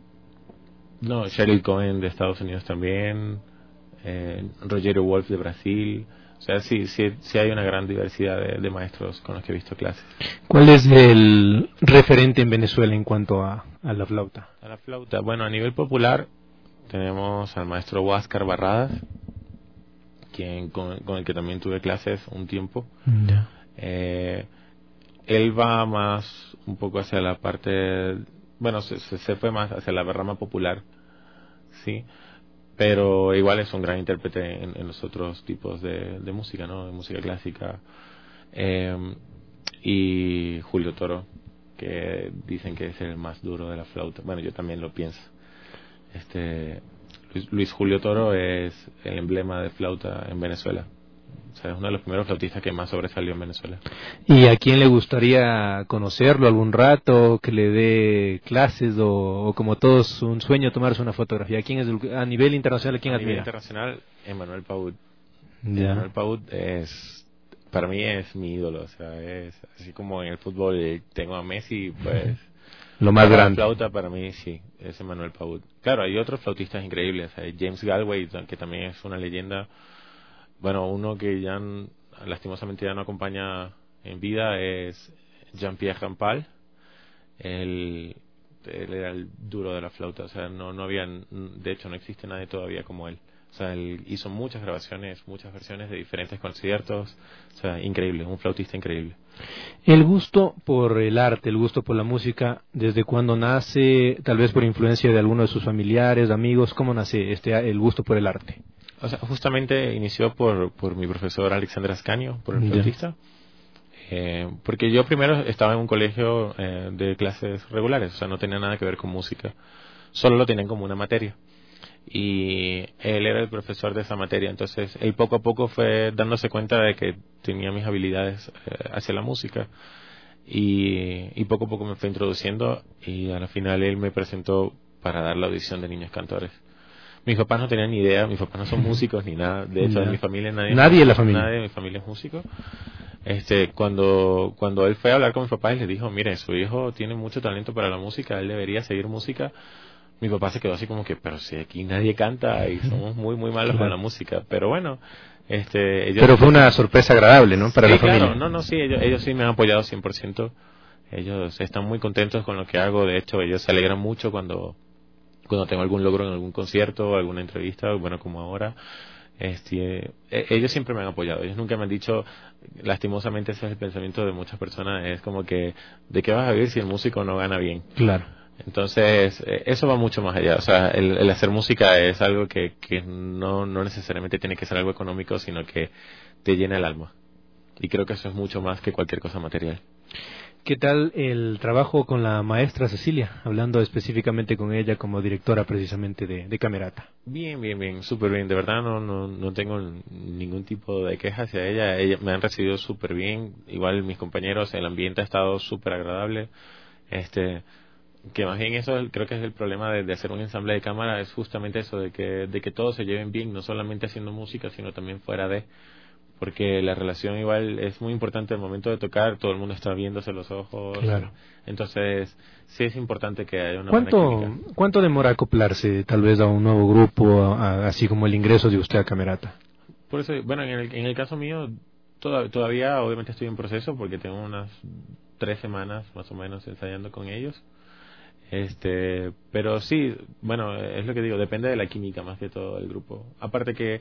no, Cheryl Cohen de Estados Unidos también, eh, Rogerio Wolf de Brasil. O sea, sí, sí, sí hay una gran diversidad de, de maestros con los que he visto clases. ¿Cuál es el referente en Venezuela en cuanto a, a la flauta? A la flauta, bueno, a nivel popular tenemos al maestro Huáscar Barradas, quien con, con el que también tuve clases un tiempo. Yeah. Eh, él va más un poco hacia la parte, bueno, se, se, se fue más hacia la rama popular, sí, pero igual es un gran intérprete en, en los otros tipos de, de música, ¿no? De música clásica. Eh, y Julio Toro, que dicen que es el más duro de la flauta. Bueno, yo también lo pienso. Este Luis, Luis Julio Toro es el emblema de flauta en Venezuela. O sea, es uno de los primeros flautistas que más sobresalió en Venezuela. ¿Y a quién le gustaría conocerlo algún rato, que le dé clases o, o como todos un sueño tomarse una fotografía? ¿A quién es el, a nivel internacional, a quién a admira? A nivel internacional, Emmanuel Paut. Ya. Emmanuel Paut es, para mí es mi ídolo. O sea, es así como en el fútbol tengo a Messi, pues lo más para grande. La flauta para mí sí, es Emmanuel Paut. Claro, hay otros flautistas increíbles. Hay James Galway, que también es una leyenda. Bueno, uno que ya lastimosamente ya no acompaña en vida es Jean-Pierre Rampal, el él era el duro de la flauta, o sea, no, no había, de hecho no existe nadie todavía como él. O sea, él hizo muchas grabaciones, muchas versiones de diferentes conciertos, o sea, increíble, un flautista increíble. El gusto por el arte, el gusto por la música, ¿desde cuándo nace? Tal vez por influencia de alguno de sus familiares, amigos, ¿cómo nace este el gusto por el arte? O sea, justamente inició por, por mi profesor Alexander Ascanio, por el flautista. Eh, porque yo primero estaba en un colegio eh, de clases regulares, o sea, no tenía nada que ver con música, solo lo tenían como una materia. Y él era el profesor de esa materia, entonces él poco a poco fue dándose cuenta de que tenía mis habilidades eh, hacia la música y, y poco a poco me fue introduciendo y al final él me presentó para dar la audición de Niños Cantores. Mis papás no tenían ni idea, mis papás no son músicos ni nada, de hecho no. En mi familia nadie, nadie en la familia, nadie de mi familia es músico. Este, cuando cuando él fue a hablar con mis papás, les dijo, mire, su hijo tiene mucho talento para la música, él debería seguir música. Mi papá se quedó así como que, pero si aquí nadie canta y somos muy muy malos con la música, pero bueno, este, ellos, pero fue una sorpresa agradable, ¿no? Para sí, la familia. Claro, no, no, sí, ellos, ellos sí me han apoyado cien por ciento. Ellos están muy contentos con lo que hago, de hecho, ellos se alegran mucho cuando cuando tengo algún logro en algún concierto, alguna entrevista, bueno, como ahora. Este, ellos siempre me han apoyado, ellos nunca me han dicho, lastimosamente ese es el pensamiento de muchas personas, es como que, ¿de qué vas a vivir si el músico no gana bien? Claro. Entonces, eso va mucho más allá, o sea, el, el hacer música es algo que, que no, no necesariamente tiene que ser algo económico, sino que te llena el alma, y creo que eso es mucho más que cualquier cosa material. ¿Qué tal el trabajo con la maestra Cecilia, hablando específicamente con ella como directora precisamente de, de Camerata? Bien, bien, bien, súper bien, de verdad no, no, no tengo ningún tipo de queja hacia ella, ella me han recibido súper bien, igual mis compañeros, el ambiente ha estado súper agradable, este, que más bien eso creo que es el problema de, de hacer un ensamble de cámara, es justamente eso, de que, de que todos se lleven bien, no solamente haciendo música, sino también fuera de... porque la relación igual es muy importante al momento de tocar, todo el mundo está viéndose los ojos, claro. Entonces sí es importante que haya una ¿Cuánto, buena química. ¿Cuánto demora acoplarse tal vez a un nuevo grupo, a, así como el ingreso de usted a Camerata? Por eso, bueno, en el, en el caso mío toda, todavía obviamente estoy en proceso porque tengo unas tres semanas más o menos ensayando con ellos. Este, pero sí, bueno, es lo que digo, depende de la química más que todo del grupo. Aparte que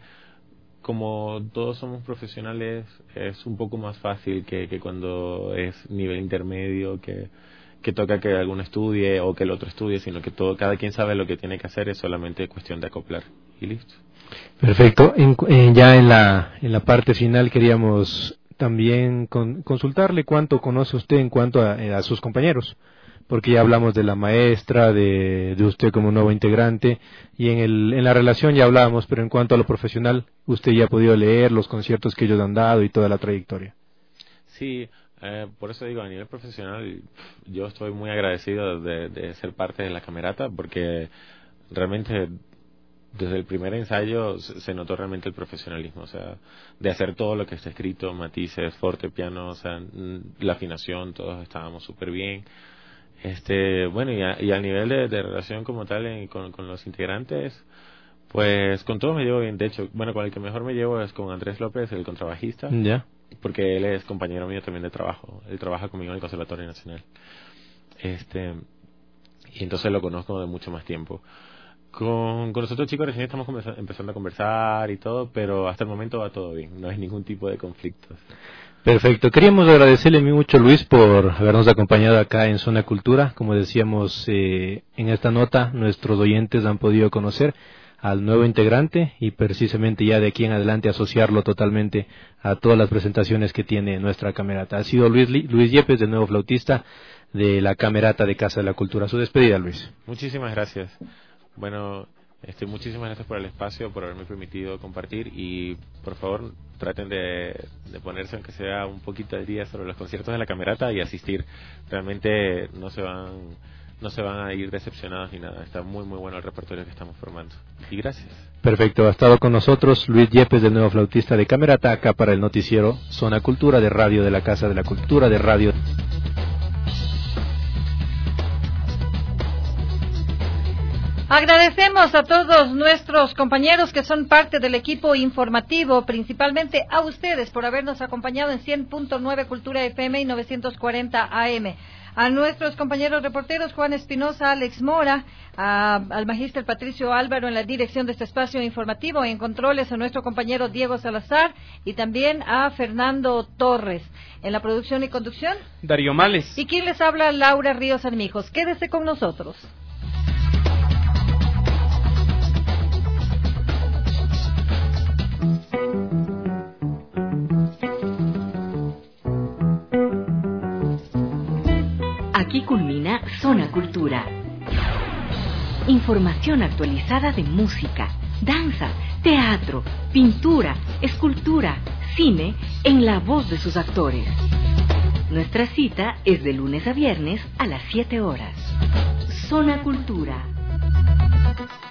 como todos somos profesionales, es un poco más fácil que, que cuando es nivel intermedio, que, que toca que alguno estudie o que el otro estudie, sino que todo, cada quien sabe lo que tiene que hacer, es solamente cuestión de acoplar y listo. Perfecto. En, en, ya en la, en la parte final queríamos también con, consultarle cuánto conoce usted en cuanto a, a sus compañeros, porque ya hablamos de la maestra, de, de usted como nuevo integrante, y en, el, en la relación ya hablábamos, pero en cuanto a lo profesional, usted ya ha podido leer los conciertos que ellos han dado y toda la trayectoria. Sí, eh, por eso digo, a nivel profesional, yo estoy muy agradecido de, de ser parte de la Camerata, porque realmente desde el primer ensayo se notó realmente el profesionalismo, o sea, de hacer todo lo que está escrito, matices, forte, piano, o sea, la afinación, todos estábamos súper bien. Este, bueno, y a, y a nivel de, de relación como tal en, con, con los integrantes, pues con todos me llevo bien. De hecho, bueno, con el que mejor me llevo es con Andrés López, el contrabajista, ya, porque él es compañero mío también de trabajo. Él trabaja conmigo en el Conservatorio Nacional. Este, y entonces lo conozco de mucho más tiempo. Con, con los otros chicos recién estamos empezando a conversar y todo, pero hasta el momento va todo bien, no hay ningún tipo de conflictos. Perfecto. Queríamos agradecerle mucho, Luis, por habernos acompañado acá en Zona Cultura. Como decíamos eh, en esta nota, nuestros oyentes han podido conocer al nuevo integrante y precisamente ya de aquí en adelante asociarlo totalmente a todas las presentaciones que tiene nuestra Camerata. Ha sido Luis, Luis Yepes, el nuevo flautista de la Camerata de Casa de la Cultura. Su despedida, Luis. Muchísimas gracias. Bueno, este, muchísimas gracias por el espacio, por haberme permitido compartir y por favor traten de, de ponerse aunque sea un poquito al día sobre los conciertos de la Camerata y asistir. Realmente no se van no se van a ir decepcionados ni nada. Está muy muy bueno el repertorio que estamos formando. Y gracias. Perfecto. Ha estado con nosotros Luis Yepes, del nuevo flautista de Camerata, acá para el noticiero Zona Cultura de Radio de la Casa de la Cultura de Radio. Agradecemos a todos nuestros compañeros que son parte del equipo informativo, principalmente a ustedes por habernos acompañado en cien punto nueve Cultura F M y novecientos cuarenta A M. A nuestros compañeros reporteros Juan Espinosa, Alex Mora, a, al magíster Patricio Álvaro en la dirección de este espacio informativo, en controles a nuestro compañero Diego Salazar y también a Fernando Torres. En la producción y conducción, Darío Males. Y quien les habla, Laura Ríos Armijos. Quédese con nosotros. Aquí culmina Zona Cultura. Información actualizada de música, danza, teatro, pintura, escultura, cine, en la voz de sus actores. Nuestra cita es de lunes a viernes a las siete horas. Zona Cultura.